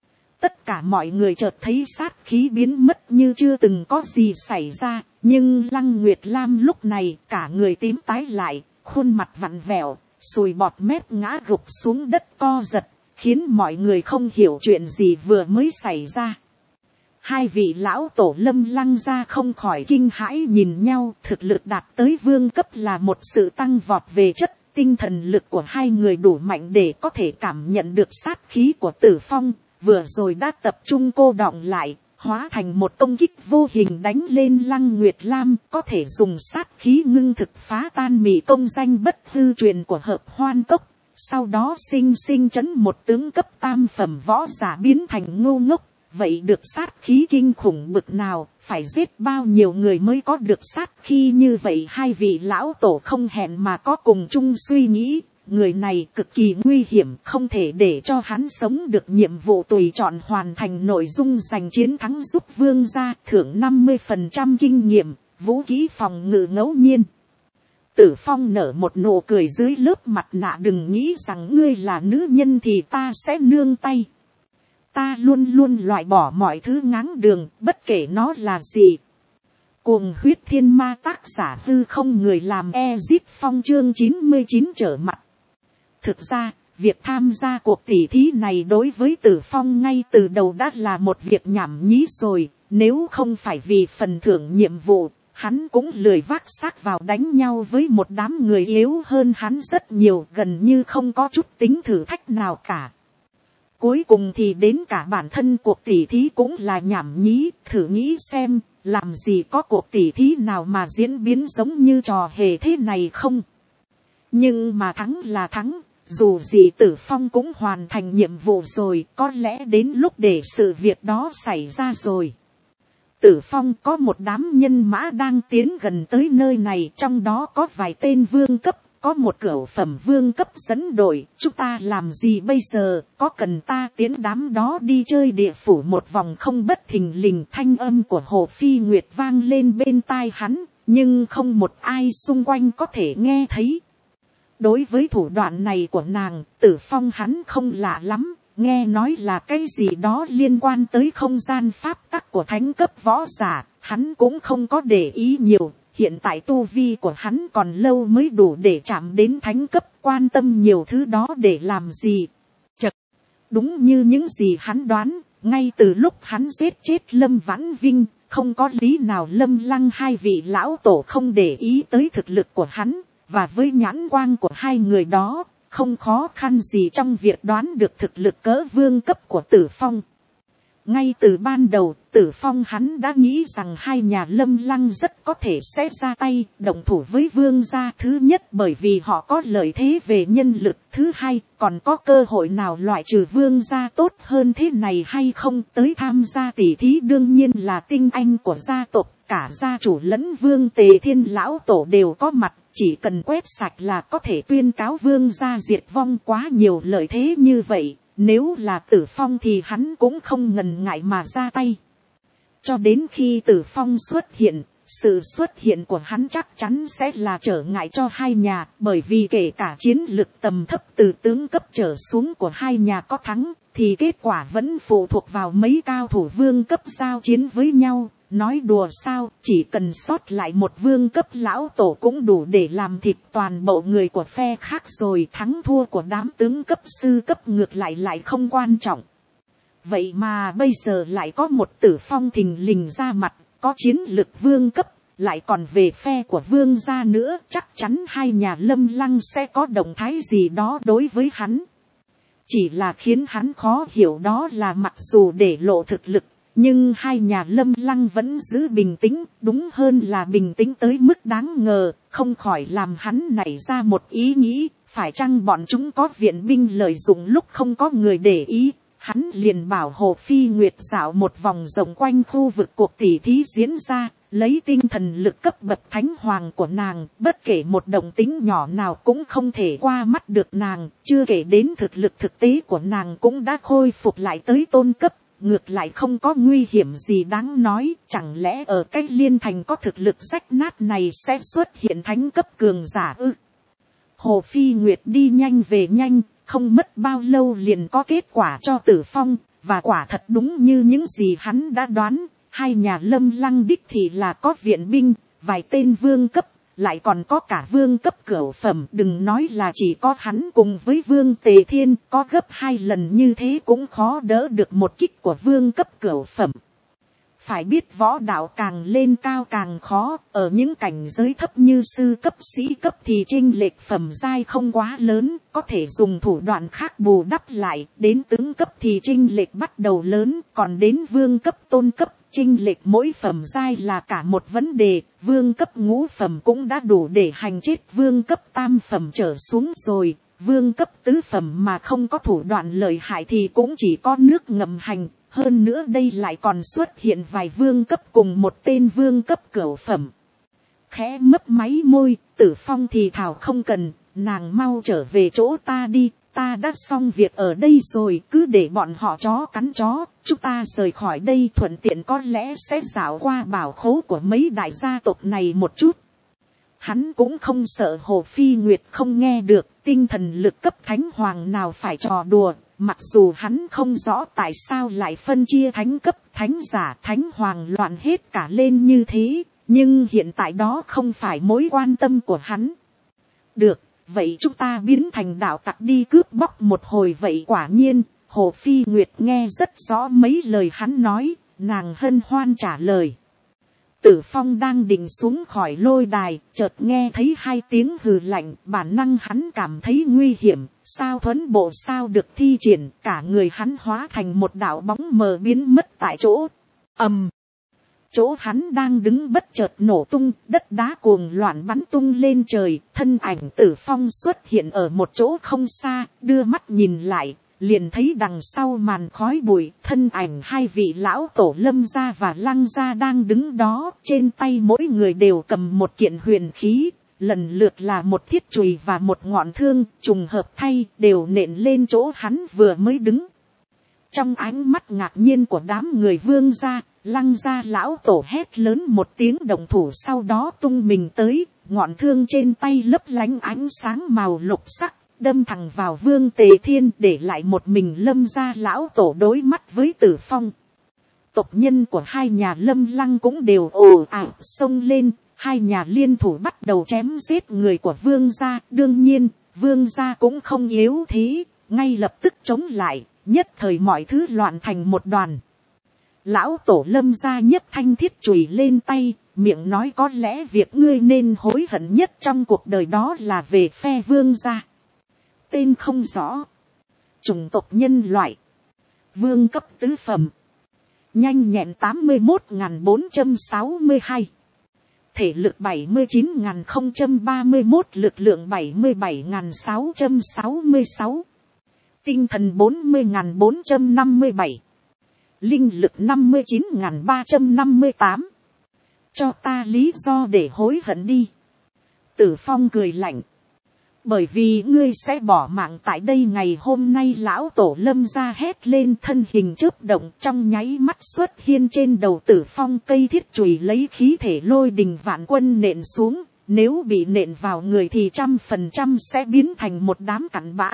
Speaker 1: Tất cả mọi người chợt thấy sát khí biến mất như chưa từng có gì xảy ra, nhưng Lăng Nguyệt Lam lúc này cả người tím tái lại, khuôn mặt vặn vẹo, sùi bọt mép ngã gục xuống đất co giật, khiến mọi người không hiểu chuyện gì vừa mới xảy ra. Hai vị lão tổ Lâm Lăng gia không khỏi kinh hãi nhìn nhau, thực lực đạt tới vương cấp là một sự tăng vọt về chất, tinh thần lực của hai người đủ mạnh để có thể cảm nhận được sát khí của Tử Phong, vừa rồi đã tập trung cô đọng lại, hóa thành một công kích vô hình đánh lên Lăng Nguyệt Lam, có thể dùng sát khí ngưng thực phá tan mị công danh bất hư truyền của Hợp Hoan Cốc, sau đó sinh sinh chấn một tướng cấp tam phẩm võ giả biến thành ngu ngốc. Vậy được sát khí kinh khủng bực nào, phải giết bao nhiêu người mới có được sát khí như vậy. Hai vị lão tổ không hẹn mà có cùng chung suy nghĩ, người này cực kỳ nguy hiểm, không thể để cho hắn sống được. Nhiệm vụ tùy chọn hoàn thành nội dung giành chiến thắng giúp vương gia, thưởng năm mươi phần trăm kinh nghiệm, vũ khí phòng ngự ngẫu nhiên. Tử Phong nở một nụ cười dưới lớp mặt nạ, đừng nghĩ rằng ngươi là nữ nhân thì ta sẽ nương tay. Ta luôn luôn loại bỏ mọi thứ ngáng đường, bất kể nó là gì. Cuồng huyết thiên ma, tác giả hư không người làm Ezip Phong, chương chín mươi chín trở mặt. Thực ra, việc tham gia cuộc tỉ thí này đối với Tử Phong ngay từ đầu đã là một việc nhảm nhí rồi. Nếu không phải vì phần thưởng nhiệm vụ, hắn cũng lười vác xác vào đánh nhau với một đám người yếu hơn hắn rất nhiều, gần như không có chút tính thử thách nào cả. Cuối cùng thì đến cả bản thân cuộc tỉ thí cũng là nhảm nhí, thử nghĩ xem, làm gì có cuộc tỉ thí nào mà diễn biến giống như trò hề thế này không? Nhưng mà thắng là thắng, dù gì Tử Phong cũng hoàn thành nhiệm vụ rồi, có lẽ đến lúc để sự việc đó xảy ra rồi. Tử Phong có một đám nhân mã đang tiến gần tới nơi này, trong đó có vài tên vương cấp. Có một cửu phẩm vương cấp dẫn đội, chúng ta làm gì bây giờ, có cần ta tiến đám đó đi chơi địa phủ một vòng không? Bất thình lình thanh âm của Hồ Phi Nguyệt vang lên bên tai hắn, nhưng không một ai xung quanh có thể nghe thấy. Đối với thủ đoạn này của nàng, Tử Phong hắn không lạ lắm, nghe nói là cái gì đó liên quan tới không gian pháp tắc của thánh cấp võ giả, hắn cũng không có để ý nhiều. Hiện tại tu vi của hắn còn lâu mới đủ để chạm đến thánh cấp, quan tâm nhiều thứ đó để làm gì. Chật, đúng như những gì hắn đoán, ngay từ lúc hắn giết chết Lâm Vãn Vinh, không có lý nào Lâm Lăng hai vị lão tổ không để ý tới thực lực của hắn, và với nhãn quang của hai người đó, không khó khăn gì trong việc đoán được thực lực cỡ vương cấp của Tử Phong. Ngay từ ban đầu, Tử Phong hắn đã nghĩ rằng hai nhà Lâm Lăng rất có thể sẽ ra tay, động thủ với vương gia. Thứ nhất bởi vì họ có lợi thế về nhân lực, thứ hai còn có cơ hội nào loại trừ vương gia tốt hơn thế này hay không. Tới tham gia tỷ thí đương nhiên là tinh anh của gia tộc, cả gia chủ lẫn vương Tề Thiên lão tổ đều có mặt. Chỉ cần quét sạch là có thể tuyên cáo vương gia diệt vong. Quá nhiều lợi thế như vậy, nếu là Tử Phong thì hắn cũng không ngần ngại mà ra tay. Cho đến khi Tử Phong xuất hiện, sự xuất hiện của hắn chắc chắn sẽ là trở ngại cho hai nhà, bởi vì kể cả chiến lực tầm thấp từ tướng cấp trở xuống của hai nhà có thắng, thì kết quả vẫn phụ thuộc vào mấy cao thủ vương cấp giao chiến với nhau. Nói đùa sao, chỉ cần sót lại một vương cấp lão tổ cũng đủ để làm thịt toàn bộ người của phe khác rồi. Thắng thua của đám tướng cấp sư cấp ngược lại lại không quan trọng. Vậy mà bây giờ lại có một Tử Phong thình lình ra mặt, có chiến lực vương cấp, lại còn về phe của vương gia nữa. Chắc chắn hai nhà Lâm Lăng sẽ có động thái gì đó đối với hắn. Chỉ là khiến hắn khó hiểu đó là mặc dù để lộ thực lực, nhưng hai nhà Lâm Lăng vẫn giữ bình tĩnh, đúng hơn là bình tĩnh tới mức đáng ngờ, không khỏi làm hắn nảy ra một ý nghĩ, phải chăng bọn chúng có viện binh lợi dụng lúc không có người để ý. Hắn liền bảo Hồ Phi Nguyệt dạo một vòng rộng quanh khu vực cuộc tỉ thí diễn ra, lấy tinh thần lực cấp bậc thánh hoàng của nàng, bất kể một động tĩnh nhỏ nào cũng không thể qua mắt được nàng, chưa kể đến thực lực thực tế của nàng cũng đã khôi phục lại tới tôn cấp. Ngược lại không có nguy hiểm gì đáng nói, chẳng lẽ ở cái liên thành có thực lực rách nát này sẽ xuất hiện thánh cấp cường giả ư? Hồ Phi Nguyệt đi nhanh về nhanh, không mất bao lâu liền có kết quả cho Tử Phong, và quả thật đúng như những gì hắn đã đoán, hai nhà Lâm Lăng đích thì là có viện binh, vài tên vương cấp, lại còn có cả vương cấp cửu phẩm. Đừng nói là chỉ có hắn cùng với vương Tề Thiên, có gấp hai lần như thế cũng khó đỡ được một kích của vương cấp cửu phẩm. Phải biết võ đạo càng lên cao càng khó, ở những cảnh giới thấp như sư cấp sĩ cấp thì chênh lệch phẩm giai không quá lớn, có thể dùng thủ đoạn khác bù đắp lại. Đến tướng cấp thì chênh lệch bắt đầu lớn, còn đến vương cấp tôn cấp, chênh lệch mỗi phẩm giai là cả một vấn đề. Vương cấp ngũ phẩm cũng đã đủ để hành chết vương cấp tam phẩm trở xuống rồi. Vương cấp tứ phẩm mà không có thủ đoạn lợi hại thì cũng chỉ có nước ngầm hành. Hơn nữa đây lại còn xuất hiện vài vương cấp cùng một tên vương cấp cửu phẩm. Khẽ mấp máy môi, Tử Phong thì thào không cần, nàng mau trở về chỗ ta đi, ta đã xong việc ở đây rồi, cứ để bọn họ chó cắn chó, chúng ta rời khỏi đây thuận tiện có lẽ sẽ dạo qua bảo khố của mấy đại gia tộc này một chút. Hắn cũng không sợ Hồ Phi Nguyệt không nghe được, tinh thần lực cấp thánh hoàng nào phải trò đùa. Mặc dù hắn không rõ tại sao lại phân chia thánh cấp, thánh giả, thánh hoàng loạn hết cả lên như thế, nhưng hiện tại đó không phải mối quan tâm của hắn. Được, vậy chúng ta biến thành đạo tặc đi cướp bóc một hồi vậy. Quả nhiên, Hồ Phi Nguyệt nghe rất rõ mấy lời hắn nói, nàng hân hoan trả lời. Tử Phong đang định xuống khỏi lôi đài, chợt nghe thấy hai tiếng hừ lạnh, bản năng hắn cảm thấy nguy hiểm, sao thuấn bộ sao được thi triển, cả người hắn hóa thành một đạo bóng mờ biến mất tại chỗ. Ầm, chỗ hắn đang đứng bất chợt nổ tung, đất đá cuồng loạn bắn tung lên trời, thân ảnh Tử Phong xuất hiện ở một chỗ không xa, đưa mắt nhìn lại, liền thấy đằng sau màn khói bụi, thân ảnh hai vị lão tổ Lâm gia và Lăng gia đang đứng đó, trên tay mỗi người đều cầm một kiện huyền khí, lần lượt là một thiết chùy và một ngọn thương, trùng hợp thay đều nện lên chỗ hắn vừa mới đứng. Trong ánh mắt ngạc nhiên của đám người Vương gia, Lăng gia lão tổ hét lớn một tiếng động thủ, sau đó tung mình tới, ngọn thương trên tay lấp lánh ánh sáng màu lục sắc, đâm thẳng vào Vương Tề Thiên, để lại một mình Lâm gia lão tổ đối mắt với Tử Phong. Tộc nhân của hai nhà Lâm Lăng cũng đều ồ ạt xông lên, hai nhà liên thủ bắt đầu chém giết người của Vương gia. Đương nhiên, Vương gia cũng không yếu thế, ngay lập tức chống lại, nhất thời mọi thứ loạn thành một đoàn. Lão tổ Lâm gia nhấc thanh thiết chùy lên tay, miệng nói có lẽ việc ngươi nên hối hận nhất trong cuộc đời đó là về phe Vương gia. Tên không rõ, chủng tộc nhân loại, vương cấp tứ phẩm, nhanh nhẹn tám mươi một nghìn bốn trăm sáu mươi hai, thể lực bảy mươi chín nghìn không trăm ba mươi một, lực lượng bảy mươi bảy nghìn sáu trăm sáu mươi sáu, tinh thần bốn mươi nghìn bốn trăm năm mươi bảy, linh lực năm mươi chín nghìn ba trăm năm mươi tám. Cho ta lý do để hối hận đi. Tử Phong cười lạnh. Bởi vì ngươi sẽ bỏ mạng tại đây ngày hôm nay. Lão tổ Lâm gia hét lên, thân hình chớp động, trong nháy mắt xuất hiện trên đầu Tử Phong. Cây thiết chùy lấy khí thể lôi đình vạn quân nện xuống, nếu bị nện vào người thì trăm phần trăm sẽ biến thành một đám cặn bã.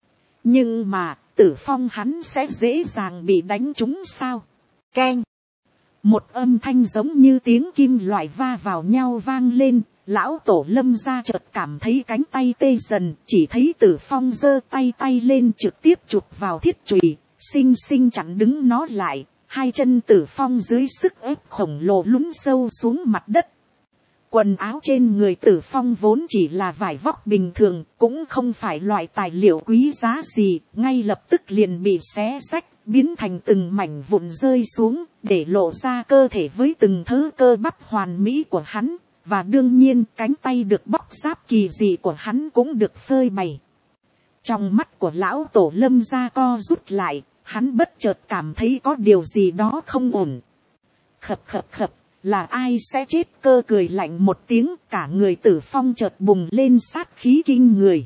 Speaker 1: Nhưng mà Tử Phong hắn sẽ dễ dàng bị đánh trúng sao? Keng. Một âm thanh giống như tiếng kim loại va vào nhau vang lên. Lão tổ Lâm gia chợt cảm thấy cánh tay tê dần, chỉ thấy Tử Phong giơ tay tay lên trực tiếp chụp vào thiết chùy, xinh xinh chặn đứng nó lại. Hai chân Tử Phong dưới sức ép khổng lồ lún sâu xuống mặt đất. Quần áo trên người Tử Phong vốn chỉ là vải vóc bình thường, cũng không phải loại tài liệu quý giá gì, ngay lập tức liền bị xé xách, biến thành từng mảnh vụn rơi xuống, để lộ ra cơ thể với từng thớ cơ bắp hoàn mỹ của hắn. Và đương nhiên cánh tay được bóc giáp kỳ dị của hắn cũng được phơi bày. Trong mắt của lão tổ Lâm gia co rút lại, hắn bất chợt cảm thấy có điều gì đó không ổn. Khập khập khập, là ai sẽ chết? Cơ cười lạnh một tiếng, cả người Tử Phong chợt bùng lên sát khí kinh người.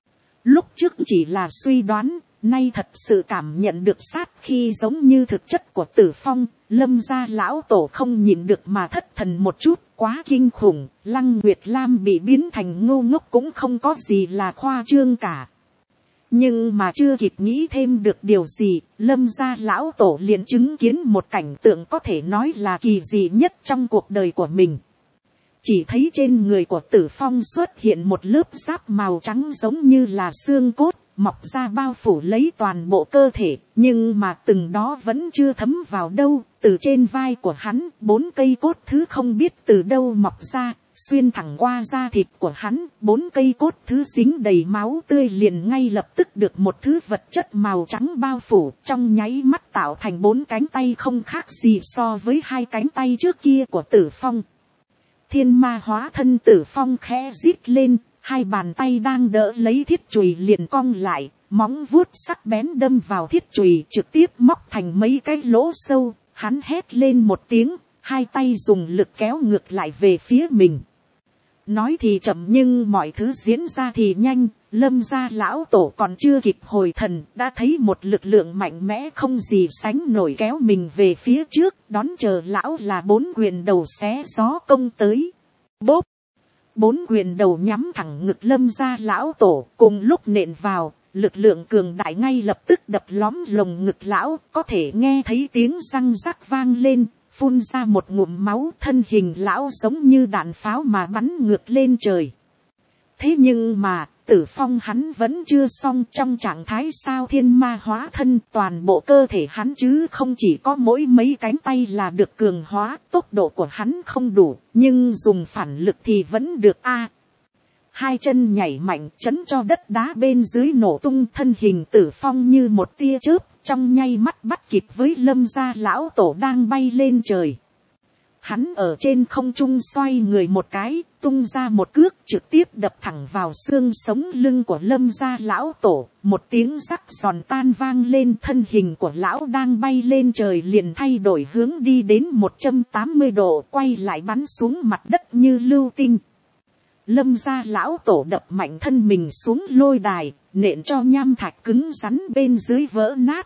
Speaker 1: Lúc trước chỉ là suy đoán, nay thật sự cảm nhận được sát khí giống như thực chất của Tử Phong. Lâm gia lão tổ không nhìn được mà thất thần một chút, quá kinh khủng. Lăng Nguyệt Lam bị biến thành ngô ngốc cũng không có gì là khoa trương cả. Nhưng mà chưa kịp nghĩ thêm được điều gì, Lâm gia lão tổ liền chứng kiến một cảnh tượng có thể nói là kỳ dị nhất trong cuộc đời của mình. Chỉ thấy trên người của Tử Phong xuất hiện một lớp giáp màu trắng giống như là xương cốt, mọc ra bao phủ lấy toàn bộ cơ thể, nhưng mà từng đó vẫn chưa thấm vào đâu. Từ trên vai của hắn, bốn cây cốt thứ không biết từ đâu mọc ra, xuyên thẳng qua da thịt của hắn. Bốn cây cốt thứ dính đầy máu tươi liền ngay lập tức được một thứ vật chất màu trắng bao phủ, trong nháy mắt tạo thành bốn cánh tay không khác gì so với hai cánh tay trước kia của Tử Phong. Thiên ma hóa thân Tử Phong khẽ rít lên, hai bàn tay đang đỡ lấy thiết chùy liền cong lại, móng vuốt sắc bén đâm vào thiết chùy trực tiếp móc thành mấy cái lỗ sâu. Hắn hét lên một tiếng, hai tay dùng lực kéo ngược lại về phía mình. Nói thì chậm nhưng mọi thứ diễn ra thì nhanh. Lâm gia lão tổ còn chưa kịp hồi thần, đã thấy một lực lượng mạnh mẽ không gì sánh nổi kéo mình về phía trước, đón chờ lão là bốn quyền đầu xé gió công tới. Bốp! Bốn quyền đầu nhắm thẳng ngực Lâm gia lão tổ, cùng lúc nện vào, lực lượng cường đại ngay lập tức đập lõm lồng ngực lão, có thể nghe thấy tiếng răng rắc vang lên, phun ra một ngụm máu. Thân hình lão giống như đạn pháo mà bắn ngược lên trời. Thế nhưng mà, Tử Phong hắn vẫn chưa xong, trong trạng thái sao thiên ma hóa thân, toàn bộ cơ thể hắn chứ không chỉ có mỗi mấy cánh tay là được cường hóa. Tốc độ của hắn không đủ, nhưng dùng phản lực thì vẫn được a. Hai chân nhảy mạnh chấn cho đất đá bên dưới nổ tung. Thân hình Tử Phong như một tia chớp, trong nháy mắt bắt kịp với Lâm gia lão tổ đang bay lên trời. Hắn ở trên không trung xoay người một cái, tung ra một cước trực tiếp đập thẳng vào xương sống lưng của Lâm gia lão tổ. Một tiếng rắc giòn tan vang lên, thân hình của lão đang bay lên trời liền thay đổi hướng đi đến một trăm tám mươi độ, quay lại bắn xuống mặt đất như lưu tinh. Lâm gia lão tổ đập mạnh thân mình xuống lôi đài, nện cho nham thạch cứng rắn bên dưới vỡ nát.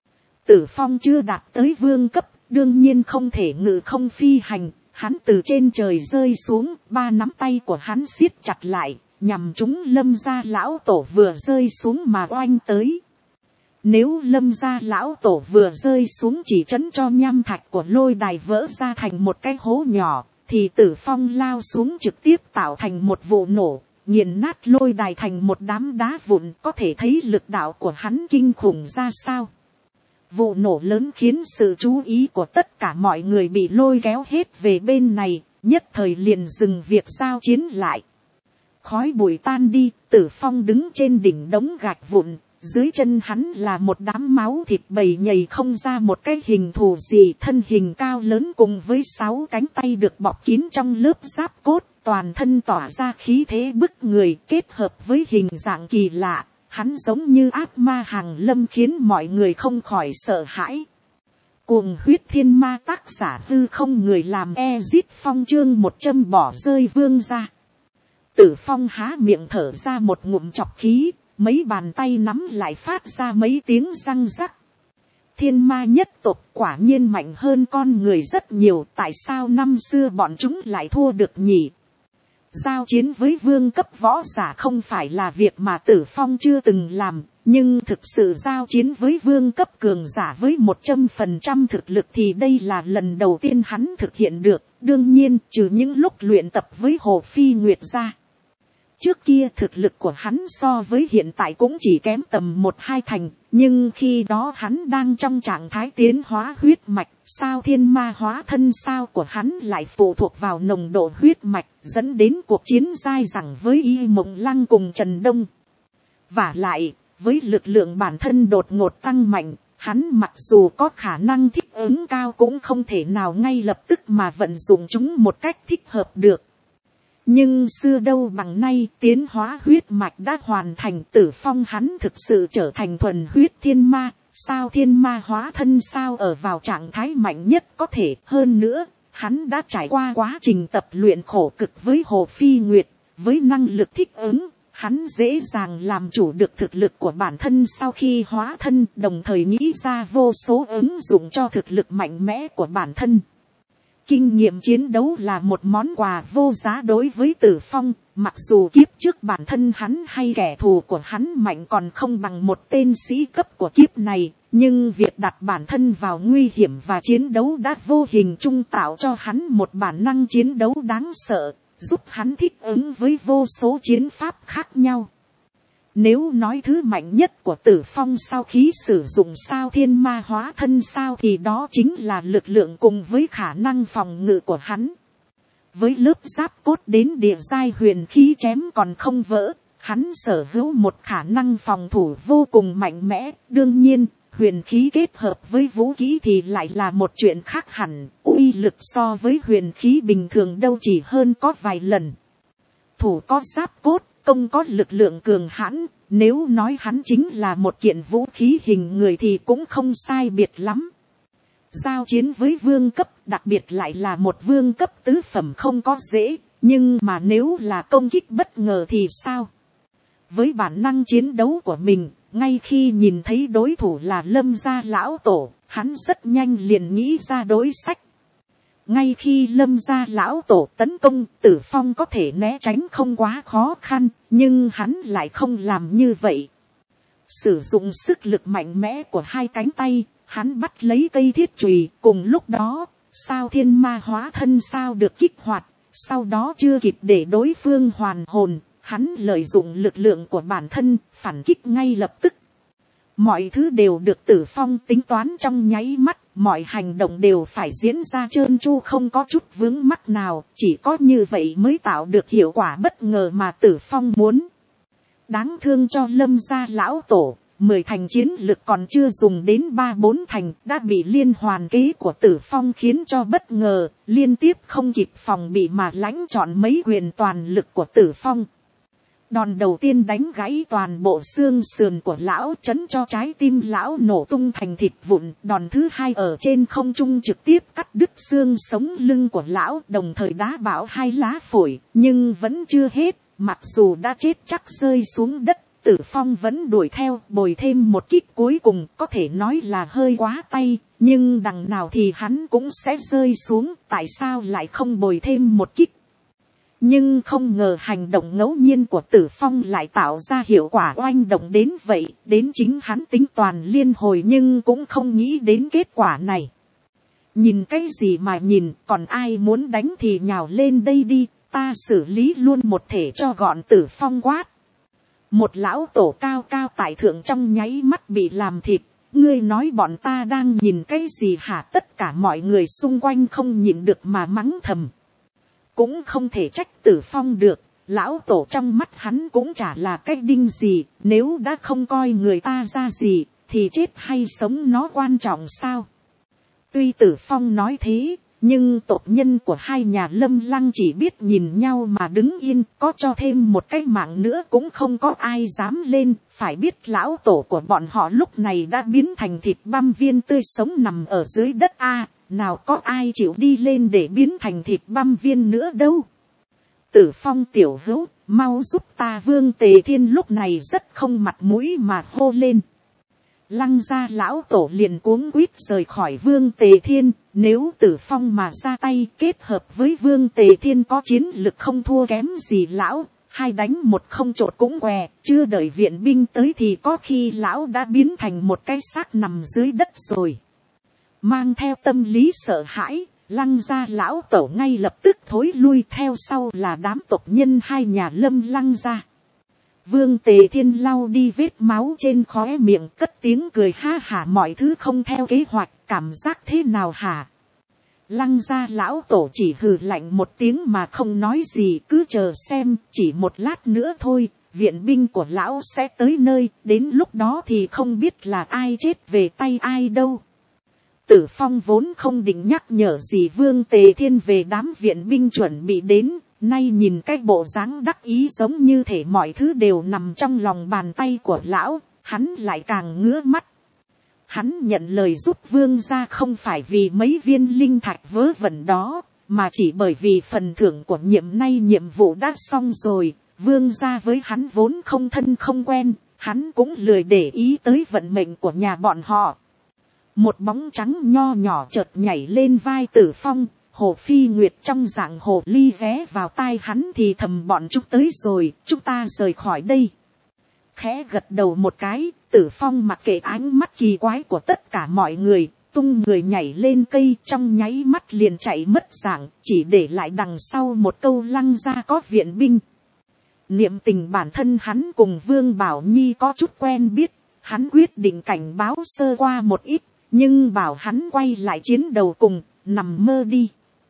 Speaker 1: Tử Phong chưa đạt tới vương cấp, đương nhiên không thể ngự không phi hành. Hắn từ trên trời rơi xuống, ba nắm tay của hắn siết chặt lại, nhằm chúng Lâm gia lão tổ vừa rơi xuống mà oanh tới. Nếu Lâm gia lão tổ vừa rơi xuống chỉ trấn cho nham thạch của lôi đài vỡ ra thành một cái hố nhỏ, thì Tử Phong lao xuống trực tiếp tạo thành một vụ nổ, nghiền nát lôi đài thành một đám đá vụn, có thể thấy lực đạo của hắn kinh khủng ra sao. Vụ nổ lớn khiến sự chú ý của tất cả mọi người bị lôi kéo hết về bên này, nhất thời liền dừng việc giao chiến lại. Khói bụi tan đi, Tử Phong đứng trên đỉnh đống gạch vụn, dưới chân hắn là một đám máu thịt bầy nhầy không ra một cái hình thù gì, thân hình cao lớn cùng với sáu cánh tay được bọc kín trong lớp giáp cốt, toàn thân tỏa ra khí thế bức người, kết hợp với hình dạng kỳ lạ, hắn giống như ác ma hàng lâm khiến mọi người không khỏi sợ hãi. Cuồng huyết thiên ma, tác giả Hư Không, người làm Ezit Phong, chương một trăm bỏ rơi vương ra. Tử Phong há miệng thở ra một ngụm chọc khí, mấy bàn tay nắm lại phát ra mấy tiếng răng rắc. Thiên ma nhất tộc quả nhiên mạnh hơn con người rất nhiều, tại sao năm xưa bọn chúng lại thua được nhỉ? Giao chiến với vương cấp võ giả không phải là việc mà Tử Phong chưa từng làm, nhưng thực sự giao chiến với vương cấp cường giả với một trăm phần trăm thực lực thì đây là lần đầu tiên hắn thực hiện được, đương nhiên trừ những lúc luyện tập với Hồ Phi Nguyệt ra. Trước kia thực lực của hắn so với hiện tại cũng chỉ kém tầm một hai thành, nhưng khi đó hắn đang trong trạng thái tiến hóa huyết mạch, sao thiên ma hóa thân sao của hắn lại phụ thuộc vào nồng độ huyết mạch, dẫn đến cuộc chiến dai dẳng với Y Mộng Lăng cùng Trần Đông. Vả lại, với lực lượng bản thân đột ngột tăng mạnh, hắn mặc dù có khả năng thích ứng cao cũng không thể nào ngay lập tức mà vận dụng chúng một cách thích hợp được. Nhưng xưa đâu bằng nay, tiến hóa huyết mạch đã hoàn thành, Tử Phong hắn thực sự trở thành thuần huyết thiên ma, sao thiên ma hóa thân sao ở vào trạng thái mạnh nhất có thể. Hơn nữa, hắn đã trải qua quá trình tập luyện khổ cực với Hồ Phi Nguyệt, với năng lực thích ứng, hắn dễ dàng làm chủ được thực lực của bản thân sau khi hóa thân, đồng thời nghĩ ra vô số ứng dụng cho thực lực mạnh mẽ của bản thân. Kinh nghiệm chiến đấu là một món quà vô giá đối với Tử Phong, mặc dù kiếp trước bản thân hắn hay kẻ thù của hắn mạnh còn không bằng một tên sĩ cấp của kiếp này, nhưng việc đặt bản thân vào nguy hiểm và chiến đấu đã vô hình chung tạo cho hắn một bản năng chiến đấu đáng sợ, giúp hắn thích ứng với vô số chiến pháp khác nhau. Nếu nói thứ mạnh nhất của Tử Phong sau khi sử dụng sao thiên ma hóa thân sao thì đó chính là lực lượng cùng với khả năng phòng ngự của hắn. Với lớp giáp cốt đến địa giai huyền khí chém còn không vỡ, hắn sở hữu một khả năng phòng thủ vô cùng mạnh mẽ. Đương nhiên, huyền khí kết hợp với vũ khí thì lại là một chuyện khác hẳn, uy lực so với huyền khí bình thường đâu chỉ hơn có vài lần. Thủ có giáp cốt, công có lực lượng cường hãn, nếu nói hắn chính là một kiện vũ khí hình người thì cũng không sai biệt lắm. Giao chiến với vương cấp, đặc biệt lại là một vương cấp tứ phẩm không có dễ, nhưng mà nếu là công kích bất ngờ thì sao? Với bản năng chiến đấu của mình, ngay khi nhìn thấy đối thủ là Lâm gia lão tổ, hắn rất nhanh liền nghĩ ra đối sách. Ngay khi Lâm gia lão tổ tấn công, Tử Phong có thể né tránh không quá khó khăn, nhưng hắn lại không làm như vậy. Sử dụng sức lực mạnh mẽ của hai cánh tay, hắn bắt lấy cây thiết chùy, cùng lúc đó, sao thiên ma hóa thân sao được kích hoạt, sau đó chưa kịp để đối phương hoàn hồn, hắn lợi dụng lực lượng của bản thân, phản kích ngay lập tức. Mọi thứ đều được Tử Phong tính toán trong nháy mắt, mọi hành động đều phải diễn ra trơn tru không có chút vướng mắc nào, chỉ có như vậy mới tạo được hiệu quả bất ngờ mà Tử Phong muốn. Đáng thương cho Lâm gia lão tổ, mười thành chiến lực còn chưa dùng đến ba bốn thành đã bị liên hoàn kế của Tử Phong khiến cho bất ngờ, liên tiếp không kịp phòng bị mà lãnh trọn mấy quyền toàn lực của Tử Phong. Đòn đầu tiên đánh gãy toàn bộ xương sườn của lão, chấn cho trái tim lão nổ tung thành thịt vụn. Đòn thứ hai ở trên không trung trực tiếp cắt đứt xương sống lưng của lão, đồng thời đá bão hai lá phổi, nhưng vẫn chưa hết. Mặc dù đã chết chắc rơi xuống đất, Tử Phong vẫn đuổi theo, bồi thêm một kích cuối cùng, có thể nói là hơi quá tay, nhưng đằng nào thì hắn cũng sẽ rơi xuống, tại sao lại không bồi thêm một kích. Nhưng không ngờ hành động ngẫu nhiên của Tử Phong lại tạo ra hiệu quả oanh động đến vậy, đến chính hắn tính toàn liên hồi nhưng cũng không nghĩ đến kết quả này. Nhìn cái gì mà nhìn, còn ai muốn đánh thì nhào lên đây đi, ta xử lý luôn một thể cho gọn. Tử Phong quát. Một lão tổ cao cao tại thượng trong nháy mắt bị làm thịt. Ngươi nói bọn ta đang nhìn cái gì hả? Tất cả mọi người xung quanh không nhịn được mà mắng thầm. Cũng không thể trách Tử Phong được, lão tổ trong mắt hắn cũng chả là cái đinh gì, nếu đã không coi người ta ra gì, thì chết hay sống nó quan trọng sao? Tuy Tử Phong nói thế, nhưng tộc nhân của hai nhà Lâm Lăng chỉ biết nhìn nhau mà đứng yên, có cho thêm một cái mạng nữa cũng không có ai dám lên. Phải biết lão tổ của bọn họ lúc này đã biến thành thịt băm viên tươi sống nằm ở dưới đất a, nào có ai chịu đi lên để biến thành thịt băm viên nữa đâu. Tử Phong tiểu hữu, mau giúp ta. Vương Tề Thiên lúc này rất không mặt mũi mà hô lên. Lăng gia lão tổ liền cuống quýt rời khỏi Vương Tề Thiên. Nếu Tử Phong mà ra tay kết hợp với Vương Tề Thiên có chiến lực không thua kém gì lão, hai đánh một không trột cũng què. Chưa đợi viện binh tới thì có khi lão đã biến thành một cái xác nằm dưới đất rồi. Mang theo tâm lý sợ hãi, Lăng gia lão tổ ngay lập tức thối lui, theo sau là đám tộc nhân hai nhà Lâm Lăng gia. Vương Tề Thiên lau đi vết máu trên khóe miệng, cất tiếng cười ha hả. Mọi thứ không theo kế hoạch, cảm giác thế nào hả? Lăng gia lão tổ chỉ hừ lạnh một tiếng mà không nói gì, cứ chờ xem, chỉ một lát nữa thôi, viện binh của lão sẽ tới nơi, đến lúc đó thì không biết là ai chết về tay ai đâu. Tử Phong vốn không định nhắc nhở gì Vương Tề Thiên về đám viện binh chuẩn bị đến, nay nhìn cái bộ dáng đắc ý giống như thể mọi thứ đều nằm trong lòng bàn tay của lão, hắn lại càng ngứa mắt. Hắn nhận lời giúp Vương gia không phải vì mấy viên linh thạch vớ vẩn đó, mà chỉ bởi vì phần thưởng của nhiệm nay nhiệm vụ đã xong rồi. Vương gia với hắn vốn không thân không quen, hắn cũng lười để ý tới vận mệnh của nhà bọn họ. Một bóng trắng nho nhỏ chợt nhảy lên vai Tử Phong, Hồ Phi Nguyệt trong dạng hồ ly ghé vào tai hắn thì thầm bọn chúng tới rồi, chúng ta rời khỏi đây. Khẽ gật đầu một cái, Tử Phong mặc kệ ánh mắt kỳ quái của tất cả mọi người, tung người nhảy lên cây, trong nháy mắt liền chạy mất dạng, chỉ để lại đằng sau một câu Lăng gia có viện binh. Niệm tình bản thân hắn cùng Vương Bảo Nhi có chút quen biết, hắn quyết định cảnh báo sơ qua một ít, nhưng bảo hắn quay lại chiến đầu cùng, nằm mơ đi.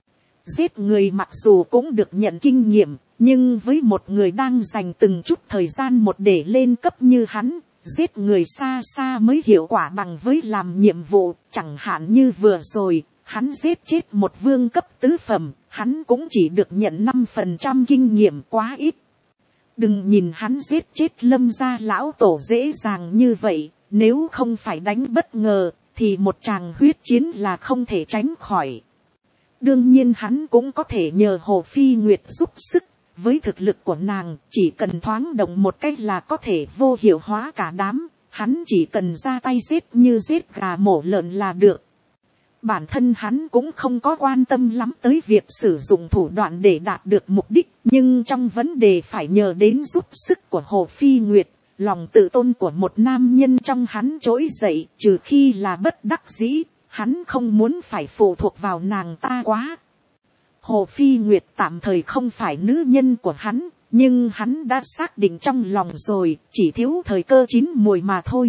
Speaker 1: Giết người mặc dù cũng được nhận kinh nghiệm, nhưng với một người đang dành từng chút thời gian một để lên cấp như hắn, giết người xa xa mới hiệu quả bằng với làm nhiệm vụ. Chẳng hạn như vừa rồi, hắn giết chết một vương cấp tứ phẩm, hắn cũng chỉ được nhận năm phần trăm kinh nghiệm, quá ít. Đừng nhìn hắn giết chết Lâm gia lão tổ dễ dàng như vậy, nếu không phải đánh bất ngờ, thì một tràng huyết chiến là không thể tránh khỏi. Đương nhiên hắn cũng có thể nhờ Hồ Phi Nguyệt giúp sức, với thực lực của nàng, chỉ cần thoáng động một cách là có thể vô hiệu hóa cả đám, hắn chỉ cần ra tay giết như giết gà mổ lợn là được. Bản thân hắn cũng không có quan tâm lắm tới việc sử dụng thủ đoạn để đạt được mục đích, nhưng trong vấn đề phải nhờ đến giúp sức của Hồ Phi Nguyệt, lòng tự tôn của một nam nhân trong hắn trỗi dậy, trừ khi là bất đắc dĩ, hắn không muốn phải phụ thuộc vào nàng ta quá. Hồ Phi Nguyệt tạm thời không phải nữ nhân của hắn, nhưng hắn đã xác định trong lòng rồi, chỉ thiếu thời cơ chín mùi mà thôi.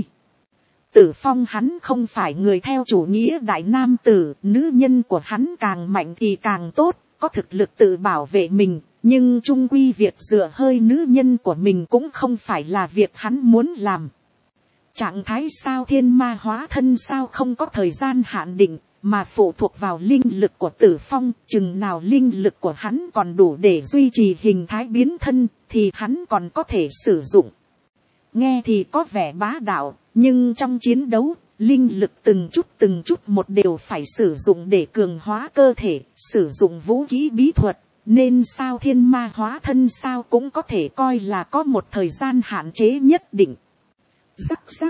Speaker 1: Tử Phong hắn không phải người theo chủ nghĩa đại nam tử, nữ nhân của hắn càng mạnh thì càng tốt, có thực lực tự bảo vệ mình, nhưng chung quy việc dựa hơi nữ nhân của mình cũng không phải là việc hắn muốn làm. Trạng thái sao thiên ma hóa thân sao không có thời gian hạn định, mà phụ thuộc vào linh lực của Tử Phong, chừng nào linh lực của hắn còn đủ để duy trì hình thái biến thân, thì hắn còn có thể sử dụng. Nghe thì có vẻ bá đạo, nhưng trong chiến đấu, linh lực từng chút từng chút một đều phải sử dụng để cường hóa cơ thể, sử dụng vũ khí bí thuật, nên sao thiên ma hóa thân sao cũng có thể coi là có một thời gian hạn chế nhất định. Rắc rắc.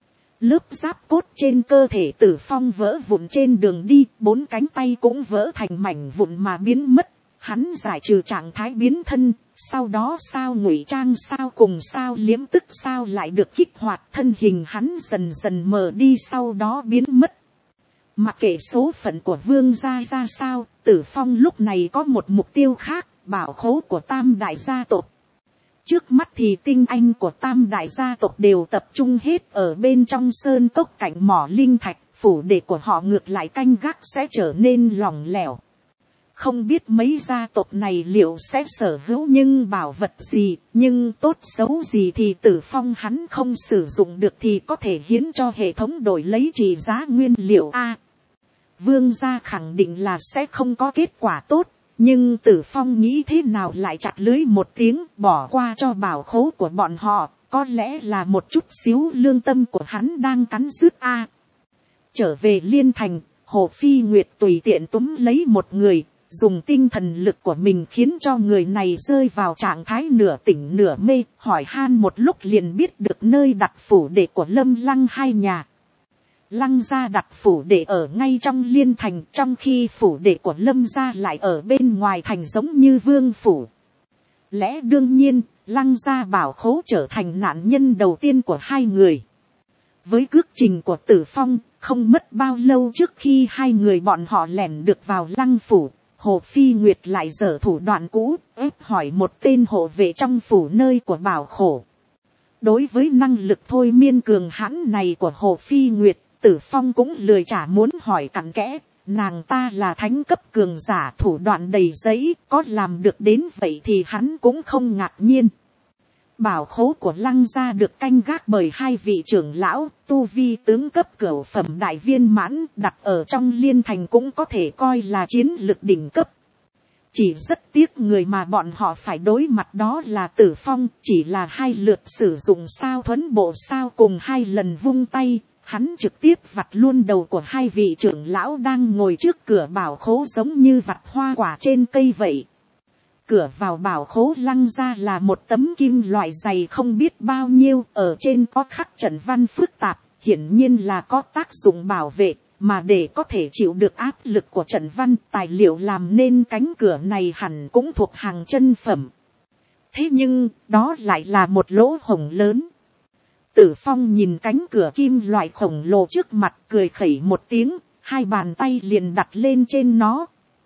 Speaker 1: Lớp giáp cốt trên cơ thể Tử Phong vỡ vụn trên đường đi, bốn cánh tay cũng vỡ thành mảnh vụn mà biến mất. hắn giải trừ trạng thái biến thân, sau đó sao ngụy trang sao cùng sao liếm tức sao lại được kích hoạt, thân hình hắn dần dần mờ đi sau đó biến mất. Mặc kệ số phận của vương gia ra sao, Tử Phong lúc này có một mục tiêu khác, bảo khố của tam đại gia tộc. Trước mắt thì tinh anh của tam đại gia tộc đều tập trung hết ở bên trong sơn cốc cạnh mỏ linh thạch, phủ đệ của họ ngược lại canh gác sẽ trở nên lỏng lẻo. Không biết mấy gia tộc này liệu sẽ sở hữu nhưng bảo vật gì, nhưng tốt xấu gì thì Tử Phong hắn không sử dụng được thì có thể hiến cho hệ thống đổi lấy trị giá nguyên liệu A. Vương gia khẳng định là sẽ không có kết quả tốt, nhưng Tử Phong nghĩ thế nào lại chặt lưới một tiếng bỏ qua cho bảo khố của bọn họ, có lẽ là một chút xíu lương tâm của hắn đang cắn rứt A. Trở về Liên Thành, Hồ Phi Nguyệt tùy tiện túm lấy một người, dùng tinh thần lực của mình khiến cho người này rơi vào trạng thái nửa tỉnh nửa mê, hỏi han một lúc liền biết được nơi đặt phủ đệ của Lâm Lăng hai nhà. Lăng gia đặt phủ đệ ở ngay trong Liên Thành, trong khi phủ đệ của Lâm gia lại ở bên ngoài thành giống như vương phủ. Lẽ đương nhiên, Lăng gia bảo khố trở thành nạn nhân đầu tiên của hai người. Với cước trình của Tử Phong, không mất bao lâu trước khi hai người bọn họ lẻn được vào Lăng phủ, Hồ Phi Nguyệt lại giở thủ đoạn cũ, ép hỏi một tên hộ vệ trong phủ nơi của bảo khổ. Đối với năng lực thôi miên cường hãn này của Hồ Phi Nguyệt, Tử Phong cũng lười chả muốn hỏi cặn kẽ, nàng ta là thánh cấp cường giả thủ đoạn đầy giấy, có làm được đến vậy thì hắn cũng không ngạc nhiên. Bảo khố của Lăng gia được canh gác bởi hai vị trưởng lão, tu vi tướng cấp cửu phẩm đại viên mãn, đặt ở trong Liên Thành cũng có thể coi là chiến lực đỉnh cấp. Chỉ rất tiếc người mà bọn họ phải đối mặt đó là Tử Phong, chỉ là hai lượt sử dụng sao thuấn bộ sao cùng hai lần vung tay, hắn trực tiếp vặt luôn đầu của hai vị trưởng lão đang ngồi trước cửa bảo khố giống như vặt hoa quả trên cây vậy. Cửa vào bảo khố Lăng gia là một tấm kim loại dày không biết bao nhiêu, ở trên có khắc trận văn phức tạp, hiển nhiên là có tác dụng bảo vệ, mà để có thể chịu được áp lực của trận văn, tài liệu làm nên cánh cửa này hẳn cũng thuộc hàng chân phẩm. Thế nhưng, đó lại là một lỗ hổng lớn. Tử Phong nhìn cánh cửa kim loại khổng lồ trước mặt cười khẩy một tiếng, hai bàn tay liền đặt lên trên nó.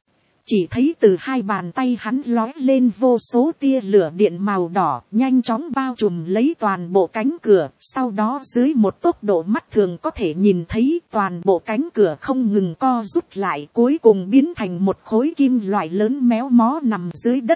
Speaker 1: Chỉ thấy từ hai bàn tay hắn lói lên vô số tia lửa điện màu đỏ, nhanh chóng bao trùm lấy toàn bộ cánh cửa, sau đó dưới một tốc độ mắt thường có thể nhìn thấy toàn bộ cánh cửa không ngừng co rút lại, cuối cùng biến thành một khối kim loại lớn méo mó nằm dưới đất.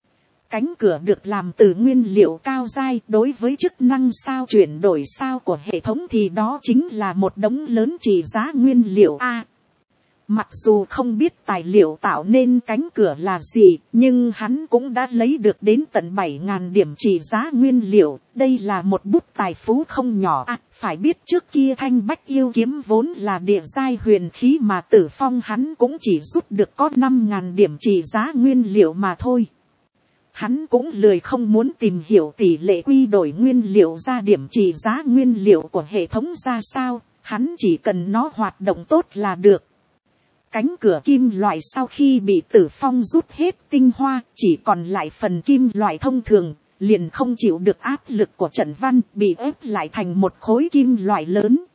Speaker 1: Cánh cửa được làm từ nguyên liệu cao dai, đối với chức năng sao chuyển đổi sao của hệ thống thì đó chính là một đống lớn trị giá nguyên liệu A. Mặc dù không biết tài liệu tạo nên cánh cửa là gì, nhưng hắn cũng đã lấy được đến tận bảy nghìn điểm trị giá nguyên liệu. Đây là một bút tài phú không nhỏ. À, phải biết trước kia Thanh Bách Yêu Kiếm vốn là địa giai huyền khí mà Tử Phong hắn cũng chỉ rút được có năm nghìn điểm trị giá nguyên liệu mà thôi. Hắn cũng lười không muốn tìm hiểu tỷ lệ quy đổi nguyên liệu ra điểm trị giá nguyên liệu của hệ thống ra sao, hắn chỉ cần nó hoạt động tốt là được. Cánh cửa kim loại sau khi bị Tử Phong rút hết tinh hoa, chỉ còn lại phần kim loại thông thường, liền không chịu được áp lực của trận văn, bị ép lại thành một khối kim loại lớn.